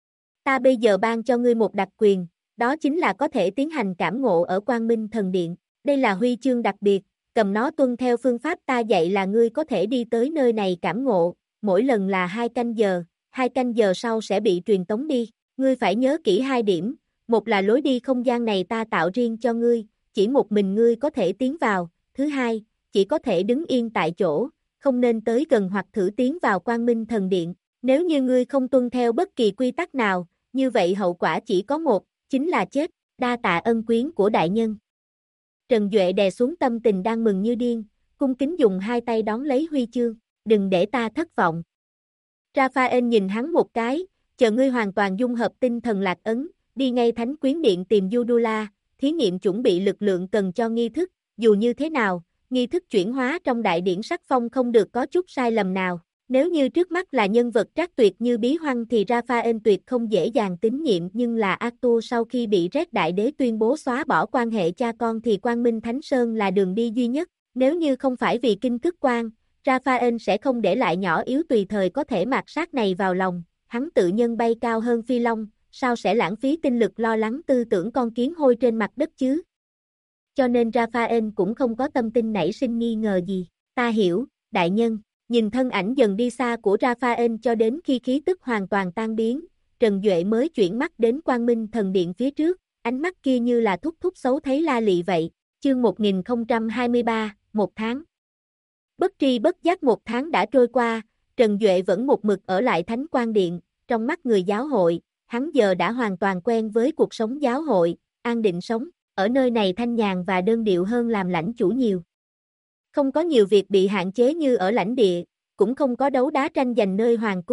Ta bây giờ ban cho ngươi một đặc quyền, đó chính là có thể tiến hành cảm ngộ ở Quang Minh Thần Điện. Đây là huy chương đặc biệt, cầm nó tuân theo phương pháp ta dạy là ngươi có thể đi tới nơi này cảm ngộ, mỗi lần là 2 canh giờ, 2 canh giờ sau sẽ bị truyền tống đi. Ngươi phải nhớ kỹ 2 điểm, một là lối đi không gian này ta tạo riêng cho ngươi, chỉ một mình ngươi có thể tiến vào, thứ hai, chỉ có thể đứng yên tại chỗ, không nên tới gần hoặc thử tiến vào Quang Minh Thần Điện. Nếu như ngươi không tuân theo bất kỳ quy tắc nào, như vậy hậu quả chỉ có một, chính là chết, đa tạ ân quyến của đại nhân. Trần Duệ đè xuống tâm tình đang mừng như điên, cung kính dùng 2 tay đón lấy huy chương, đừng để ta thất vọng. Raphael nhìn hắn một cái, chờ ngươi hoàn toàn dung hợp tinh thần lạc ấn, đi ngay Thánh Quyến Điện tìm Yudula, thí nghiệm chuẩn bị lực lượng cần cho nghi thức, dù như thế nào, nghi thức chuyển hóa trong đại điển sắc phong không được có chút sai lầm nào. Nếu như trước mắt là nhân vật trác tuyệt như Bí Hoăng thì Raphael tuyệt không dễ dàng tín nhiệm nhưng là Arthur sau khi bị Red Đại Đế tuyên bố xóa bỏ quan hệ cha con thì Quang Minh Thánh Sơn là đường đi duy nhất, nếu như không phải vì kinh thức quan, Raphael sẽ không để lại nhỏ yếu tùy thời có thể mạt sát này vào lòng, hắn tự nhân bay cao hơn phi long, sao sẽ lãng phí tinh lực lo lắng tư tưởng con kiến hôi trên mặt đất chứ? Cho nên Raphael cũng không có tâm tin nảy sinh nghi ngờ gì, ta hiểu, đại nhân. Nhìn thân ảnh dần đi xa của Raphael cho đến khi khí tức hoàn toàn tan biến, Trần Duệ mới chuyển mắt đến Quang Minh Thần Điện phía trước, ánh mắt kia như là thúc thúc xấu thấy la lị vậy. Chương 1023, 1 tháng. Bất tri bất giác 1 tháng đã trôi qua, Trần Duệ vẫn một mực ở lại Thánh Quang Điện, trong mắt người giáo hội, hắn giờ đã hoàn toàn quen với cuộc sống giáo hội, an định sống, ở nơi này thanh nhàn và đơn điệu hơn làm lãnh chủ nhiều. Không có nhiều việc bị hạn chế như ở lãnh địa, cũng không có đấu đá tranh giành nơi hoàng cung,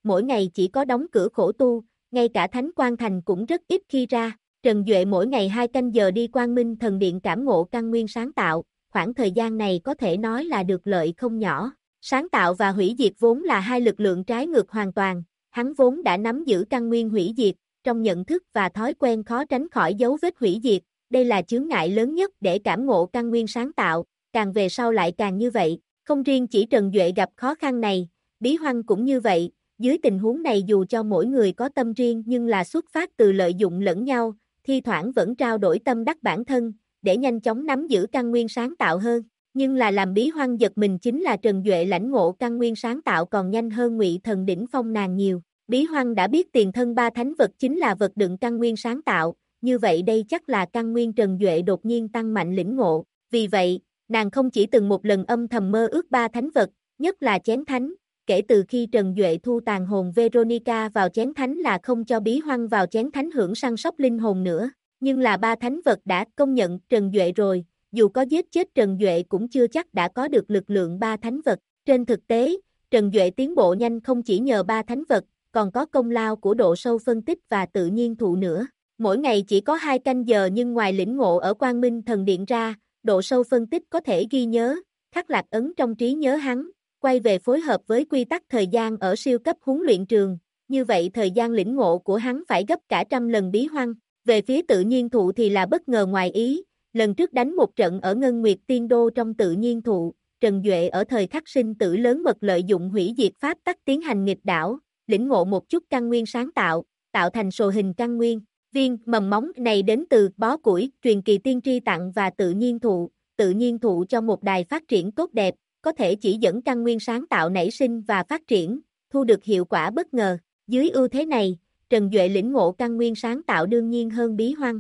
mỗi ngày chỉ có đóng cửa khổ tu, ngay cả Thánh Quan Thành cũng rất ít khi ra. Trần Duệ mỗi ngày 2 canh giờ đi Quang Minh Thần Điện cảm ngộ căn nguyên sáng tạo, khoảng thời gian này có thể nói là được lợi không nhỏ. Sáng tạo và hủy diệt vốn là hai lực lượng trái ngược hoàn toàn, hắn vốn đã nắm giữ căn nguyên hủy diệt, trong nhận thức và thói quen khó tránh khỏi dấu vết hủy diệt, đây là chướng ngại lớn nhất để cảm ngộ căn nguyên sáng tạo, càng về sau lại càng như vậy. Không riêng chỉ Trần Duệ gặp khó khăn này, Bí Hoằng cũng như vậy, dưới tình huống này dù cho mỗi người có tâm riêng nhưng là xuất phát từ lợi dụng lẫn nhau, thi thoảng vẫn trao đổi tâm đắc bản thân, để nhanh chóng nắm giữ căn nguyên sáng tạo hơn. Nhưng là làm Bí Hoằng giật mình chính là Trần Duệ lãnh ngộ căn nguyên sáng tạo còn nhanh hơn Ngụy Thần đỉnh phong nàng nhiều. Bí Hoằng đã biết tiền thân ba thánh vật chính là vật đựng căn nguyên sáng tạo, như vậy đây chắc là căn nguyên Trần Duệ đột nhiên tăng mạnh lĩnh ngộ. Vì vậy, nàng không chỉ từng một lần âm thầm mơ ước ba thánh vật, nhất là chén thánh. Kể từ khi Trần Duệ thu tàn hồn Veronica vào chén thánh là không cho Bí Hoằng vào chén thánh hưởng săn sóc linh hồn nữa. Nhưng là ba thánh vật đã công nhận Trần Duệ rồi, dù có giết chết Trần Duệ cũng chưa chắc đã có được lực lượng ba thánh vật. Trên thực tế, Trần Duệ tiến bộ nhanh không chỉ nhờ ba thánh vật, còn có công lao của độ sâu phân tích và tự nhiên thụ nữa. Mỗi ngày chỉ có 2 canh giờ nhưng ngoài lĩnh ngộ ở Quang Minh Thần Điện ra, độ sâu phân tích có thể ghi nhớ, khắc lạc ấn trong trí nhớ hắn, quay về phối hợp với quy tắc thời gian ở siêu cấp huấn luyện trường, như vậy thời gian lĩnh ngộ của hắn phải gấp cả trăm lần Bí Hoằng. Về phía tự nhiên thụ thì là bất ngờ ngoài ý, lần trước đánh một trận ở Ngân Nguyệt Tiên Đô trong tự nhiên thụ, Trần Duệ ở thời khắc sinh tử lớn mật lợi dụng hủy diệt pháp tắc tiến hành nghịch đảo, lĩnh ngộ một chút căn nguyên sáng tạo, tạo thành sồ hình căn nguyên. Viên mầm móng này đến từ bó củi, truyền kỳ tiên tri tặng và tự nhiên thụ cho một đài phát triển tốt đẹp, có thể chỉ dẫn căn nguyên sáng tạo nảy sinh và phát triển, thu được hiệu quả bất ngờ. Dưới ưu thế này, Trần Duệ lĩnh ngộ căn nguyên sáng tạo đương nhiên hơn Bí Hoằng.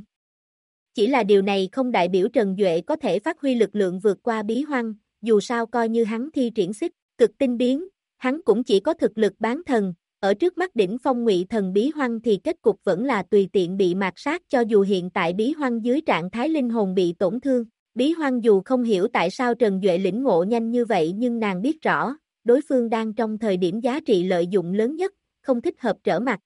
Chỉ là điều này không đại biểu Trần Duệ có thể phát huy lực lượng vượt qua Bí Hoằng, dù sao coi như hắn thi triển xích cực tinh biến, hắn cũng chỉ có thực lực bán thần, ở trước mắt đỉnh phong Ngụy Thần Bí Hoằng thì kết cục vẫn là tùy tiện bị mạt sát cho dù hiện tại Bí Hoằng dưới trạng thái linh hồn bị tổn thương. Bí Hoằng dù không hiểu tại sao Trần Duệ lĩnh ngộ nhanh như vậy nhưng nàng biết rõ, đối phương đang trong thời điểm giá trị lợi dụng lớn nhất, không thích hợp trở mặt.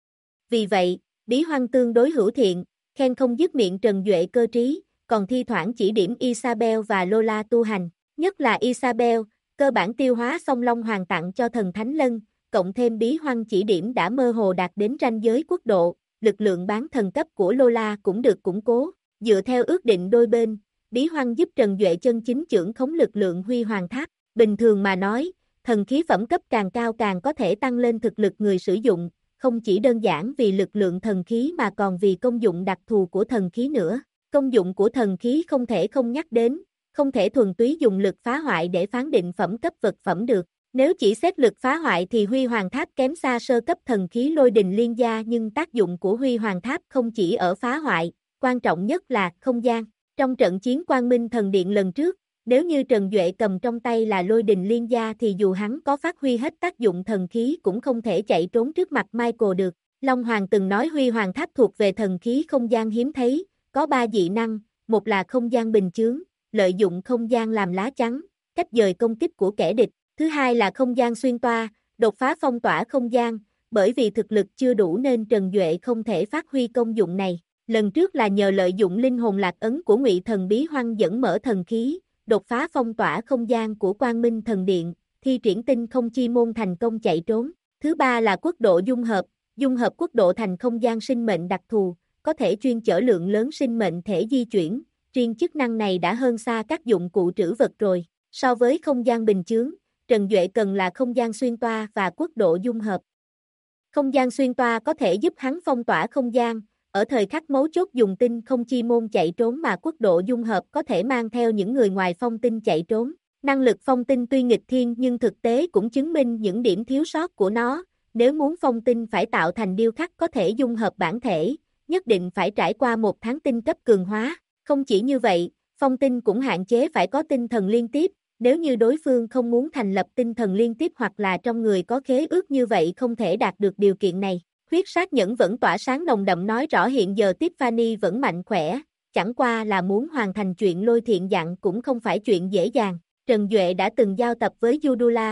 Vì vậy, Bí Hoằng tương đối hữu thiện, khen không dứt miệng Trần Duệ cơ trí, còn thi thoảng chỉ điểm Isabel và Lola tu hành, nhất là Isabel, cơ bản tiêu hóa xong Long Hoàng tặng cho thần Thánh Lân, cộng thêm Bí Hoằng chỉ điểm đã mơ hồ đạt đến ranh giới quốc độ, lực lượng bán thần cấp của Lola cũng được củng cố, dựa theo ước định đôi bên, Bí Hoằng giúp Trần Duệ chân chính chưởng khống lực lượng Huy Hoàng Tháp. Bình thường mà nói, thần khí phẩm cấp càng cao càng có thể tăng lên thực lực người sử dụng, không chỉ đơn giản vì lực lượng thần khí mà còn vì công dụng đặc thù của thần khí nữa. Công dụng của thần khí không thể không nhắc đến, không thể thuần túy dùng lực phá hoại để phán định phẩm cấp vật phẩm được. Nếu chỉ xét lực phá hoại thì Huy Hoàng Tháp kém xa sơ cấp thần khí Lôi Đình Liên Gia nhưng tác dụng của Huy Hoàng Tháp không chỉ ở phá hoại, quan trọng nhất là không gian. Trong trận chiến Quang Minh Thần Điện lần trước, nếu như Trần Duệ cầm trong tay là Lôi Đình Liên Gia thì dù hắn có phát huy hết tác dụng thần khí cũng không thể chạy trốn trước mặt Michael được. Long Hoàng từng nói Huy Hoàng Tháp thuộc về thần khí không gian hiếm thấy, có 3 dị năng, một là không gian bình chướng, lợi dụng không gian làm lá chắn, cách dời công kích của kẻ địch. Thứ hai là không gian xuyên toa, đột phá phong tỏa không gian, bởi vì thực lực chưa đủ nên Trần Duệ không thể phát huy công dụng này. Lần trước là nhờ lợi dụng linh hồn lạc ấn của Ngụy Thần Bí Hoằng dẫn mở thần khí, đột phá phong tỏa không gian của Quang Minh Thần Điện, thi triển tinh không chi môn thành công chạy trốn. Thứ ba là quốc độ dung hợp quốc độ thành không gian sinh mệnh đặc thù, có thể chuyên chở lượng lớn sinh mệnh thể di chuyển, riêng chức năng này đã hơn xa các dụng cụ trữ vật rồi. So với không gian bình chướng, Trần Duệ cần là không gian xuyên toa và quốc độ dung hợp. Không gian xuyên toa có thể giúp hắn phong tỏa không gian, ở thời khắc mấu chốt dùng tinh không chi môn chạy trốn mà quốc độ dung hợp có thể mang theo những người ngoài phong tinh chạy trốn. Năng lực phong tinh tuy nghịch thiên nhưng thực tế cũng chứng minh những điểm thiếu sót của nó, nếu muốn phong tinh phải tạo thành điêu khắc có thể dung hợp bản thể, nhất định phải trải qua một tháng tinh cấp cường hóa. Không chỉ như vậy, phong tinh cũng hạn chế phải có tinh thần liên tiếp, nếu như đối phương không muốn thành lập tinh thần liên tiếp hoặc là trong người có khế ước như vậy không thể đạt được điều kiện này. Huyết sát nhẫn vẫn tỏa sáng nồng đậm nói rõ hiện giờ Tiffany vẫn mạnh khỏe, chẳng qua là muốn hoàn thành chuyện lôi thiện dặn cũng không phải chuyện dễ dàng. Trần Duệ đã từng giao tập với Yudula,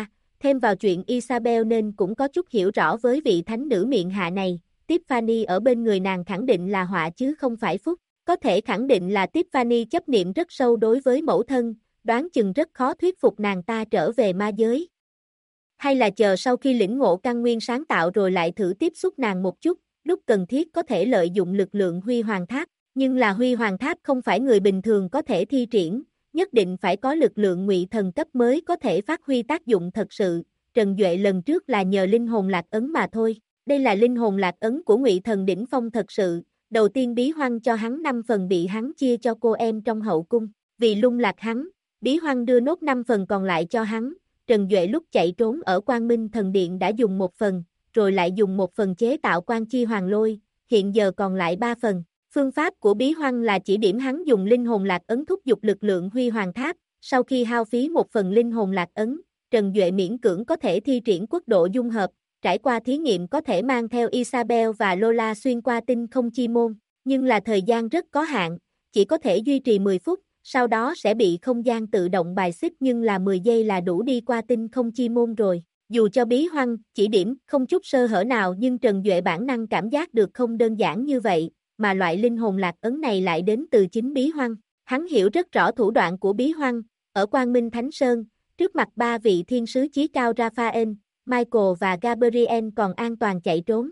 Thêm vào chuyện Isabel nên cũng có chút hiểu rõ với vị thánh nữ miệng hạ này, Tiffany ở bên người nàng khẳng định là họa chứ không phải phúc. Có thể khẳng định là Tiffany chấp niệm rất sâu đối với mẫu thân, đoán chừng rất khó thuyết phục nàng ta trở về ma giới. Hay là chờ sau khi lĩnh ngộ căn nguyên sáng tạo rồi lại thử tiếp xúc nàng một chút, lúc cần thiết có thể lợi dụng lực lượng Huy Hoàng Tháp, nhưng là Huy Hoàng Tháp không phải người bình thường có thể thi triển, nhất định phải có lực lượng ngụy thần cấp mới có thể phát huy tác dụng thật sự. Trần Duệ lần trước là nhờ linh hồn lạc ấn mà thôi, đây là linh hồn lạc ấn của ngụy thần đỉnh phong thật sự. Đầu tiên Bí Hoang cho hắn 5 phần bị hắn chia cho cô em trong hậu cung, vì lung lạc hắn, Bí Hoang đưa nốt 5 phần còn lại cho hắn. Trần Duệ lúc chạy trốn ở Quang Minh Thần Điện đã dùng 1 phần, rồi lại dùng 1 phần chế tạo Quan Chi Hoàng Lôi, hiện giờ còn lại 3 phần. Phương pháp của Bí Hoang là chỉ điểm hắn dùng linh hồn lạc ấn thúc giục lực lượng Huy Hoàng Tháp, sau khi hao phí 1 phần linh hồn lạc ấn, Trần Duệ miễn cưỡng có thể thi triển quốc độ dung hợp, trải qua thí nghiệm có thể mang theo Isabel và Lola xuyên qua tinh không chi môn, nhưng là thời gian rất có hạn, chỉ có thể duy trì 10 phút, sau đó sẽ bị không gian tự động bài xích nhưng là 10 giây là đủ đi qua tinh không chi môn rồi. Dù cho Bí Hoang chỉ điểm không chút sơ hở nào nhưng Trần Duệ bản năng cảm giác được không đơn giản như vậy, mà loại linh hồn lạc ấn này lại đến từ chính Bí Hoang. Hắn hiểu rất rõ thủ đoạn của Bí Hoang, ở Quang Minh Thánh Sơn, trước mặt 3 vị thiên sứ chí cao Raphael, Michael và Gabriel còn an toàn chạy trốn.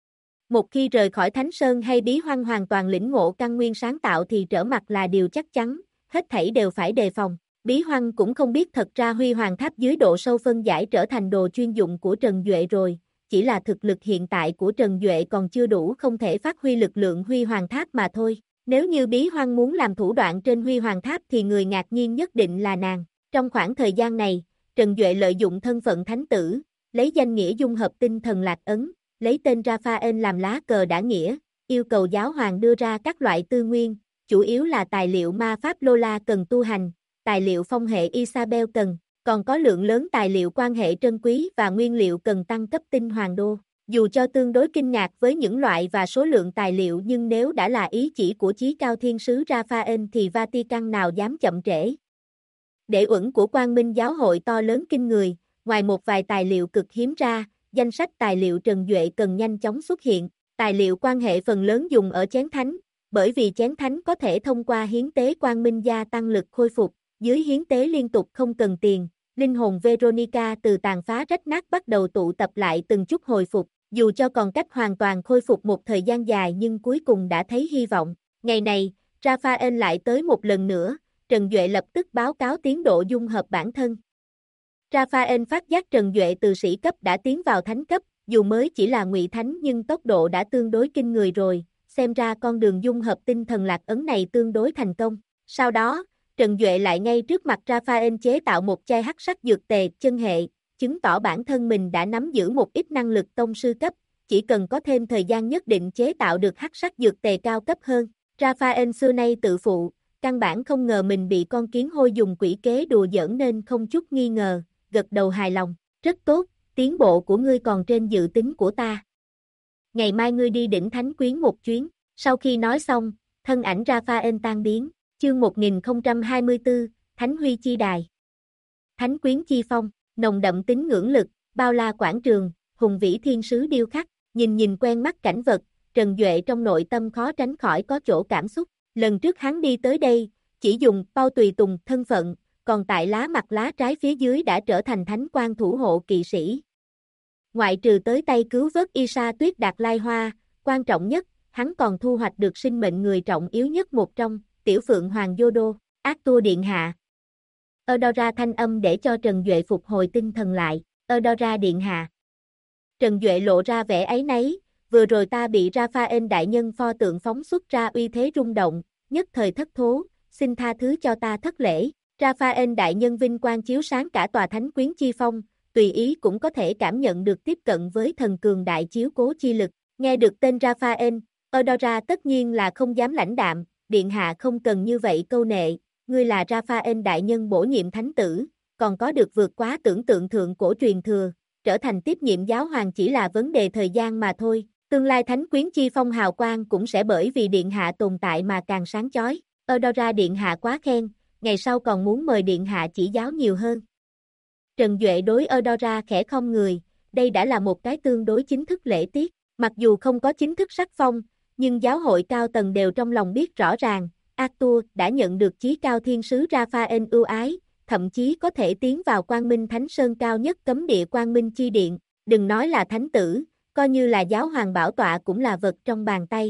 Một khi rời khỏi Thánh Sơn hay Bí Hoang hoàn toàn lĩnh ngộ căn nguyên sáng tạo thì trở mặt là điều chắc chắn, hết thảy đều phải đề phòng. Bí Hoang cũng không biết thật ra Huy Hoàng Tháp dưới độ sâu phân giải trở thành đồ chuyên dụng của Trần Duệ rồi, chỉ là thực lực hiện tại của Trần Duệ còn chưa đủ không thể phát huy lực lượng Huy Hoàng Tháp mà thôi. Nếu như Bí Hoang muốn làm thủ đoạn trên Huy Hoàng Tháp thì người ngạc nhiên nhất định là nàng. Trong khoảng thời gian này, Trần Duệ lợi dụng thân phận thánh tử, lấy danh nghĩa dung hợp tinh thần lạc ấn, lấy tên Raphael làm lá cờ đã nghĩa, yêu cầu giáo hoàng đưa ra các loại tư nguyên, chủ yếu là tài liệu ma pháp Lola cần tu hành, tài liệu phong hệ Isabel cần, còn có lượng lớn tài liệu quan hệ trân quý và nguyên liệu cần tăng cấp tinh hoàng đô. Dù cho tương đối kinh ngạc với những loại và số lượng tài liệu nhưng nếu đã là ý chỉ của chí cao thiên sứ Raphael thì Vatican nào dám chậm trễ. Để uẩn của Quang Minh giáo hội to lớn kinh người, ngoài một vài tài liệu cực hiếm ra, danh sách tài liệu Trần Duệ cần nhanh chóng xuất hiện. Tài liệu quan hệ phần lớn dùng ở chén thánh, bởi vì chén thánh có thể thông qua hiến tế Quang Minh gia tăng lực khôi phục, dưới hiến tế liên tục không cần tiền, linh hồn Veronica từ tàn phá rách nát bắt đầu tụ tập lại từng chút hồi phục, dù cho còn cách hoàn toàn khôi phục một thời gian dài nhưng cuối cùng đã thấy hy vọng. Ngày này, Raphael lại tới một lần nữa, Trần Duệ lập tức báo cáo tiến độ dung hợp bản thân. Raphael phát giác Trần Duệ từ sĩ cấp đã tiến vào thánh cấp, dù mới chỉ là ngụy thánh nhưng tốc độ đã tương đối kinh người rồi, xem ra con đường dung hợp tinh thần lạc ấn này tương đối thành công. Sau đó, Trần Duệ lại ngay trước mặt Raphael chế tạo một chai hắc sắc dược tề chân hệ, chứng tỏ bản thân mình đã nắm giữ một ít năng lực tông sư cấp, chỉ cần có thêm thời gian nhất định chế tạo được hắc sắc dược tề cao cấp hơn. Raphael xưa nay tự phụ, căn bản không ngờ mình bị con kiến hôi dùng quỷ kế đùa giỡn nên không chút nghi ngờ, gật đầu hài lòng, rất tốt, tiến bộ của ngươi còn trên dự tính của ta. Ngày mai ngươi đi đỉnh Thánh Quyến một chuyến, sau khi nói xong, thân ảnh Raphael tan biến, chương 1024, Thánh Huy Chi Đài. Thánh Quyến Chi Phong, nồng đậm tính ngưỡng lực, bao la quảng trường, hùng vĩ thiên sứ điêu khắc, nhìn quen mắt cảnh vật, Trần Duệ trong nội tâm khó tránh khỏi có chỗ cảm xúc. Lần trước hắn đi tới đây, chỉ dùng bao tùy tùng thân phận, còn tại lá mặt lá trái phía dưới đã trở thành thánh quan thủ hộ kỵ sĩ. Ngoại trừ tới tay cứu vớt Isa Tuyết Đạt Lai Hoa, quan trọng nhất, hắn còn thu hoạch được sinh mệnh người trọng yếu nhất một trong, Tiểu Phượng Hoàng Yodo, Ác Tua Điện Hạ. Eudora thanh âm để cho Trần Duệ phục hồi tinh thần lại, Eudora Điện Hạ. Trần Duệ lộ ra vẻ áy náy, vừa rồi ta bị Raphael đại nhân pho tượng phóng xuất ra uy thế rung động, nhất thời thất thố, xin tha thứ cho ta thất lễ. Raphael đại nhân vinh quang chiếu sáng cả tòa Thánh Quyến Chi Phong, tùy ý cũng có thể cảm nhận được tiếp cận với thần cường đại chiếu cố chi lực. Nghe được tên Raphael, Eudora tất nhiên là không dám lãnh đạm, điện hạ không cần như vậy câu nệ, ngươi là Raphael đại nhân bổ nhiệm thánh tử, còn có được vượt quá tưởng tượng thượng cổ truyền thừa, trở thành tiếp nhiệm giáo hoàng chỉ là vấn đề thời gian mà thôi. Tương lai Thánh Quyến Chi Phong hào quang cũng sẽ bởi vì điện hạ tồn tại mà càng sáng chói. Eudora điện hạ quá khen, ngày sau còn muốn mời điện hạ chỉ giáo nhiều hơn. Trần Duệ đối Eudora khẽ khom người, đây đã là một cái tương đối chính thức lễ tiết, mặc dù không có chính thức sắc phong, nhưng giáo hội cao tầng đều trong lòng biết rõ ràng, Arthur đã nhận được chí cao thiên sứ Raphael ưu ái, thậm chí có thể tiến vào Quang Minh Thánh Sơn cao nhất cấm địa Quang Minh Chi Điện, đừng nói là thánh tử, coi như là giáo hoàng bảo tọa cũng là vật trong bàn tay.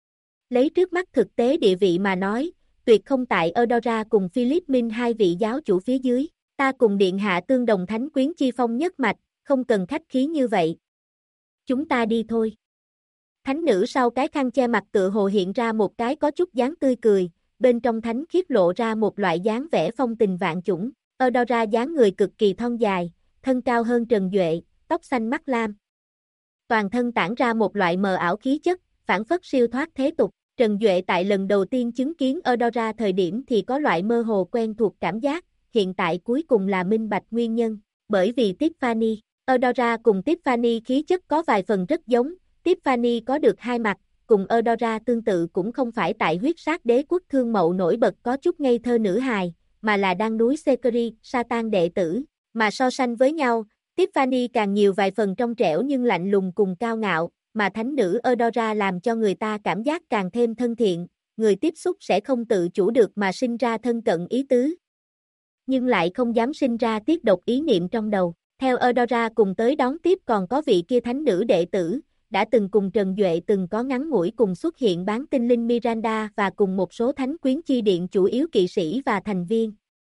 Lấy trước mắt thực tế địa vị mà nói, tuyệt không tại Eudora cùng Philippines hai vị giáo chủ phía dưới, ta cùng điện hạ tương đồng thánh quyến chi phong nhất mạch, không cần khách khí như vậy. Chúng ta đi thôi. Thánh nữ sau cái khăn che mặt tựa hồ hiện ra một cái có chút dáng tươi cười, bên trong thánh khiết lộ ra một loại dáng vẻ phong tình vạn chủng. Eudora dáng người cực kỳ thon dài, thân cao hơn Trần Duệ, tóc xanh mắt lam. Toàn thân tản ra một loại mờ ảo khí chất, phảng phất siêu thoát thế tục. Trần Duệ tại lần đầu tiên chứng kiến Eudora thời điểm thì có loại mơ hồ quen thuộc cảm giác, hiện tại cuối cùng là minh bạch nguyên nhân, bởi vì Tiffany. Eudora cùng Tiffany khí chất có vài phần rất giống, Tiffany có được hai mặt, cùng Eudora tương tự cũng không phải tại huyết sát đế quốc thương mậu nổi bật có chút ngây thơ nữ hài, mà là đang núi Sekiri, Satan đệ tử, mà so sánh với nhau, Tiffany càng nhiều vài phần trong trẻo nhưng lạnh lùng cùng cao ngạo, mà thánh nữ Eudora làm cho người ta cảm giác càng thêm thân thiện, người tiếp xúc sẽ không tự chủ được mà sinh ra thân cận ý tứ. Nhưng lại không dám sinh ra tiết độc ý niệm trong đầu. Theo Eudora cùng tới đón tiếp còn có vị kia thánh nữ đệ tử, đã từng cùng Trần Duệ từng có ngắn ngủi cùng xuất hiện bán tinh linh Miranda và cùng một số thánh quyến chi điện chủ yếu kỵ sĩ và thành viên.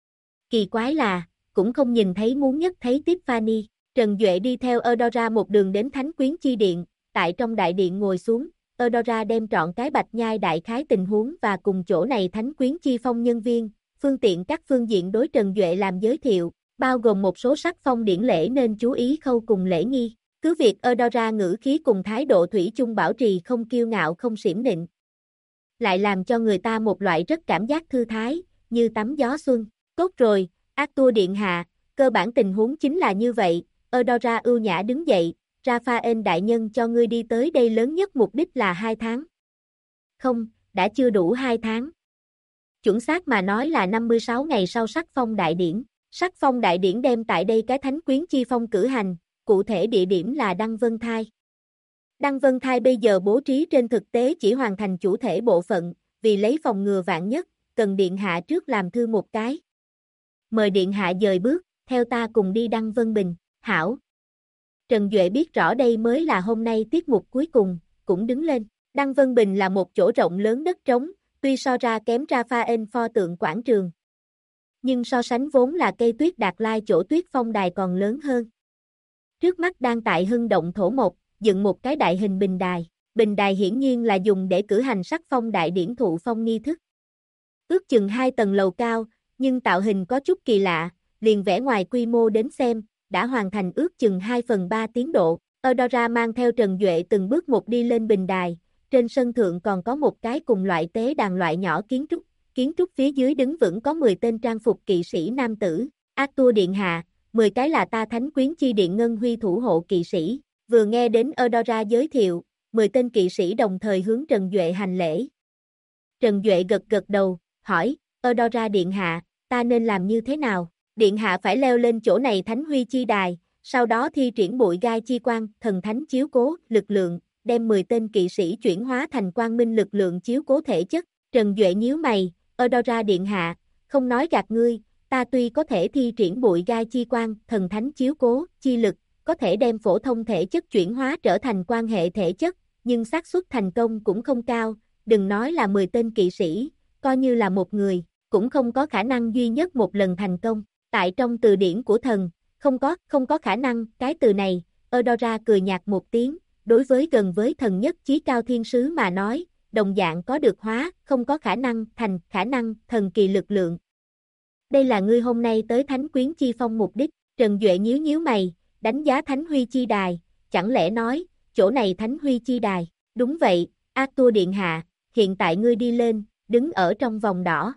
Kỳ quái là, cũng không nhìn thấy muốn nhất thấy Tiffany. Trần Duệ đi theo Eudora một đường đến thánh quyến chi điện, tại trong đại điện ngồi xuống, Eudora đem trọn cái bạch nhai đại khái tình huống và cùng chỗ này thánh quyến chi phong nhân viên, phương tiện các phương diện đối Trần Duệ làm giới thiệu, bao gồm một số sắc phong điển lễ nên chú ý khâu cùng lễ nghi. Cứ việc Eudora ngữ khí cùng thái độ thủy chung bảo trì không kiêu ngạo không xiểm nịnh, lại làm cho người ta một loại rất cảm giác thư thái, như tắm gió xuân. Tốt rồi, Arthur điện hạ, cơ bản tình huống chính là như vậy. Eudora ưu nhã đứng dậy, Raphael đại nhân cho ngươi đi tới đây lớn nhất mục đích là 2 tháng. Không, đã chưa đủ 2 tháng. Chuẩn xác mà nói là 56 ngày sau sắc phong đại điển. Sắc phong đại điển đem tại đây cái thánh quyến chi phong cử hành, cụ thể địa điểm là Đăng Vân Thai. Đăng Vân Thai bây giờ bố trí trên thực tế chỉ hoàn thành chủ thể bộ phận, vì lấy phòng ngừa vạn nhất, cần điện hạ trước làm thư một cái. Mời điện hạ dời bước, theo ta cùng đi Đăng Vân Bình, hảo. Trần Duệ biết rõ đây mới là hôm nay tiết mục cuối cùng, cũng đứng lên. Đăng Vân Bình là một chỗ rộng lớn đất trống, tuy so ra kém Raphael pho tượng quảng trường. Nhưng so sánh vốn là cây tuyết Đạt Lai chỗ tuyết phong đài còn lớn hơn. Trước mắt đang tại Hưng Động thổ mộc, dựng một cái đại hình bình đài. Bình đài hiển nhiên là dùng để cử hành sắc phong đại điển thụ phong nghi thức. Ước chừng 2 tầng lầu cao, nhưng tạo hình có chút kỳ lạ, liền vẽ ngoài quy mô đến xem, đã hoàn thành ước chừng 2/3 tiến độ. Eudora mang theo Trần Duệ từng bước một đi lên bình đài, trên sân thượng còn có một cái cùng loại tế đàn loại nhỏ kiến trúc phía dưới đứng vững có 10 tên trang phục kỵ sĩ nam tử. Arthur điện hạ, 10 cái là ta thánh quyến chi điện ngân huy thủ hộ kỵ sĩ. Vừa nghe đến Eudora giới thiệu, 10 tên kỵ sĩ đồng thời hướng Trần Duệ hành lễ. Trần Duệ gật gật đầu, hỏi, Eudora điện hạ, ta nên làm như thế nào? Điện hạ phải leo lên chỗ này thánh huy chi đài, sau đó thi triển bụi gai chi quang, thần thánh chiếu cố, lực lượng, đem 10 tên kỵ sĩ chuyển hóa thành quang minh lực lượng chiếu cố thể chất. Trần Duệ nhíu mày, Eudora điện hạ, không nói gạt ngươi, ta tuy có thể thi triển bụi gai chi quang, thần thánh chiếu cố, chi lực, có thể đem phổ thông thể chất chuyển hóa trở thành quan hệ thể chất, nhưng xác suất thành công cũng không cao, đừng nói là 10 tên kỵ sĩ, coi như là một người, cũng không có khả năng duy nhất một lần thành công. Tại trong từ điển của thần, không có khả năng, cái từ này, Eudora cười nhạt một tiếng, đối với gần với thần nhất chí cao thiên sứ mà nói, đồng dạng có được hóa, không có khả năng, thành, khả năng, thần kỳ lực lượng. Đây là ngươi hôm nay tới thánh quyến chi phong mục đích. Trần Duệ nhíu mày, đánh giá thánh huy chi đài, chẳng lẽ nói, chỗ này thánh huy chi đài, đúng vậy, Arthur điện hạ, hiện tại ngươi đi lên, đứng ở trong vòng đỏ.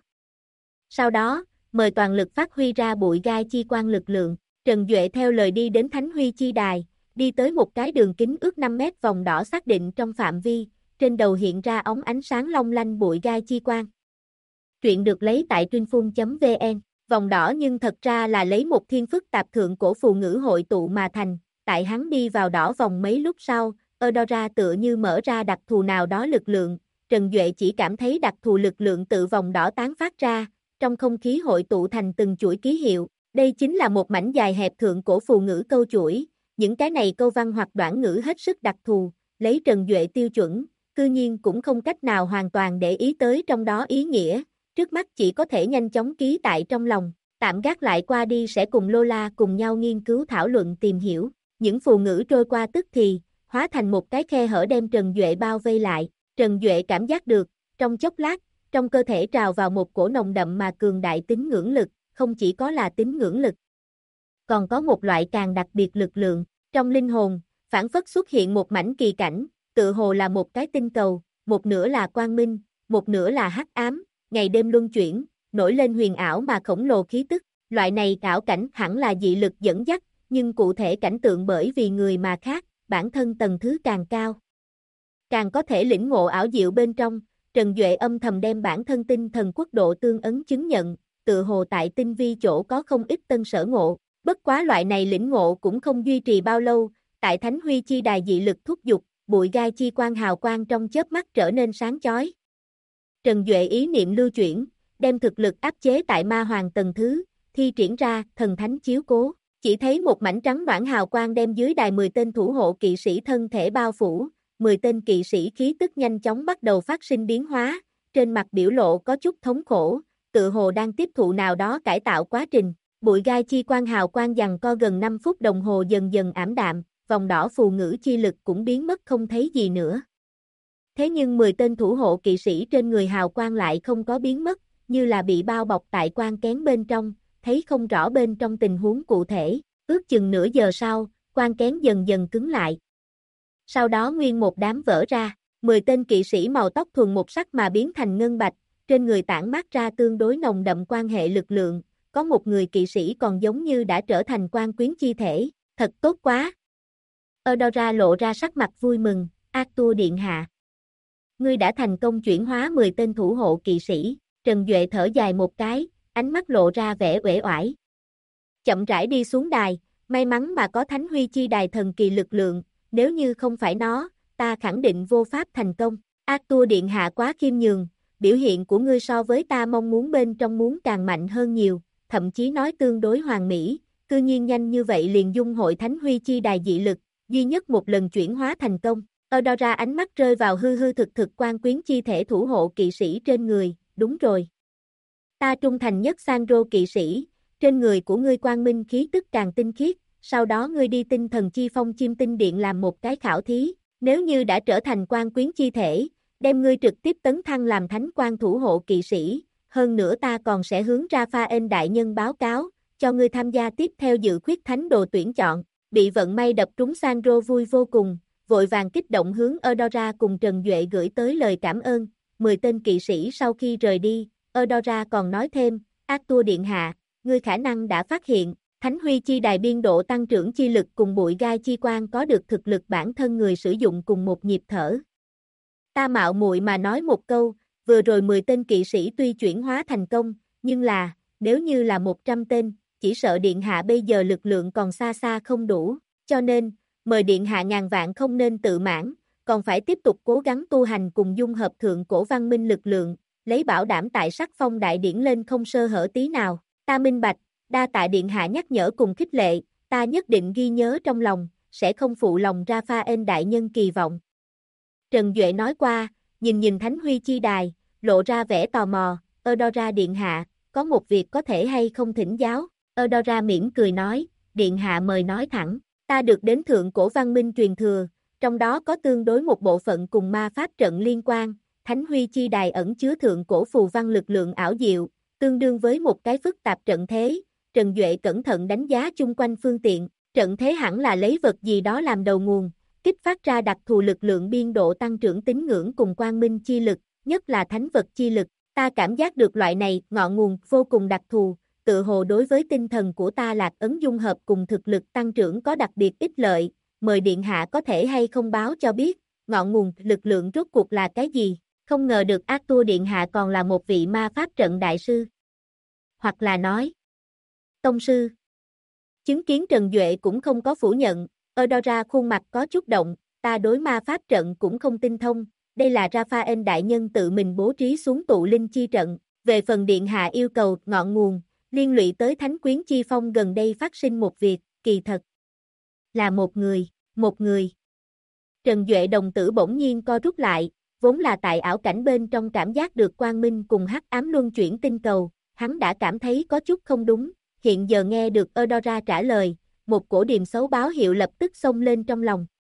Sau đó, mời toàn lực phát huy ra bụi gai chi quang lực lượng. Trần Duệ theo lời đi đến thánh huy chi đài, đi tới một cái đường kính ước 5 mét vòng đỏ xác định trong phạm vi, trên đầu hiện ra ống ánh sáng long lanh bụi gai chi quang. Truyện được lấy tại truyện.vn Vòng đỏ nhưng thật ra là lấy một thiên phức tạp thượng cổ phù ngữ hội tụ mà thành, tại hắn đi vào đỏ vòng mấy lúc sau, Eudora tựa như mở ra đặc thù nào đó lực lượng, Trần Duệ chỉ cảm thấy đặc thù lực lượng tự vòng đỏ tán phát ra, trong không khí hội tụ thành từng chuỗi ký hiệu, đây chính là một mảnh dài hẹp thượng cổ phù ngữ câu chuỗi, những cái này câu văn hoặc đoạn ngữ hết sức đặc thù, lấy Trần Duệ tiêu chuẩn, cư nhiên cũng không cách nào hoàn toàn để ý tới trong đó ý nghĩa, trước mắt chỉ có thể nhanh chóng ký tại trong lòng, tạm gác lại qua đi sẽ cùng Lola cùng nhau nghiên cứu thảo luận tìm hiểu, những phù ngữ trôi qua tức thì, hóa thành một cái khe hở đem Trần Duệ bao vây lại, Trần Duệ cảm giác được, trong chốc lát, trong cơ thể trào vào một cổ nồng đậm mà cường đại tín ngưỡng lực, không chỉ có là tín ngưỡng lực, còn có một loại càng đặc biệt lực lượng, trong linh hồn, phản phất xuất hiện một mảnh kỳ cảnh, tự hồ là một cái tinh cầu, một nửa là quang minh, một nửa là hắc ám, ngày đêm luân chuyển, nổi lên huyền ảo mà khổng lồ khí tức, loại này ảo cảnh hẳn là dị lực dẫn dắt, nhưng cụ thể cảnh tượng bởi vì người mà khác, bản thân tầng thứ càng cao. Càng có thể lĩnh ngộ ảo diệu bên trong, Trần Duệ âm thầm đem bản thân tinh thần quốc độ tương ấn chứng nhận, tự hồ tại tinh vi chỗ có không ít tân sở ngộ, bất quá loại này lĩnh ngộ cũng không duy trì bao lâu, tại Thánh Huy chi đài dị lực thúc giục, bụi gai chi quang hào quang trong chớp mắt trở nên sáng chói. Trần Duệ ý niệm lưu chuyển, đem thực lực áp chế tại ma hoàng tầng thứ, thi triển ra thần thánh chiếu cố, chỉ thấy một mảnh trắng đoản hào quang đem dưới đài 10 tên thủ hộ kỵ sĩ thân thể bao phủ, 10 tên kỵ sĩ khí tức nhanh chóng bắt đầu phát sinh biến hóa, trên mặt biểu lộ có chút thống khổ, tự hồ đang tiếp thụ nào đó cải tạo quá trình, bụi gai chi quang hào quang giằng co gần 5 phút đồng hồ dần dần ảm đạm, vòng đỏ phù ngữ chi lực cũng biến mất không thấy gì nữa. Thế nhưng 10 tên thủ hộ kỵ sĩ trên người hào quang lại không có biến mất, như là bị bao bọc tại quang kén bên trong, thấy không rõ bên trong tình huống cụ thể, ước chừng nửa giờ sau, quang kén dần dần cứng lại. Sau đó nguyên một đám vỡ ra, 10 tên kỵ sĩ màu tóc thuần một sắc mà biến thành ngân bạch, trên người tản mát ra tương đối nồng đậm quan hệ lực lượng, có một người kỵ sĩ còn giống như đã trở thành quan quyến chi thể, thật tốt quá. Eudora lộ ra sắc mặt vui mừng, Arthur điện hạ. Ngươi đã thành công chuyển hóa 10 tên thủ hộ kỵ sĩ, Trần Duệ thở dài một cái, ánh mắt lộ ra vẻ uể oải. Chậm rãi đi xuống đài, may mắn mà có Thánh Huy chi đài thần kỳ lực lượng, nếu như không phải nó, ta khẳng định vô pháp thành công. Arthur điện hạ quá khiêm nhường, biểu hiện của ngươi so với ta mong muốn bên trong muốn càng mạnh hơn nhiều, thậm chí nói tương đối hoàn mỹ, cư nhiên nhanh như vậy liền dung hội Thánh Huy chi đài dị lực, duy nhất một lần chuyển hóa thành công. Eudora ánh mắt rơi vào hư hư thực thực quan quyến chi thể thủ hộ kỵ sĩ trên người, đúng rồi. Ta trung thành nhất Sandro kỵ sĩ, trên người của ngươi quang minh khí tức càng tinh khiết, sau đó ngươi đi tinh thần chi phong chim tinh điện làm một cái khảo thí, nếu như đã trở thành quan quyến chi thể, đem ngươi trực tiếp tấn thăng làm thánh quan thủ hộ kỵ sĩ, hơn nữa ta còn sẽ hướng Raphael đại nhân báo cáo, cho ngươi tham gia tiếp theo dự khuyết thánh đồ tuyển chọn, bị vận may đập trúng Sandro vui vô cùng, vội vàng kích động hướng Eudora cùng Trần Duệ gửi tới lời cảm ơn, 10 tên kỵ sĩ sau khi rời đi, Eudora còn nói thêm, Arthur điện hạ, ngươi khả năng đã phát hiện, Thánh Huy chi đài biên độ tăng trưởng chi lực cùng bụi gai chi quang có được thực lực bản thân người sử dụng cùng một nhịp thở. Ta mạo muội mà nói một câu, vừa rồi 10 tên kỵ sĩ tuy chuyển hóa thành công, nhưng là, nếu như là 100 tên, chỉ sợ điện hạ bây giờ lực lượng còn xa xa không đủ, cho nên, mời điện hạ ngàn vạn không nên tự mãn, còn phải tiếp tục cố gắng tu hành cùng dung hợp thượng cổ văn minh lực lượng, lấy bảo đảm tại sắc phong đại điển lên không sơ hở tí nào, ta minh bạch, đa tạ điện hạ nhắc nhở cùng khích lệ, ta nhất định ghi nhớ trong lòng, sẽ không phụ lòng Raphael đại nhân kỳ vọng. Trần Duệ nói qua, nhìn nhìn Thánh Huy chi đài, lộ ra vẻ tò mò, Eudora điện hạ, có một việc có thể hay không thỉnh giáo, Eudora mỉm cười nói, điện hạ mời nói thẳng, ta được đến thượng cổ văn minh truyền thừa, trong đó có tương đối một bộ phận cùng ma pháp trận liên quan, Thánh Huy chi đài ẩn chứa thượng cổ phù văn lực lượng ảo diệu, tương đương với một cái phức tạp trận thế, Trần Duệ cẩn thận đánh giá chung quanh phương tiện, trận thế hẳn là lấy vật gì đó làm đầu nguồn, kích phát ra đặc thù lực lượng biên độ tăng trưởng tín ngưỡng cùng quang minh chi lực, nhất là thánh vật chi lực, ta cảm giác được loại này ngọn nguồn vô cùng đặc thù, tự hồ đối với tinh thần của ta lạc ấn dung hợp cùng thực lực tăng trưởng có đặc biệt ích lợi, mời điện hạ có thể hay không báo cho biết, ngọn nguồn lực lượng rốt cuộc là cái gì, không ngờ được Arthur điện hạ còn là một vị ma pháp trận đại sư. hoặc là nói. Tông sư. Chứng kiến Trần Duệ cũng không có phủ nhận, Eudora khuôn mặt có chút động, ta đối ma pháp trận cũng không tinh thông, đây là Raphael đại nhân tự mình bố trí xuống tụ linh chi trận, về phần điện hạ yêu cầu ngọn nguồn, liên lụy tới Thánh Quyến Chi Phong gần đây phát sinh một việc, kỳ thật. Là một người. Trần Duệ đồng tử bỗng nhiên co rút lại, vốn là tại ảo cảnh bên trong cảm giác được quang minh cùng hắc ám luân chuyển tinh cầu, hắn đã cảm thấy có chút không đúng, hiện giờ nghe được Eudora trả lời, một cổ điềm xấu báo hiệu lập tức xông lên trong lòng.